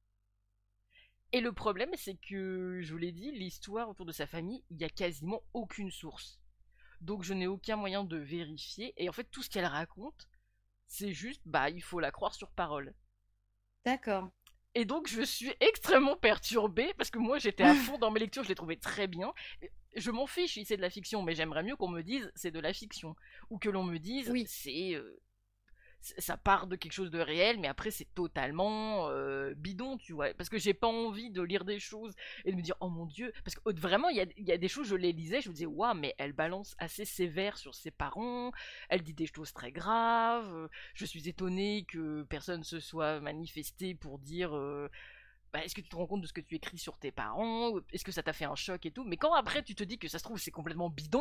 Et le problème, c'est que, je vous l'ai dit, l'histoire autour de sa famille, il y a quasiment aucune source. Donc je n'ai aucun moyen de vérifier. Et en fait, tout ce qu'elle raconte, c'est juste, bah, il faut la croire sur parole. D'accord. Et donc je suis extrêmement perturbée, parce que moi j'étais à fond dans mes lectures, je les trouvais très bien. Je m'en fiche si c'est de la fiction, mais j'aimerais mieux qu'on me dise c'est de la fiction. Ou que l'on me dise Oui. c'est... euh, ça part de quelque chose de réel, mais après c'est totalement euh, bidon, tu vois. Parce que j'ai pas envie de lire des choses et de me dire oh mon dieu. Parce que vraiment, il y a, y a des choses, je les lisais, je me disais waouh, mais elle balance assez sévère sur ses parents, elle dit des choses très graves. Je suis étonnée que personne se soit manifesté pour dire. Euh, bah, est-ce que tu te rends compte de ce que tu écris sur tes parents? Est-ce que ça t'a fait un choc et tout? Mais quand après tu te dis que ça se trouve c'est complètement bidon,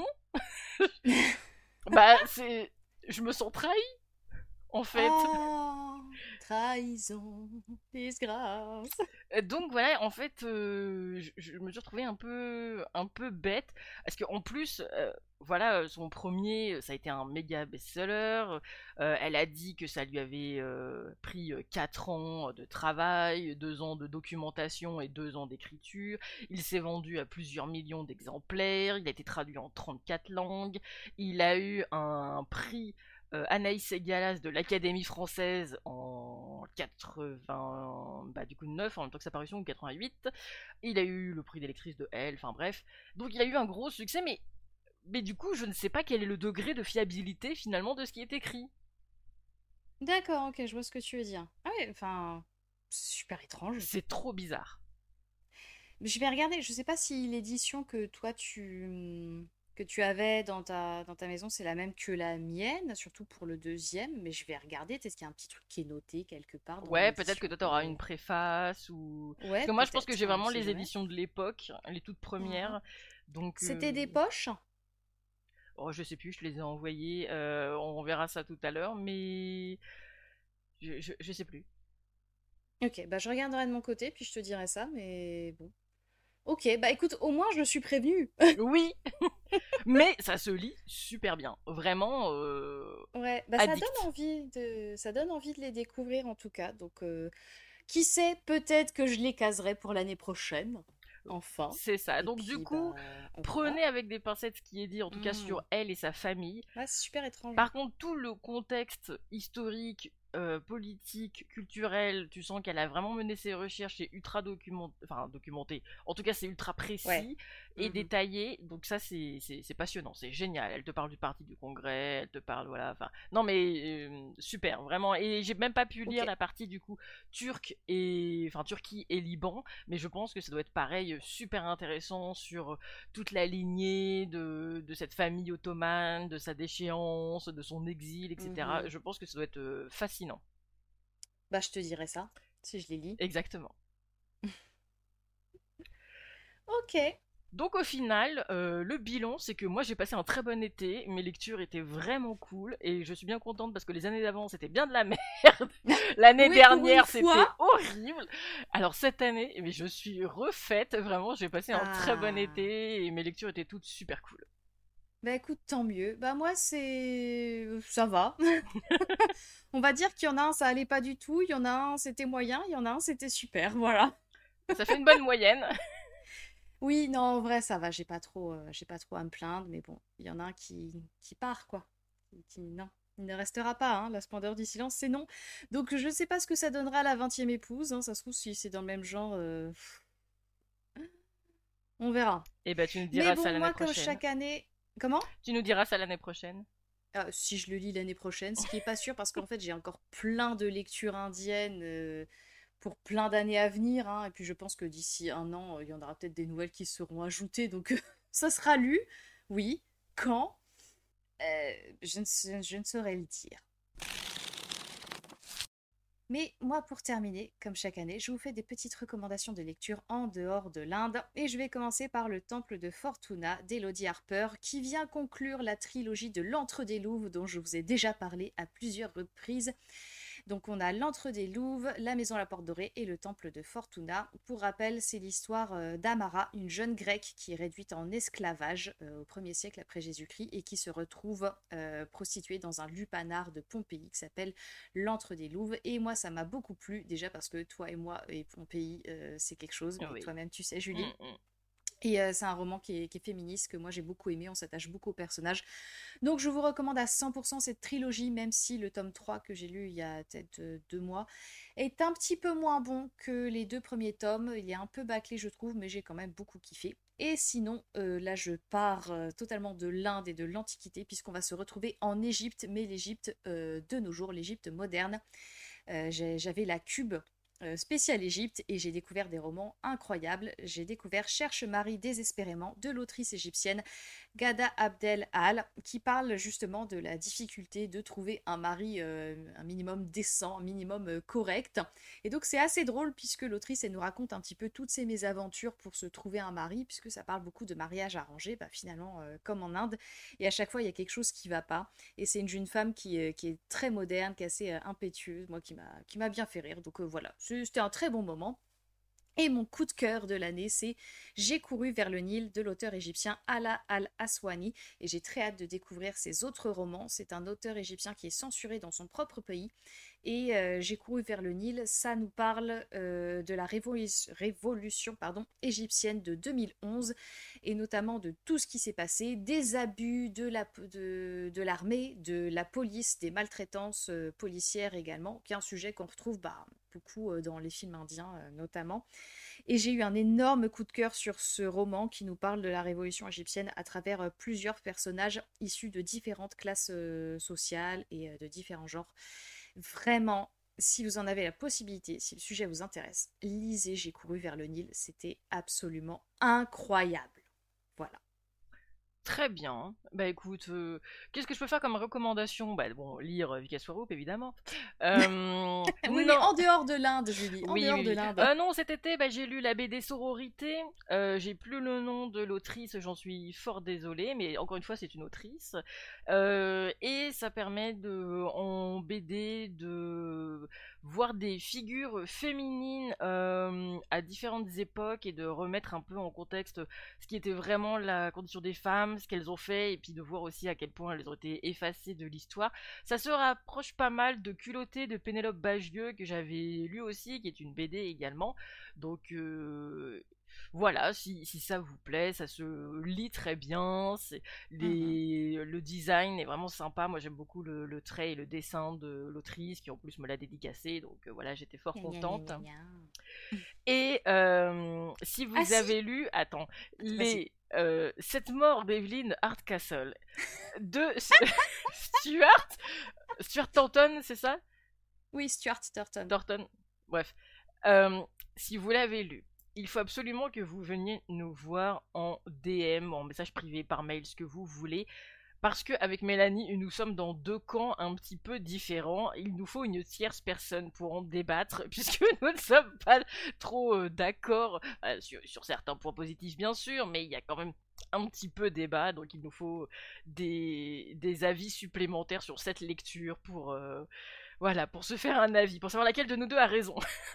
bah c'est. Je me sens trahi. En fait. Ah, trahison, disgrâce. Donc voilà, en fait, euh, je, je me suis retrouvée un peu, un peu bête, parce qu'en plus, euh, voilà, son premier, ça a été un méga best-seller. Euh, elle a dit que ça lui avait euh, pris quatre ans de travail, deux ans de documentation et deux ans d'écriture. Il s'est vendu à plusieurs millions d'exemplaires, il a été traduit en trente-quatre langues, il a eu un prix Euh, Anaïs Galas de l'Académie française en quatre-vingt, bah du coup neuf en même temps que sa parution, ou quatre-vingt-huit. Il a eu le prix des lectrices de Elle, enfin bref. Donc il a eu un gros succès, mais, mais du coup je ne sais pas quel est le degré de fiabilité finalement de ce qui est écrit. D'accord, ok, je vois ce que tu veux dire. Ah ouais, enfin, super étrange. C'est trop bizarre. Je vais regarder, je sais pas si l'édition que toi tu que tu avais dans ta, dans ta maison, c'est la même que la mienne, surtout pour le deuxième, mais je vais regarder, est-ce qu'il y a un petit truc qui est noté quelque part dans Ouais, peut-être que l'édition toi pour... t'auras euh, une préface ou... Parce Ouais, que moi je pense que peut-être, j'ai hein, on vraiment sait les jamais. éditions de l'époque, les toutes Mhm. premières. Donc, C'était des euh, poches? oh, je sais plus, je te les ai envoyées. Euh, on verra ça tout à l'heure, mais je, je, je sais plus. Ok, bah je regarderai de mon côté, puis je te dirai ça, mais bon. Ok, bah écoute, au moins je suis prévenue. Oui, mais ça se lit super bien. Vraiment euh, Ouais, bah ça donne addict. envie de, ça donne envie de les découvrir en tout cas. Donc, euh, qui sait, peut-être que je les caserai pour l'année prochaine, enfin. C'est ça. Et Donc du puis, coup, bah, on verra. prenez avec des pincettes ce qui est dit, en tout cas Hmm. sur elle et sa famille. Ouais, c'est super étrange. Par contre, tout le contexte historique, euh, politique, culturel, tu sens qu'elle a vraiment mené ses recherches, c'est ultra documenté, enfin documenté, en tout cas c'est ultra Ouais. précis et Mhm. détaillé, donc ça c'est, c'est, c'est passionnant, c'est génial, elle te parle du parti du congrès, elle te parle, voilà, enfin, non mais euh, super, vraiment, et j'ai même pas pu Ok. lire la partie du coup turque et, enfin Turquie et Liban, mais je pense que ça doit être pareil, super intéressant sur toute la lignée de, de cette famille ottomane, de sa déchéance, de son exil, et cetera. Mhm. Je pense que ça doit être euh, fascinant. Bah, je te dirai ça, si je les lis. Exactement. Ok. Donc au final, euh, le bilan, c'est que moi j'ai passé un très bon été, mes lectures étaient vraiment cool, et je suis bien contente parce que les années d'avant c'était bien de la merde, l'année Oui, pour une dernière c'était fois. horrible, alors cette année, eh bien, je suis refaite, vraiment j'ai passé un très bon Ah. été, et mes lectures étaient toutes super cool. Bah écoute, tant mieux. Bah moi, c'est... Ça va. On va dire qu'il y en a un, ça allait pas du tout. Il y en a un, c'était moyen. Il y en a un, c'était super. Voilà. Ça fait une bonne moyenne. Oui, non, en vrai, ça va. J'ai pas trop, euh, j'ai pas trop à me plaindre. Mais bon, il y en a un qui, qui part, quoi. Qui, qui- non, il ne restera pas. Hein. La splendeur du silence, c'est non. Donc je sais pas ce que ça donnera à la vingtième épouse. Hein. Ça se trouve, si c'est dans le même genre, euh, on verra. Et bah tu nous Mais diras ça bon, l'année moi, comme prochaine. chaque année... Comment? Tu nous diras ça l'année prochaine. Ah, si je le lis l'année prochaine, ce qui est pas sûr parce qu'en fait j'ai encore plein de lectures indiennes euh, pour plein d'années à venir, hein, et puis je pense que d'ici un an, euh, il y en aura peut-être des nouvelles qui seront ajoutées, donc ça sera lu, oui. Quand? Euh, je ne, sais- je ne saurais le dire. Mais moi, pour terminer, comme chaque année, je vous fais des petites recommandations de lecture en dehors de l'Inde. Et je vais commencer par Le Temple de Fortuna d'Elodie Harper, qui vient conclure la trilogie de l'Entre des Louves, dont je vous ai déjà parlé à plusieurs reprises. Donc on a l'Antre des Louves, la Maison à la Porte Dorée et le Temple de Fortuna. Pour rappel, c'est l'histoire euh, d'Amara, une jeune grecque qui est réduite en esclavage euh, au premier siècle après Jésus-Christ et qui se retrouve euh, prostituée dans un lupanar de Pompéi qui s'appelle l'Antre des Louves. Et moi, ça m'a beaucoup plu, déjà parce que toi et moi et Pompéi, euh, c'est quelque chose, mais Oui. toi-même tu sais, Julie. Mm, mm. Et euh, c'est un roman qui est, qui est féministe, que moi j'ai beaucoup aimé, on s'attache beaucoup aux personnages. Donc je vous recommande à cent pour cent cette trilogie, même si le tome trois que j'ai lu il y a peut-être euh, deux mois est un petit peu moins bon que les deux premiers tomes. Il est un peu bâclé je trouve, mais j'ai quand même beaucoup kiffé. Et sinon, euh, là je pars euh, totalement de l'Inde et de l'Antiquité, puisqu'on va se retrouver en Égypte, mais l'Égypte euh, de nos jours, l'Égypte moderne. Euh, j'ai- j'avais la Cube euh, spéciale Égypte et j'ai découvert des romans incroyables. J'ai découvert Cherche Marie désespérément de l'autrice égyptienne Gada Abdel Al qui parle justement de la difficulté de trouver un mari euh, un minimum décent, un minimum euh, correct. Et donc c'est assez drôle puisque l'autrice elle nous raconte un petit peu toutes ses mésaventures pour se trouver un mari puisque ça parle beaucoup de mariage arrangé, bah, finalement euh, comme en Inde. Et à chaque fois il y a quelque chose qui va pas. Et c'est une jeune femme qui, euh, qui est très moderne, qui est assez euh, impétueuse, moi qui m'a qui m'a bien fait rire. Donc euh, voilà, c'était un très bon moment. Et mon coup de cœur de l'année, c'est J'ai couru vers le Nil de l'auteur égyptien Ala al-Aswani. Et j'ai très hâte de découvrir ses autres romans. C'est un auteur égyptien qui est censuré dans son propre pays. Et euh, J'ai couru vers le Nil, ça nous parle euh, de la révolu- révolution pardon, égyptienne de deux mille onze et notamment de tout ce qui s'est passé, des abus de, la, de, de l'armée, de la police, des maltraitances euh, policières également, qui est un sujet qu'on retrouve bah, beaucoup euh, dans les films indiens euh, notamment. Et j'ai eu un énorme coup de cœur sur ce roman qui nous parle de la révolution égyptienne à travers euh, plusieurs personnages issus de différentes classes euh, sociales et euh, de différents genres. Vraiment, si vous en avez la possibilité, si le sujet vous intéresse, lisez J'ai couru vers le Nil, c'était absolument incroyable. Voilà. Très bien. Bah écoute, euh, qu'est-ce que je peux faire comme recommandation? Bah bon, lire euh, Vika Swarup évidemment. Euh, Oui, mais non, en dehors de l'Inde, Julie, en oui, dehors oui, de oui. l'Inde. Euh, non, cet été, bah, j'ai lu la B D Sororité. Euh, j'ai plus le nom de l'autrice, j'en suis fort désolée, mais encore une fois, c'est une autrice. Euh, et ça permet de, en B D de voir des figures féminines euh, à différentes époques et de remettre un peu en contexte ce qui était vraiment la condition des femmes, ce qu'elles ont fait, et puis de voir aussi à quel point elles ont été effacées de l'histoire. Ça se rapproche pas mal de Culotté de Pénélope Bagieux que j'avais lu aussi, qui est une B D également. Donc euh, voilà, si, si ça vous plaît, ça se lit très bien. C'est Mhm. les, le design est vraiment sympa. Moi j'aime beaucoup le, le trait et le dessin de l'autrice qui en plus me l'a dédicacé. Donc euh, voilà, j'étais fort Gna, gna, gna, contente. gna, gna. Et euh, si Ah vous si, avez lu, attends, vas-y. les euh, Cette mort d'Evelyn Hardcastle de Stuart Stuart Thornton, c'est ça? Oui, Stuart Turton. Thornton. Bref. Euh, si vous l'avez lu, il faut absolument que vous veniez nous voir en D M, en message privé, par mail, ce que vous voulez. Parce qu'avec Mélanie, nous sommes dans deux camps un petit peu différents. Il nous faut une tierce personne pour en débattre, puisque nous ne sommes pas trop euh, d'accord euh, sur, sur certains points positifs, bien sûr, mais il y a quand même un petit peu débat, donc il nous faut des, des avis supplémentaires sur cette lecture pour, euh, voilà, pour se faire un avis, pour savoir laquelle de nous deux a raison.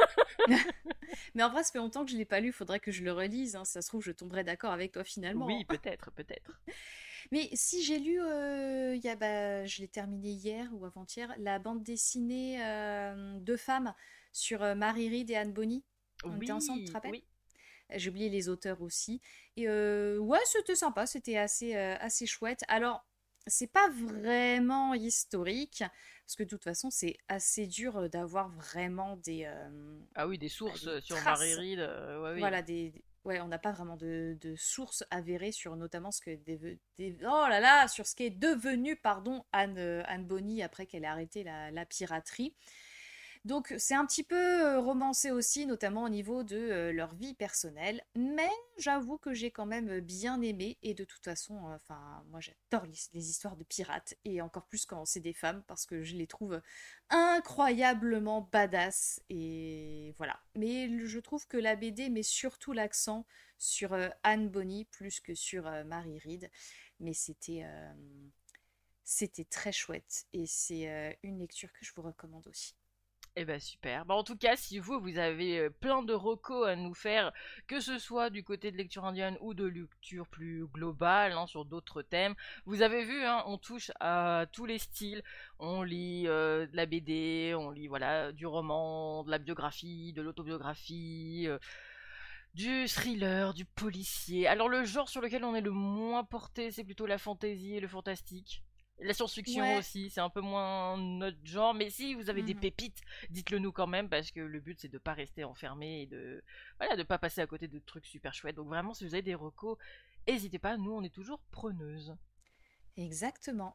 Mais en vrai, ça fait longtemps que je l'ai pas lu, il faudrait que je le relise, hein. Ça se trouve, je tomberai d'accord avec toi finalement. Oui, peut-être, peut-être. Mais si j'ai lu, euh, il y a, bah, je l'ai terminé hier ou avant-hier, la bande dessinée euh, Deux femmes sur euh, Mary Read et Anne Bonny. On était ensemble, tu te Oui, rappelles? oui. J'ai oublié les auteurs aussi. Et euh, ouais, c'était sympa, c'était assez, euh, assez chouette. Alors, c'est pas vraiment historique, parce que de toute façon, c'est assez dur euh, d'avoir vraiment des, euh, Ah oui, des bah, sources des euh, sur Mary traces. Read, euh, ouais, oui. Voilà, des, ouais, on n'a pas vraiment de, de sources avérées sur notamment ce que des, des- oh là là, sur ce qui est devenu, pardon, Anne, euh, Anne Bonny après qu'elle ait arrêté la, la piraterie. Donc c'est un petit peu euh, romancé aussi, notamment au niveau de euh, leur vie personnelle, mais j'avoue que j'ai quand même bien aimé, et de toute façon, euh, enfin, moi j'adore les, les histoires de pirates, et encore plus quand c'est des femmes, parce que je les trouve incroyablement badass, et voilà. Mais le- je trouve que la B D met surtout l'accent sur euh, Anne Bonny plus que sur euh, Mary Read, mais c'était euh, c'était très chouette, et c'est euh, une lecture que je vous recommande aussi. Eh ben super. Bah, en tout cas, si vous, vous avez euh, plein de recos à nous faire, que ce soit du côté de lecture indienne ou de lecture plus globale, hein, sur d'autres thèmes, vous avez vu, hein, on touche à tous les styles. On lit euh, de la B D, on lit voilà du roman, de la biographie, de l'autobiographie, euh, du thriller, du policier. Alors le genre sur lequel on est le moins porté, c'est plutôt la fantasy et le fantastique. La science-fiction Ouais. aussi, c'est un peu moins notre genre, mais si vous avez des Mhm. pépites, dites-le nous quand même, parce que le but c'est de pas rester enfermé et de voilà, de pas passer à côté de trucs super chouettes. Donc vraiment, si vous avez des recos, n'hésitez pas, nous on est toujours preneuses. Exactement.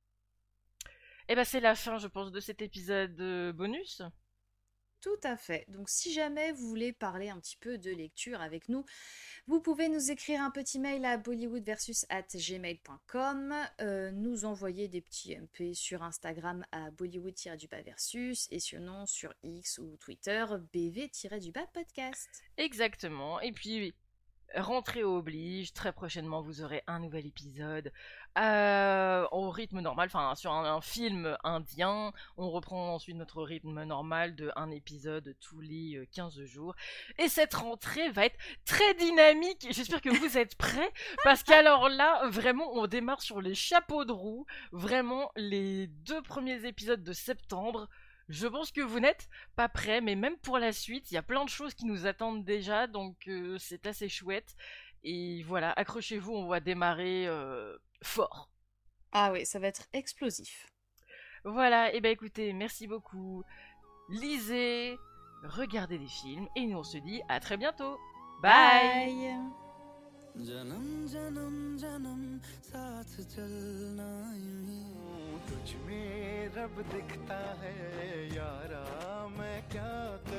Et ben c'est la fin, je pense, de cet épisode euh, bonus. Tout à fait. Donc si jamais vous voulez parler un petit peu de lecture avec nous, vous pouvez nous écrire un petit mail à bollywoodversus arobase gmail point com, euh, nous envoyer des petits M P sur Instagram à bollywood-versus et sinon sur X ou Twitter B V-podcast. Exactement. Et puis rentrée oblige, très prochainement vous aurez un nouvel épisode euh, au rythme normal, enfin sur un, un film indien. On reprend ensuite notre rythme normal de un épisode tous les euh, quinze jours. Et cette rentrée va être très dynamique. J'espère que vous êtes prêts parce qu'alors là, vraiment, on démarre sur les chapeaux de roue. Vraiment, les deux premiers épisodes de septembre. Je pense que vous n'êtes pas prêts, mais même pour la suite, il y a plein de choses qui nous attendent déjà, donc euh, c'est assez chouette. Et voilà, accrochez-vous, on va démarrer euh, fort. Ah oui, ça va être explosif. Voilà, et ben écoutez, merci beaucoup. Lisez, regardez des films, et nous on se dit à très bientôt. Bye. Bye. जन्म जन्म जन्म साथ चलना यूं ही तुझ में रब दिखता है यारा मैं क्या